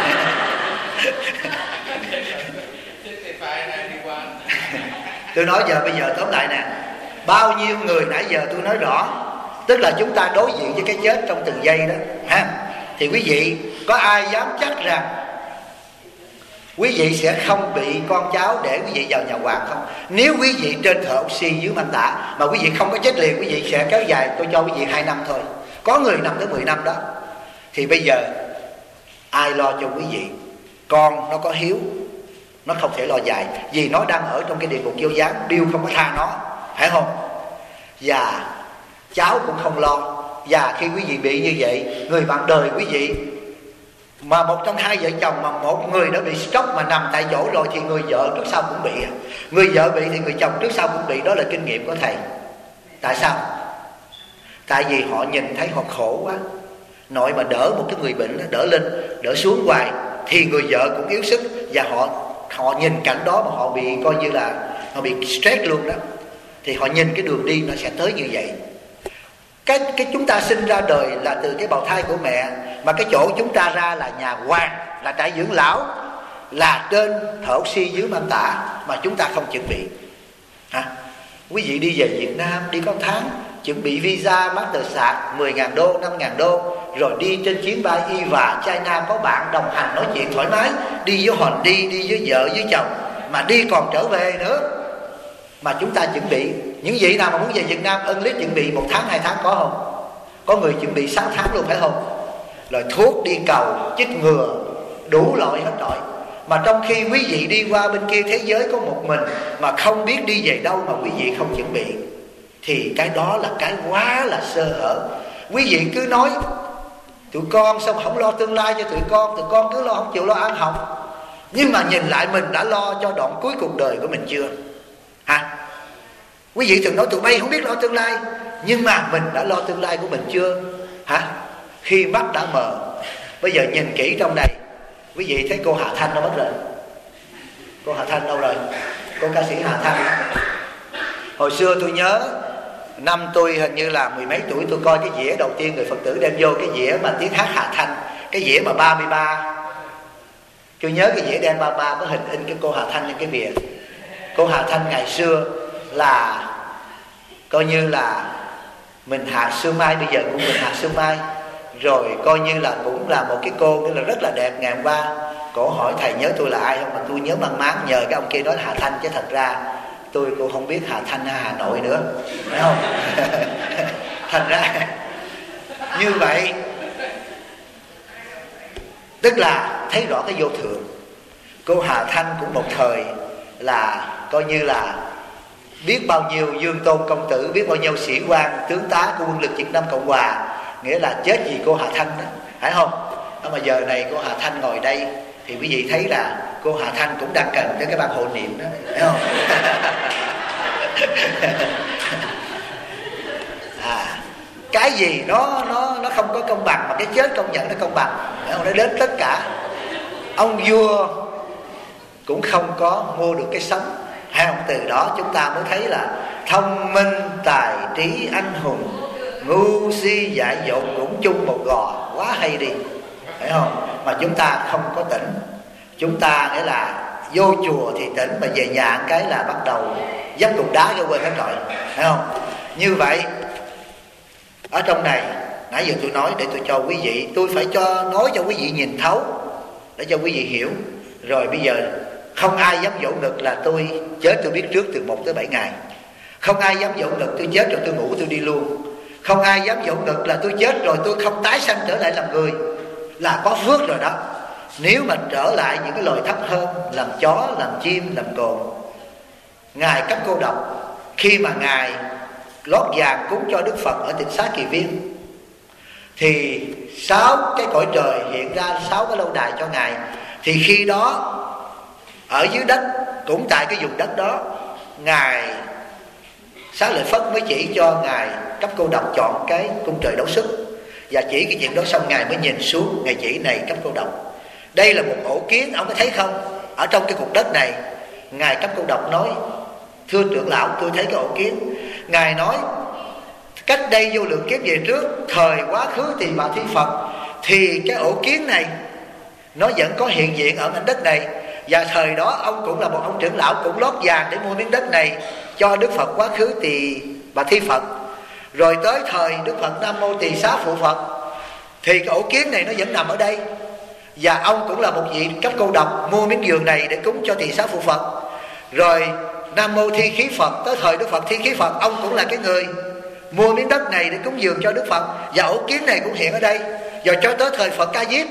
Tôi nói giờ bây giờ tóm lại nè, bao nhiêu người nãy giờ tôi nói rõ, tức là chúng ta đối diện với cái chết trong từng giây đó ha. Thì quý vị có ai dám chắc rằng quý vị sẽ không bị con cháu để quý vị vào nhà hoàng không? Nếu quý vị trên thở oxy dưới manh tả mà quý vị không có chết liền, quý vị sẽ kéo dài, tôi cho quý vị 2 năm thôi. Có người 5 tới 10 năm đó. Thì bây giờ ai lo cho quý vị? Con nó có hiếu, nó không thể lo dài, vì nó đang ở trong cái địa ngục vô gián, Điêu không có tha nó, phải không? Và cháu cũng không lo. Và khi quý vị bị như vậy, người bạn đời quý vị Mà một trong hai vợ chồng mà một người đã bị stroke mà nằm tại chỗ rồi thì người vợ trước sau cũng bị. Người vợ bị thì người chồng trước sau cũng bị. Đó là kinh nghiệm của thầy. Tại sao? Tại vì họ nhìn thấy họ khổ quá. Nội mà đỡ một cái người bệnh, đỡ lên đỡ xuống hoài thì người vợ cũng yếu sức. Và họ nhìn cảnh đó mà họ bị coi như là họ bị stress luôn đó. Thì họ nhìn cái đường đi nó sẽ tới như vậy. Cái chúng ta sinh ra đời là từ cái bào thai của mẹ. Mà cái chỗ chúng ta ra là nhà hoàng, là trại dưỡng lão, là trên thở oxy dưới mang tả mà chúng ta không chuẩn bị. Quý vị đi về Việt Nam đi có tháng, chuẩn bị visa master sạc 10.000 đô, 5.000 đô, rồi đi trên chuyến bay Eva China, có bạn đồng hành nói chuyện thoải mái, đi với hòn đi với vợ với chồng, mà đi còn trở về nữa. Mà chúng ta chuẩn bị. Những vị nào mà muốn về Việt Nam ân lý chuẩn bị 1 tháng 2 tháng có không? Có người chuẩn bị 6 tháng luôn phải không? Rồi thuốc đi cầu, chích ngừa, đủ loại hết rồi. Mà trong khi quý vị đi qua bên kia thế giới có một mình mà không biết đi về đâu mà quý vị không chuẩn bị, thì cái đó là cái quá là sơ hở. Quý vị cứ nói tụi con sao không lo tương lai cho tụi con cứ lo không chịu lo ăn học. Nhưng mà nhìn lại mình đã lo cho đoạn cuối cuộc đời của mình chưa? Quý vị thường nói tụi bay không biết lo tương lai, nhưng mà mình đã lo tương lai của mình chưa? Khi mắt đã mờ. Bây giờ nhìn kỹ trong này, quý vị thấy cô Hà Thanh đâu mất rồi? Cô Hà Thanh đâu rồi? Cô ca sĩ Hà Thanh. Hồi xưa tôi nhớ năm tôi hình như là 10 mấy tuổi, tôi coi cái dĩa đầu tiên người Phật tử đem vô, cái dĩa mà tiếng hát Hà Thanh, cái dĩa mà 33. Tôi nhớ cái dĩa đem 33 có hình in cái cô Hà Thanh trên cái bìa. Cô Hà Thanh ngày xưa là coi như là mình Hạ Sương Mai, bây giờ cũng mình Hạ Sương Mai. Rồi coi như là cũng là một cái cô là rất là đẹp. Ngày hôm qua cổ hỏi thầy nhớ tôi là ai không, mà tôi nhớ mang máng, nhờ cái ông kia nói Hà Thanh, chứ thật ra tôi cũng không biết Hà Thanh hay Hà Nội nữa, phải không? Thành ra như vậy, tức là thấy rõ cái vô thường. Cô Hà Thanh cũng một thời là coi như là biết bao nhiêu dương tôn công tử, biết bao nhiêu sĩ quan tướng tá của quân lực Việt Nam Cộng Hòa, nghĩa là chết vì cô Hà Thanh đó, phải không? Mà giờ này cô Hà Thanh ngồi đây thì quý vị thấy là cô Hà Thanh cũng đang cần tới cái ban hộ niệm đó, phải không? Cái gì nó không có công bằng, mà cái chết công nhận nó công bằng, nó đến tất cả. Ông vua cũng không có mua được cái sống, hay không? Từ đó chúng ta mới thấy là thông minh tài trí anh hùng, ngu si dại dột cũng chung một gò, quá hay đi, phải không? Mà chúng ta không có tỉnh. Chúng ta nghĩa là vô chùa thì tỉnh, mà về nhà cái là bắt đầu dấp cục đá cho quên hết rồi, phải không? Như vậy ở trong này nãy giờ tôi nói để tôi cho quý vị, tôi phải nói cho quý vị nhìn thấu, để cho quý vị hiểu. Rồi bây giờ không ai dám vỗ ngực là tôi chết tôi biết trước từ 1 tới 7 ngày. Không ai dám vỗ ngực tôi chết rồi tôi ngủ tôi đi luôn. Không ai dám vỗ ngực là tôi chết rồi tôi không tái sanh trở lại làm người, là có phước rồi đó. Nếu mà trở lại những cái loài thấp hơn, làm chó, làm chim, làm cồn. Ngài Cấp Cô Độc, khi mà Ngài lót vàng cúng cho Đức Phật ở Tịnh Xá Kỳ Viên, thì 6 cái cõi trời hiện ra 6 cái lâu đài cho Ngài. Thì khi đó ở dưới đất, cũng tại cái vùng đất đó, Ngài Xá Lợi Phất mới chỉ cho Ngài Cấp Cô Độc chọn cái cung trời đấu sức. Và chỉ cái chuyện đó xong Ngài mới nhìn xuống, Ngài chỉ này Cấp Cô Độc, đây là một ổ kiến, ông có thấy không? Ở trong cái cục đất này, Ngài Cấp Cô Độc nói: thưa trưởng lão, tôi thấy cái ổ kiến. Ngài nói cách đây vô lượng kiếp về trước, thời quá khứ Tỳ Bà Thi Phật, thì cái ổ kiến này nó vẫn có hiện diện ở mảnh đất này. Và thời đó ông cũng là một ông trưởng lão, cũng lót vàng để mua miếng đất này cho Đức Phật quá khứ Tỳ Bà Thi Phật. Rồi tới thời Đức Phật Nam Mô Tỳ Xá Phụ Phật, thì cái ổ kiến này nó vẫn nằm ở đây. Và ông cũng là một vị Cấp Cô Độc, mua miếng giường này để cúng cho Tỳ Xá Phụ Phật. Rồi Nam Mô Thi Khí Phật, tới thời Đức Phật Thi Khí Phật, ông cũng là cái người mua miếng đất này để cúng dường cho Đức Phật. Và ổ kiến này cũng hiện ở đây. Rồi cho tới thời Phật Ca Diếp,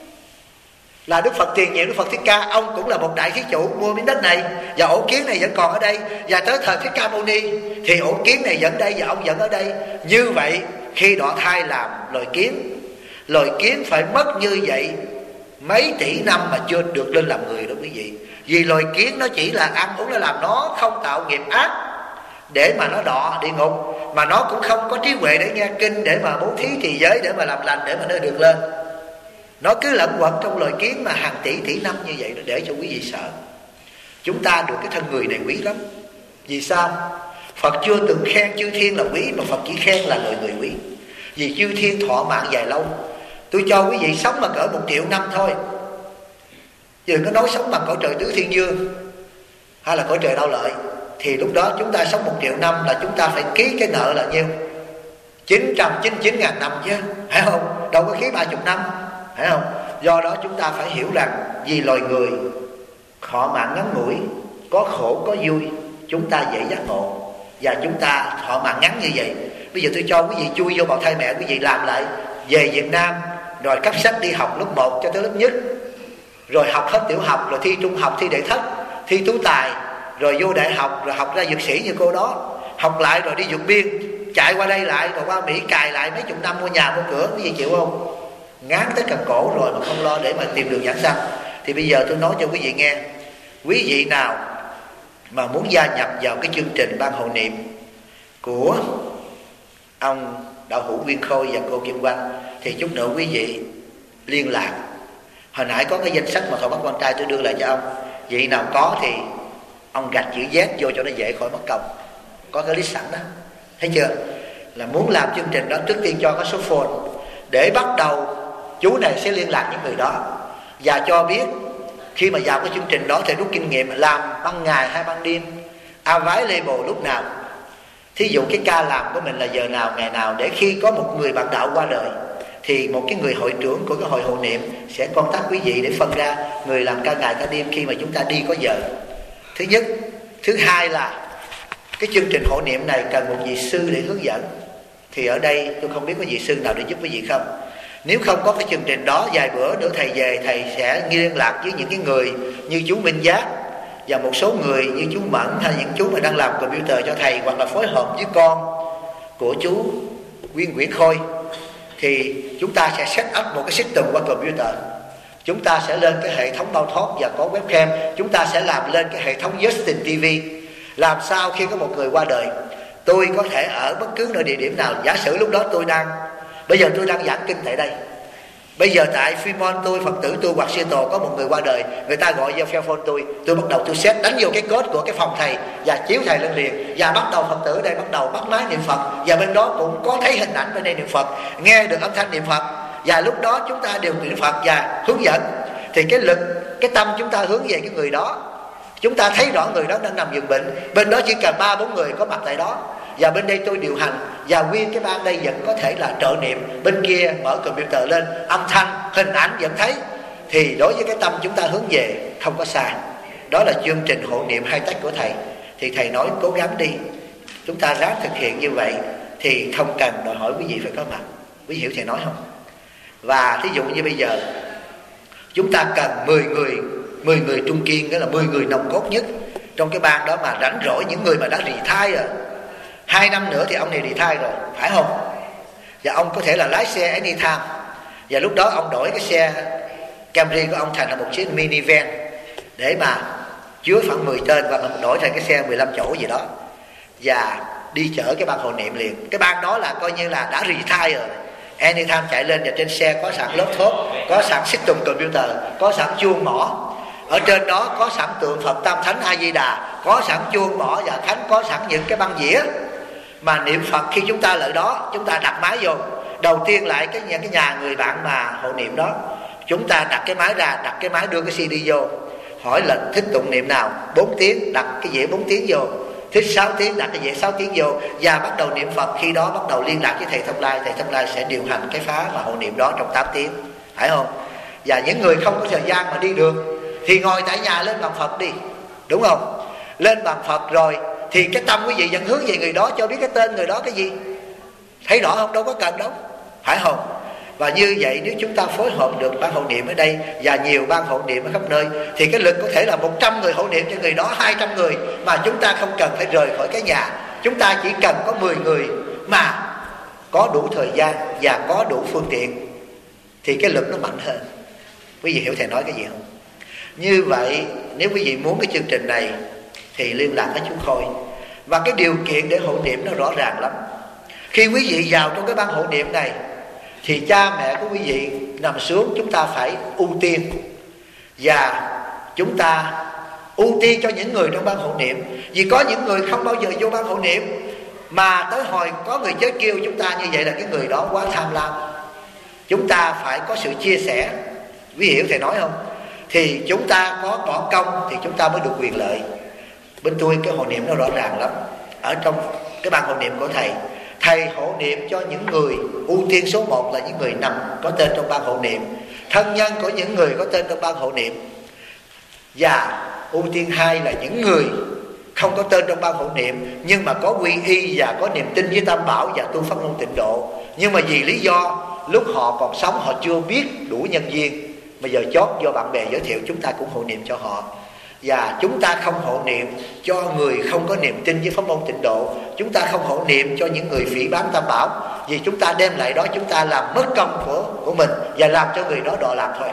là Đức Phật Tiền Nhiệm, Đức Phật Thích Ca, ông cũng là một đại thí chủ mua miếng đất này, và ổ kiến này vẫn còn ở đây. Và tới thời Thích Ca Mâu Ni thì ổ kiến này vẫn đây và ông vẫn ở đây. Như vậy khi đọa thai làm loài kiến phải mất như vậy mấy tỷ năm mà chưa được lên làm người đó quý vị. Vì loài kiến nó chỉ là ăn uống, nó làm, nó không tạo nghiệp ác để mà nó đọa địa ngục, mà nó cũng không có trí huệ để nghe kinh, để mà bố thí trì giới, để mà làm lành, để mà nó được lên. Nó cứ lẫn quẩn trong loài kiến mà hàng tỷ năm như vậy, nó để cho quý vị sợ. Chúng ta được cái thân người này quý lắm. Vì sao? Phật chưa từng khen chư thiên là quý, mà Phật chỉ khen là loài người quý. Vì chư thiên thọ mạng dài lâu. Tôi cho quý vị sống mà cỡ 1 triệu năm thôi, chứ đừng có nói sống bằng cõi trời tứ thiên dương hay là cõi trời đau lợi. Thì lúc đó chúng ta sống 1 triệu năm là chúng ta phải ký cái nợ là nhiêu? 999.000 năm chứ, phải không? Đâu có ký 30 năm, phải không? Do đó chúng ta phải hiểu rằng vì loài người họ mạng ngắn ngủi, có khổ có vui, chúng ta dễ giác ngộ. Và chúng ta họ mạng ngắn như vậy. Bây giờ tôi cho quý vị chui vô bào thai mẹ, quý vị làm lại về Việt Nam, rồi cấp sách đi học lớp 1 cho tới lớp nhất, rồi học hết tiểu học, rồi thi trung học, thi đệ thất, thi tú tài, rồi vô đại học, rồi học ra dược sĩ như cô đó, học lại rồi đi vượt biên, chạy qua đây lại, rồi qua Mỹ cài lại mấy chục năm mua nhà mua cửa, quý vị chịu không? Ngán tới cần cổ rồi mà không lo để mà tìm đường giảng sanh. Thì bây giờ tôi nói cho quý vị nghe, quý vị nào mà muốn gia nhập vào cái chương trình ban hộ niệm của ông Đạo Hữu Nguyên Khôi và cô Kim Oanh thì chút nữa quý vị liên lạc. Hồi nãy có cái danh sách mà Thọ Bắt Quan Trai tôi đưa lại cho ông. Vị nào có thì ông gạch chữ Z vô cho nó dễ khỏi mất công. Có cái list sẵn đó, thấy chưa? Là muốn làm chương trình đó, trước tiên cho có số phone, để bắt đầu chú này sẽ liên lạc những người đó và cho biết khi mà vào cái chương trình đó thì rút kinh nghiệm làm ban ngày hay ban đêm, available lúc nào. Thí dụ cái ca làm của mình là giờ nào, ngày nào, để khi có một người bạn đạo qua đời thì một cái người hội trưởng của cái hội hộ niệm sẽ contact quý vị để phân ra người làm ca ngày ca đêm khi mà chúng ta đi có giờ. Thứ nhất. Thứ hai là cái chương trình hộ niệm này cần một vị sư để hướng dẫn. Thì ở đây tôi không biết có vị sư nào để giúp quý vị không. Nếu không có cái chương trình đó, vài bữa nữa thầy về, thầy sẽ liên lạc với những cái người như chú Minh Giác và một số người như chú Mẫn, hay những chú mà đang làm computer cho thầy, hoặc là phối hợp với con của chú Nguyễn Khôi, thì chúng ta sẽ set up một cái system qua computer. Chúng ta sẽ lên cái hệ thống bao thoát và có webcam. Chúng ta sẽ làm lên cái hệ thống Justin TV. Làm sao khi có một người qua đời, tôi có thể ở bất cứ nơi địa điểm nào. Giả sử lúc đó bây giờ tôi đang giảng kinh tại đây, bây giờ tại Fremont tôi, Phật tử tôi hoặc Seattle có một người qua đời, người ta gọi vào phone tôi bắt đầu tôi set đánh vô cái code của cái phòng thầy và chiếu thầy lên liền, và bắt đầu Phật tử đây bắt đầu bắt máy niệm Phật, và bên đó cũng có thấy hình ảnh bên đây niệm Phật, nghe được âm thanh niệm Phật, và lúc đó chúng ta đều niệm Phật và hướng dẫn. Thì cái lực, cái tâm chúng ta hướng về cái người đó, chúng ta thấy rõ người đó đang nằm giường bệnh, bên đó chỉ cần 3-4 người có mặt tại đó, và bên đây tôi điều hành, và nguyên cái ban đây vẫn có thể là trợ niệm, bên kia mở computer lên, âm thanh, hình ảnh vẫn thấy. Thì đối với cái tâm chúng ta hướng về không có sai. Đó là chương trình hộ niệm hai tách của thầy. Thì thầy nói cố gắng đi, chúng ta ráng thực hiện như vậy thì không cần đòi hỏi quý vị phải có mặt. Quý hiểu thầy nói không? Và thí dụ như bây giờ chúng ta cần 10 người trung kiên, nghĩa là 10 người nòng cốt nhất trong cái ban đó mà rảnh rỗi, những người mà đã retire rồi. 2 năm nữa thì ông này retire rồi, phải không? Và ông có thể là lái xe anytime, và lúc đó ông đổi cái xe Camry của ông thành là một chiếc minivan để mà chứa khoảng 10 tên, và mình đổi thành cái xe 15 chỗ gì đó và đi chở cái ban hộ niệm liền. Cái ban đó là coi như là đã retire rồi, anytime chạy lên, và trên xe có sẵn laptop, có sẵn system computer, có sẵn chuông mỏ. Ở trên đó có sẵn tượng Phật Tam Thánh A Di Đà, có sẵn chuông mỏ và thánh, có sẵn những cái băng dĩa mà niệm Phật. Khi chúng ta lại đó, chúng ta đặt máy vô. Đầu tiên lại cái nhà người bạn mà hộ niệm đó, chúng ta đặt cái máy ra, đặt cái máy đưa cái CD vô, hỏi là thích tụng niệm nào 4 tiếng, đặt cái dĩa 4 tiếng vô, thích 6 tiếng, đặt cái dĩa 6 tiếng vô, và bắt đầu niệm Phật. Khi đó bắt đầu liên lạc với thầy Thông Lai, thầy Thông Lai sẽ điều hành cái phá mà hộ niệm đó trong 8 tiếng, phải không? Và những người không có thời gian mà đi được thì ngồi tại nhà lên bàn Phật đi, đúng không? Lên bàn Phật rồi thì cái tâm quý vị vẫn hướng về người đó, cho biết cái tên người đó cái gì, thấy rõ không? Đâu có cần đâu, phải không? Và như vậy nếu chúng ta phối hợp được ban hộ niệm ở đây và nhiều ban hộ niệm ở khắp nơi, thì cái lực có thể là 100 người hộ niệm cho người đó, 200 người, mà chúng ta không cần phải rời khỏi cái nhà. Chúng ta chỉ cần có 10 người mà có đủ thời gian và có đủ phương tiện thì cái lực nó mạnh hơn. Quý vị hiểu thầy nói cái gì không? Như vậy nếu quý vị muốn cái chương trình này thì liên lạc với chú Khôi. Và cái điều kiện để hộ niệm nó rõ ràng lắm. Khi quý vị vào trong cái ban hộ niệm này thì cha mẹ của quý vị nằm xuống, chúng ta phải ưu tiên. Và chúng ta ưu tiên cho những người trong ban hộ niệm. Vì có những người không bao giờ vô ban hộ niệm, mà tới hồi có người chết kêu chúng ta như vậy là cái người đó quá tham lam. Chúng ta phải có sự chia sẻ. Quý vị hiểu thầy nói không? Thì chúng ta có bỏ công thì chúng ta mới được quyền lợi. Bên tôi cái hộ niệm nó rõ ràng lắm. Ở trong cái ban hộ niệm của thầy, thầy hộ niệm cho những người ưu tiên số 1 là những người nằm có tên trong ban hộ niệm, thân nhân của những người có tên trong ban hộ niệm. Và ưu tiên 2 là những người không có tên trong ban hộ niệm nhưng mà có quy y và có niềm tin với Tam Bảo và tu pháp môn Tịnh Độ. Nhưng mà vì lý do lúc họ còn sống họ chưa biết đủ nhân duyên, mà giờ chót do bạn bè giới thiệu chúng ta cũng hộ niệm cho họ. Và chúng ta không hộ niệm cho người không có niềm tin với pháp môn Tịnh Độ. Chúng ta không hộ niệm cho những người phỉ báng Tam Bảo. Vì chúng ta đem lại đó chúng ta làm mất công của mình và làm cho người đó đọa lạc thôi.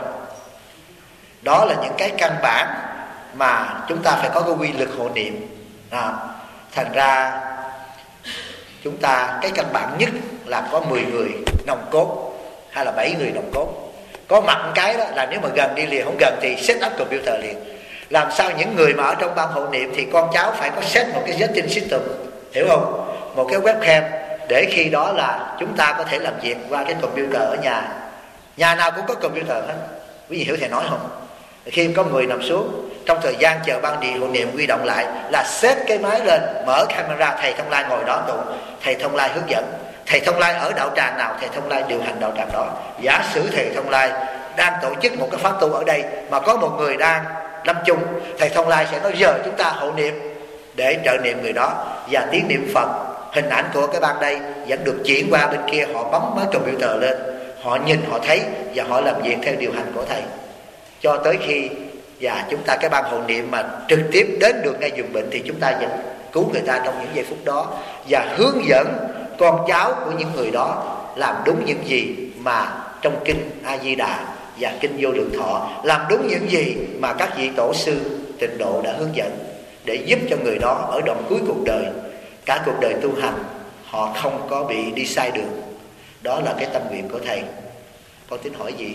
Đó là những cái căn bản mà chúng ta phải có cái quy lực hộ niệm. Thành ra chúng ta cái căn bản nhất là có 10 người nòng cốt hay là 7 người nòng cốt. Có mặt một cái đó là nếu mà gần đi liền, không gần thì set up computer liền. Làm sao những người mà ở trong ban hộ niệm thì con cháu phải có set một cái setting system, hiểu không? Một cái webcam để khi đó là chúng ta có thể làm việc qua cái computer ở nhà. Nhà nào cũng có computer hết. Quý vị hiểu thầy nói không? Khi có người nằm xuống, trong thời gian chờ ban hộ niệm quy động lại là xếp cái máy lên, mở camera, thầy Thông Lai ngồi đó tụ, thầy Thông Lai hướng dẫn. Thầy Thông Lai ở đạo tràng nào, thầy Thông Lai điều hành đạo tràng đó. Giả sử thầy Thông Lai đang tổ chức một cái pháp tu ở đây mà có một người đang lâm chung, thầy Thông Lai sẽ nói giờ chúng ta hộ niệm để trợ niệm người đó, và tiếng niệm Phật, hình ảnh của cái ban đây vẫn được chuyển qua bên kia. Họ bấm máy computer lên, họ nhìn, họ thấy và họ làm việc theo điều hành của thầy, cho tới khi và chúng ta cái ban hộ niệm mà trực tiếp đến được ngay giường bệnh thì chúng ta vẫn cứu người ta trong những giây phút đó, và hướng dẫn con cháu của những người đó làm đúng những gì mà trong kinh A Di Đà và kinh Vô Lượng Thọ, làm đúng những gì mà các vị tổ sư Tịnh Độ đã hướng dẫn, để giúp cho người đó ở đoạn cuối cuộc đời, cả cuộc đời tu hành, họ không có bị đi sai đường. Đó là cái tâm nguyện của thầy. Con tính hỏi gì?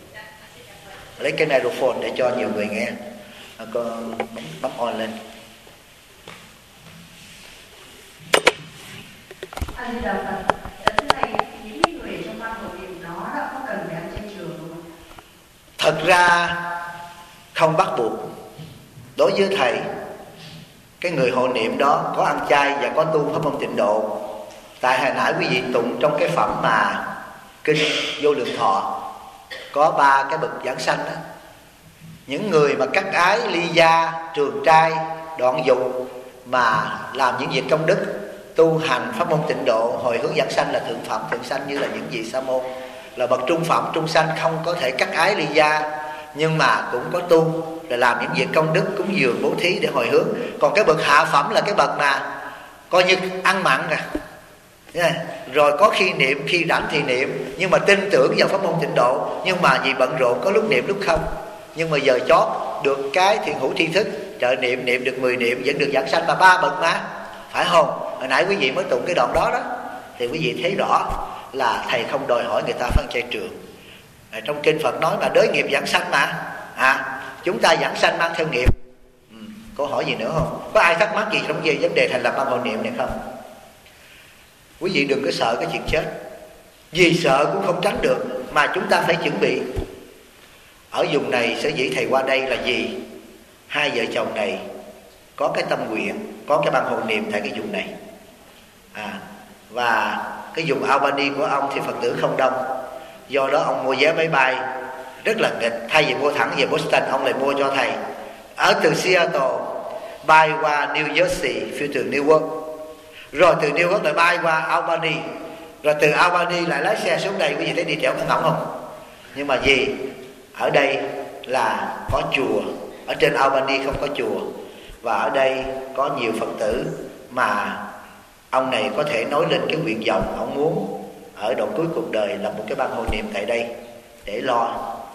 Lấy cái microphone để cho nhiều người nghe. Con bấm on lên.
Anh Đà Phật, thưa thầy, những người trong ban hộ niệm đó có cần phải ăn chay trường không?
Thật ra không bắt buộc. Đối với thầy, cái người hộ niệm đó có ăn chay và có tu pháp môn Tịnh Độ. Tại hồi nãy quý vị tụng trong cái phẩm mà kinh Vô Lượng Thọ có 3 cái bậc giảng sanh đó. Những người mà cắt ái, ly gia, trường trai, đoạn dục mà làm những việc công đức, tu hành pháp môn Tịnh Độ, hồi hướng giảng sanh là thượng phẩm, thượng sanh như là những vị sa môn. Là bậc trung phẩm, trung sanh không có thể cắt ái ly gia, nhưng mà cũng có tu, là làm những việc công đức, cúng dường, bố thí để hồi hướng. Còn cái bậc hạ phẩm là cái bậc mà coi như ăn mặn rồi, rồi có khi niệm, khi rảnh thì niệm, nhưng mà tin tưởng vào pháp môn Tịnh Độ, nhưng mà vì bận rộn có lúc niệm lúc không. Nhưng mà giờ chót được cái thiện hữu tri thức, trợ niệm, niệm được 10 niệm vẫn được giảng sanh, mà 3 bậc mà, phải không? Hồi nãy quý vị mới tụng cái đoạn đó đó, thì quý vị thấy rõ là thầy không đòi hỏi người ta phân chay trường. Trong kinh Phật nói mà đới nghiệp giảng sanh mà, chúng ta giảng sanh mang theo nghiệp. Câu hỏi gì nữa không? Có ai thắc mắc gì trong vấn đề thành lập ban hộ niệm này không? Quý vị đừng có sợ cái chuyện chết, vì sợ cũng không tránh được, mà chúng ta phải chuẩn bị. Ở vùng này sở dĩ thầy qua đây là gì? Hai vợ chồng này có cái tâm nguyện, có cái ban hộ niệm tại cái vùng này, và cái vùng Albany của ông thì Phật tử không đông, do đó ông mua vé máy bay rất là nghịch. Thay vì mua thẳng về Boston, ông lại mua cho thầy ở từ Seattle bay qua New Jersey, phiêu từ Newark, rồi từ Newark lại bay qua Albany, rồi từ Albany lại lái xe xuống đây. Quý vị thấy đi trẻo cái ngỗng không? Nhưng mà gì? Ở đây là có chùa, ở trên Albany không có chùa, và ở đây có nhiều Phật tử mà ông này có thể nói lên cái nguyện vọng ông muốn ở đoạn cuối cuộc đời là một cái ban hộ niệm tại đây để lo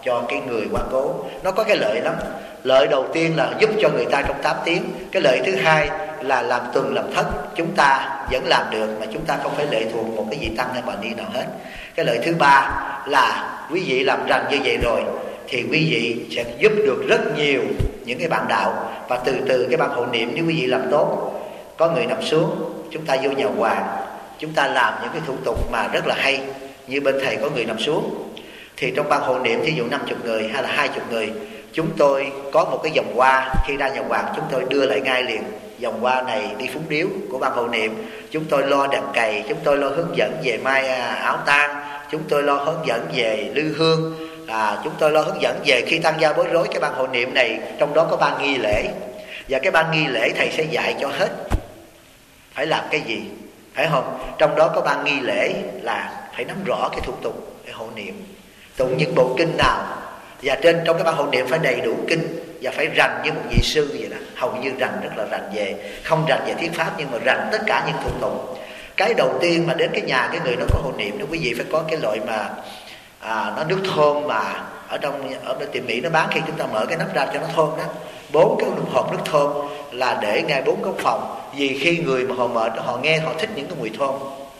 cho cái người quá cố. Nó có cái lợi lắm. Lợi đầu tiên là giúp cho người ta trong 8 tiếng. Cái lợi thứ hai là làm tuần làm thất chúng ta vẫn làm được, mà chúng ta không phải lệ thuộc một cái vị tăng hay bà ni nào hết. Cái lợi thứ ba là quý vị làm rành như vậy rồi thì quý vị sẽ giúp được rất nhiều những cái bạn đạo. Và từ từ cái ban hộ niệm nếu quý vị làm tốt, có người nằm xuống, chúng ta vô nhà hoàng, chúng ta làm những cái thủ tục mà rất là hay. Như bên thầy có người nằm xuống thì trong ban hộ niệm thí dụ 50 người hay là 20 người, chúng tôi có một cái vòng hoa, khi ra nhà hoàng chúng tôi đưa lại ngay liền vòng hoa này đi phúng điếu của ban hộ niệm. Chúng tôi lo đàn cày, chúng tôi lo hướng dẫn về mai áo tang, chúng tôi lo hướng dẫn về lư hương, chúng tôi lo hướng dẫn về khi tăng gia bối rối. Cái ban hộ niệm này trong đó có ban nghi lễ, và cái ban nghi lễ thầy sẽ dạy cho hết phải làm cái gì, phải không? Trong đó có ban nghi lễ là phải nắm rõ cái thủ tục để hộ niệm, tụng những bộ kinh nào, và trong cái ban hộ niệm phải đầy đủ kinh, và phải rành như một vị sư vậy đó, hầu như rành, rất là rành về, không rành về thuyết pháp nhưng mà rành tất cả những thủ tục. Cái đầu tiên mà đến cái nhà cái người nó có hộ niệm đó, quý vị phải có cái loại mà nó nước thơm mà ở tiệm Mỹ nó bán, khi chúng ta mở cái nắp ra cho nó thơm đó, 4 cái hộp nước thơm là để ngay 4 góc phòng. Vì khi người mà họ mệt, họ nghe họ thích những cái mùi thơm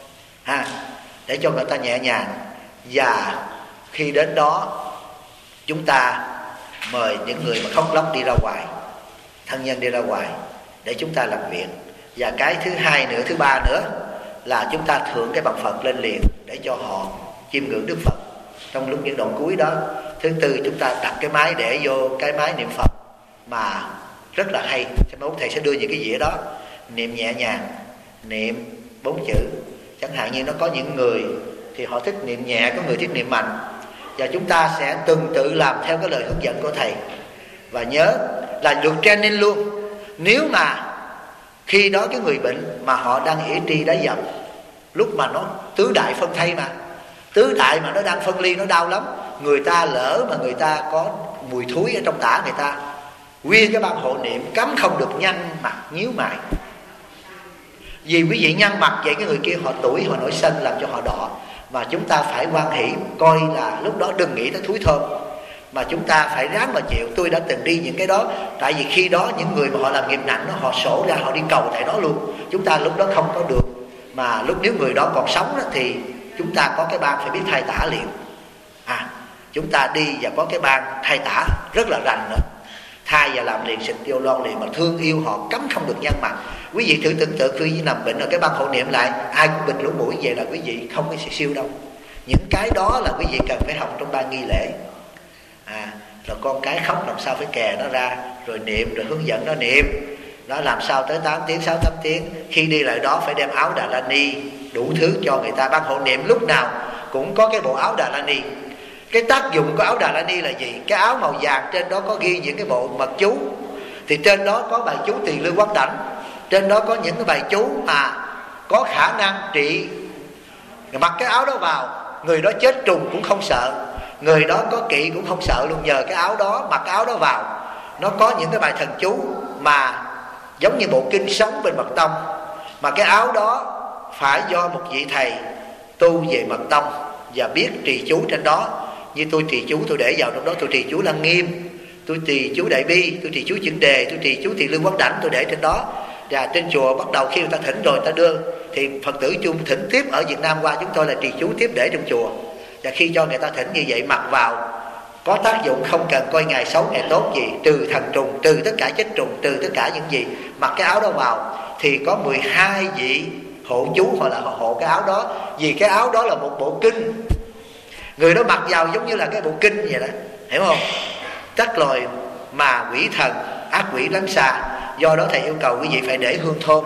để cho người ta nhẹ nhàng. Và khi đến đó chúng ta mời những người mà khóc lóc đi ra ngoài, thân nhân đi ra ngoài để chúng ta làm việc. Và cái thứ hai nữa, thứ ba nữa là chúng ta thưởng cái bằng Phật lên liền để cho họ chiêm ngưỡng Đức Phật trong lúc những đoạn cuối đó. Thứ tư, chúng ta đặt cái máy để vô cái máy niệm Phật mà rất là hay. Thầy sẽ đưa những cái dĩa đó, niệm nhẹ nhàng, niệm 4 chữ. Chẳng hạn như nó có những người thì họ thích niệm nhẹ, có người thích niệm mạnh, và chúng ta sẽ từng tự làm theo cái lời hướng dẫn của thầy. Và nhớ là được training luôn. Nếu mà khi đó cái người bệnh mà họ đang ỷ tri đáy dầm, lúc mà nó tứ đại phân thây mà, tứ đại mà nó đang phân ly, nó đau lắm, người ta lỡ mà người ta có mùi thúi ở trong tả người ta, nguyên cái ban hộ niệm cấm không được nhăn mặt nhíu mày. Vì quý vị nhăn mặt vậy cái người kia họ tủi, họ nổi sân làm cho họ đỏ. Mà chúng ta phải hoan hỷ, coi là lúc đó đừng nghĩ tới thúi thơm, mà chúng ta phải ráng mà chịu. Tôi đã từng đi những cái đó, tại vì khi đó những người mà họ làm nghiệp nặng đó, họ sổ ra họ đi cầu thầy đó luôn. Chúng ta lúc đó không có được, mà lúc nếu người đó còn sống đó, thì chúng ta có cái ban phải biết thay tả liền. Chúng ta đi và có cái ban thay tả rất là rành nữa, thay và làm liền, xịt vô lon liền, mà thương yêu họ cấm không được nhăn mặt. Quý vị thử tưởng tượng khi nằm bệnh rồi cái ban hộ niệm lại ai cũng bịt lỗ mũi về là quý vị không có siêu đâu. Những cái đó là quý vị cần phải học trong ban nghi lễ. Rồi con cái khóc làm sao phải kè nó ra, rồi niệm, rồi hướng dẫn nó niệm, nó làm sao tới 8 tiếng 6-8 tiếng. Khi đi lại đó phải đem áo Đà La Ni đủ thứ cho người ta. Ban hộ niệm lúc nào cũng có cái bộ áo Đà La Ni. Cái tác dụng của áo Đà La Ni là gì? Cái áo màu vàng trên đó có ghi những cái bộ mật chú, thì trên đó có bài chú Tỳ Lư Quán Đảnh, trên đó có những cái bài chú mà có khả năng trị. Mặc cái áo đó vào, người đó chết trùng cũng không sợ, người đó có kỵ cũng không sợ luôn. Nhờ cái áo đó, mặc cái áo đó vào, nó có những cái bài thần chú mà giống như bộ kinh sống bên mật tông, mà cái áo đó phải do một vị thầy tu về mật tông và biết trì chú trên đó. Như tôi trì chú, tôi để vào trong đó, tôi trì chú Lăng Nghiêm, tôi trì chú Đại Bi, tôi trì chú Chuẩn Đề, tôi trì chú Tỳ Lư Quán Đảnh, tôi để trên đó. Và trên chùa bắt đầu khi người ta thỉnh rồi người ta đưa, thì Phật tử chung thỉnh tiếp ở Việt Nam qua chúng tôi là trì chú tiếp để trong chùa. Và khi cho người ta thỉnh như vậy, mặc vào có tác dụng, không cần coi ngày xấu ngày tốt gì, trừ thần trùng, trừ tất cả chết trùng, trừ tất cả những gì. Mặc cái áo đó vào thì có 12 vị hộ chú họ là hộ cái áo đó, vì cái áo đó là một bộ kinh. Người đó mặc vào giống như là cái bộ kinh vậy đó, hiểu không? Các loài mà quỷ thần, ác quỷ lánh xa. Do đó thầy yêu cầu quý vị phải để hương thơm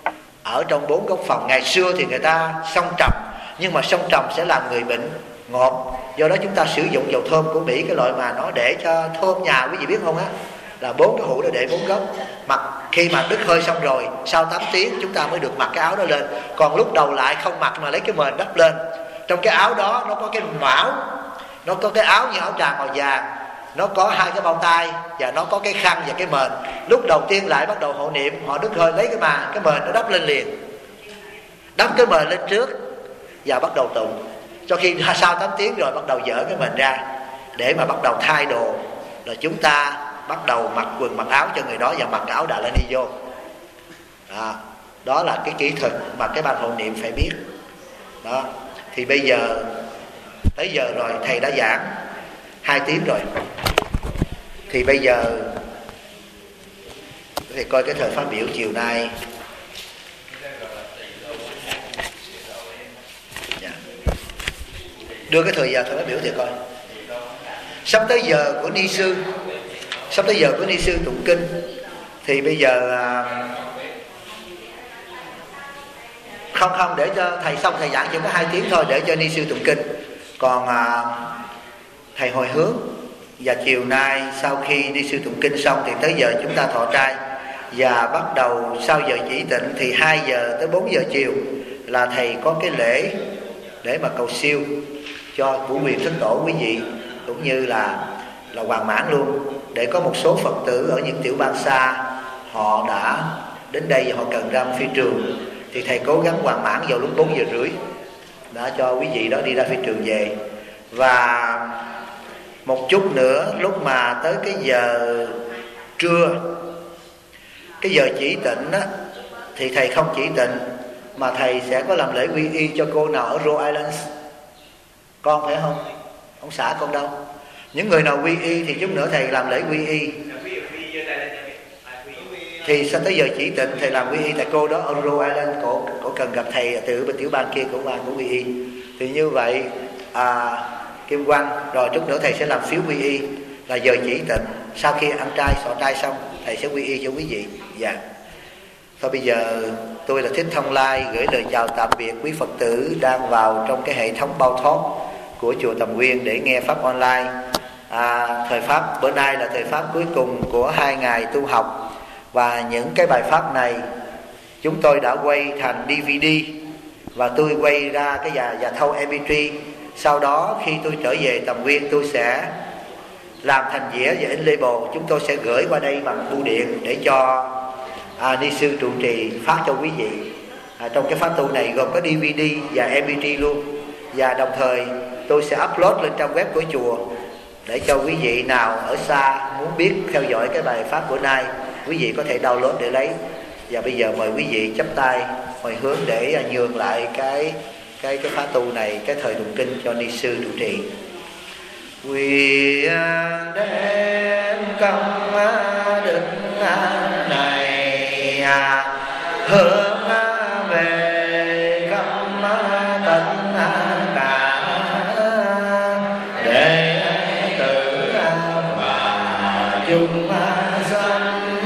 ở trong 4 góc phòng. Ngày xưa thì người ta xông trầm, nhưng mà xông trầm sẽ làm người bệnh ngọt. Do đó chúng ta sử dụng dầu thơm của Mỹ, cái loại mà nó để cho thơm nhà, quý vị biết không á, là 4 cái hũ đó để 4 góc. Mặc khi mà đứt hơi xong rồi, sau 8 tiếng chúng ta mới được mặc cái áo đó lên. Còn lúc đầu lại không mặc mà lấy cái mền đắp lên. Trong cái áo đó nó có cái mão, nó có cái áo như áo tràng màu vàng, nó có 2 cái bao tay và nó có cái khăn và cái mền. Lúc đầu tiên lại bắt đầu hộ niệm, họ đứt hơi lấy cái mền nó đắp lên liền, đắp cái mền lên trước và bắt đầu tụng. Cho khi sau 8 tiếng rồi bắt đầu dỡ cái mền ra, để mà bắt đầu thay đồ, là chúng ta bắt đầu mặc quần mặc áo cho người đó và mặc cái áo Đà La Ni vô. Đó là cái kỹ thuật mà cái ban hộ niệm phải biết. Đó. Thì bây giờ tới giờ rồi, thầy đã giảng 2 tiếng rồi. Thì bây giờ thì coi cái thời phát biểu chiều nay. Đưa cái thời giờ thời phát biểu thì coi. Sắp tới giờ của ni sư, sắp tới giờ của ni sư tụng kinh. Thì bây giờ không để cho thầy xong thầy giảng chỉ có 2 tiếng thôi, để cho ni sư tụng kinh. Còn thầy hồi hướng, và chiều nay sau khi ni sư tụng kinh xong thì tới giờ chúng ta thọ trai, và bắt đầu sau giờ chỉ tịnh thì 2 giờ tới 4 giờ chiều là thầy có cái lễ để mà cầu siêu cho Vũ Quyền Thất Tổ quý vị, cũng như là hoàn mãn luôn. Để có một số Phật tử ở những tiểu bang xa họ đã đến đây và họ cần ra phi trường, thì thầy cố gắng hoàn mãn vào lúc 4 giờ rưỡi đã cho quý vị đó đi ra phi trường về. Và một chút nữa lúc mà tới cái giờ trưa, cái giờ chỉ tịnh á, thì thầy không chỉ tịnh mà thầy sẽ có làm lễ quy y cho cô nào ở Rhode Island. Con phải không? Ông xã con đâu? Những người nào quy y thì chút nữa thầy làm lễ quy y. Thì sau tới giờ chỉ tịnh thầy làm quy y tại cô đó ở Rhode Island, cổ cần gặp thầy từ bên tiểu bang kia, cổ qua cổ quy y. Thì như vậy Kim Quang, rồi chút nữa thầy sẽ làm phiếu quy y là giờ chỉ tịnh. Sau khi ăn trai xỏ trai xong thầy sẽ quy y cho quý vị. Dạ. Thôi bây giờ tôi là Thích Thông Lai gửi lời chào tạm biệt quý Phật tử đang vào trong cái hệ thống bao thoát của chùa Tầm Nguyên để nghe pháp online. Thời pháp bữa nay là thời pháp cuối cùng của 2 ngày tu học, và những cái bài pháp này chúng tôi đã quay thành DVD và tôi quay ra cái và thâu MP3. Sau đó khi tôi trở về Tầm Nguyên tôi sẽ làm thành dĩa và in label, chúng tôi sẽ gửi qua đây bằng bưu điện để cho ni sư trụ trì phát cho quý vị. Trong cái pháp tu này gồm có DVD và MP3 luôn, và đồng thời tôi sẽ upload lên trang web của chùa để cho quý vị nào ở xa muốn biết theo dõi cái bài pháp bữa nay, quý vị có thể download để lấy. Và bây giờ mời quý vị chắp tay hồi hướng để nhường lại cái pháp tu này, cái thời tụng kinh cho ni sư trụ trì. Nguyện đem công đức này hướng về khắp tận cả để tự và chúng sanh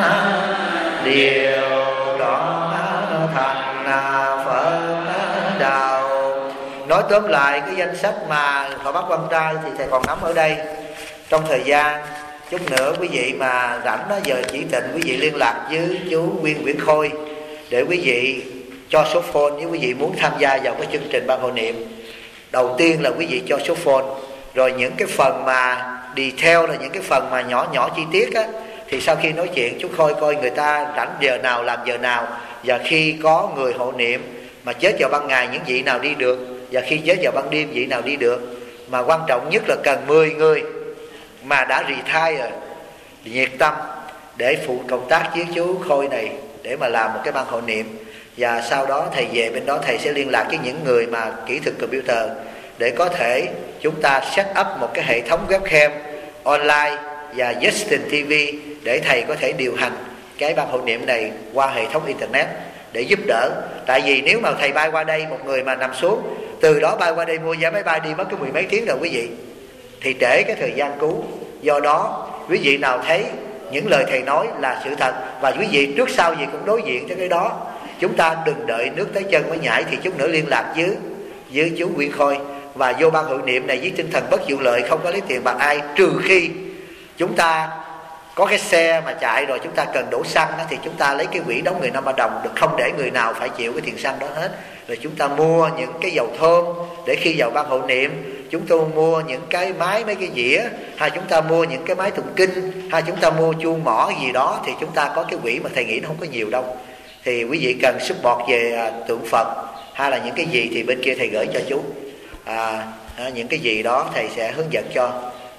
điều đó thành Phật đạo. Nói tóm lại cái danh sách mà họ bắt quan trai thì thầy còn nắm ở đây. Trong thời gian chút nữa quý vị mà rảnh đó, giờ chỉ tịnh quý vị liên lạc với chú Nguyễn Khôi để quý vị cho số phone nếu quý vị muốn tham gia vào cái chương trình ban hộ niệm. Đầu tiên là quý vị cho số phone, rồi những cái phần mà detail là những cái phần mà nhỏ chi tiết á, thì sau khi nói chuyện chú Khôi coi người ta rảnh giờ nào làm giờ nào, và khi có người hộ niệm mà chết vào ban ngày những vị nào đi được, và khi chết vào ban đêm vị nào đi được. Mà quan trọng nhất là cần 10 người mà đã retire nhiệt tâm để phụ công tác với chú Khôi này để mà làm một cái ban hộ niệm. Và sau đó thầy về bên đó thầy sẽ liên lạc với những người mà kỹ thuật computer để có thể chúng ta set up một cái hệ thống webcam online và Justin TV để thầy có thể điều hành cái ban hộ niệm này qua hệ thống internet để giúp đỡ. Tại vì nếu mà thầy bay qua đây, một người mà nằm xuống từ đó bay qua đây mua vé máy bay đi mất cái 10 mấy tiếng rồi quý vị, thì trễ cái thời gian cứu. Do đó quý vị nào thấy những lời thầy nói là sự thật, và quý vị trước sau gì cũng đối diện cho cái đó, chúng ta đừng đợi nước tới chân mới nhảy. Thì chút nữa liên lạc với chú Nguyễn Khôi và vô ban hộ niệm này với tinh thần bất vụ lợi, không có lấy tiền bạc ai, trừ khi chúng ta có cái xe mà chạy rồi chúng ta cần đổ xăng thì chúng ta lấy cái quỹ đóng người 50 đồng, được không để người nào phải chịu cái tiền xăng đó hết. Rồi chúng ta mua những cái dầu thơm để khi vào ban hộ niệm chúng tôi mua những cái máy, mấy cái dĩa, hay chúng ta mua những cái máy tụng kinh, hay chúng ta mua chuông mỏ gì đó, thì chúng ta có cái quỹ mà thầy nghĩ nó không có nhiều đâu. Thì quý vị cần support về tượng Phật hay là những cái gì thì bên kia thầy gửi cho chú những cái gì đó thầy sẽ hướng dẫn cho.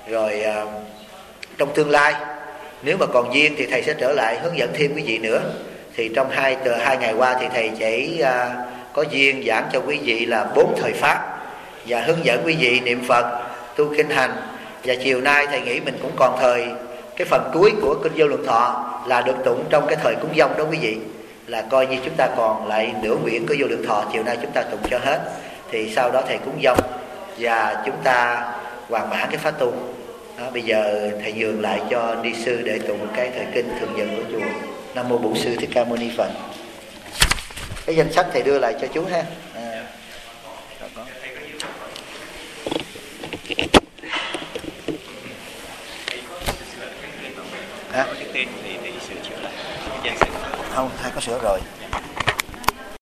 Rồi trong tương lai nếu mà còn duyên thì thầy sẽ trở lại hướng dẫn thêm quý vị nữa. Thì trong hai ngày qua thì thầy chỉ có duyên giảng cho quý vị là 4 thời pháp và hướng dẫn quý vị niệm Phật, tu kinh hành. Và chiều nay thầy nghĩ mình cũng còn thời cái phần cuối của kinh Vô Lượng Thọ là được tụng trong cái thời cúng dông đó quý vị, là coi như chúng ta còn lại nửa quyển của Vô Lượng Thọ, chiều nay chúng ta tụng cho hết, thì sau đó thầy cúng dông và chúng ta hoàn mãn cái pháp tu đó. Bây giờ thầy nhường lại cho ni sư để tụng cái thời kinh thường dẫn của chùa. Nam mô Bổn Sư Thích Ca Mâu Ni Phật. Cái danh sách thầy đưa lại cho chú ha. Hả? Không, thầy có sửa rồi.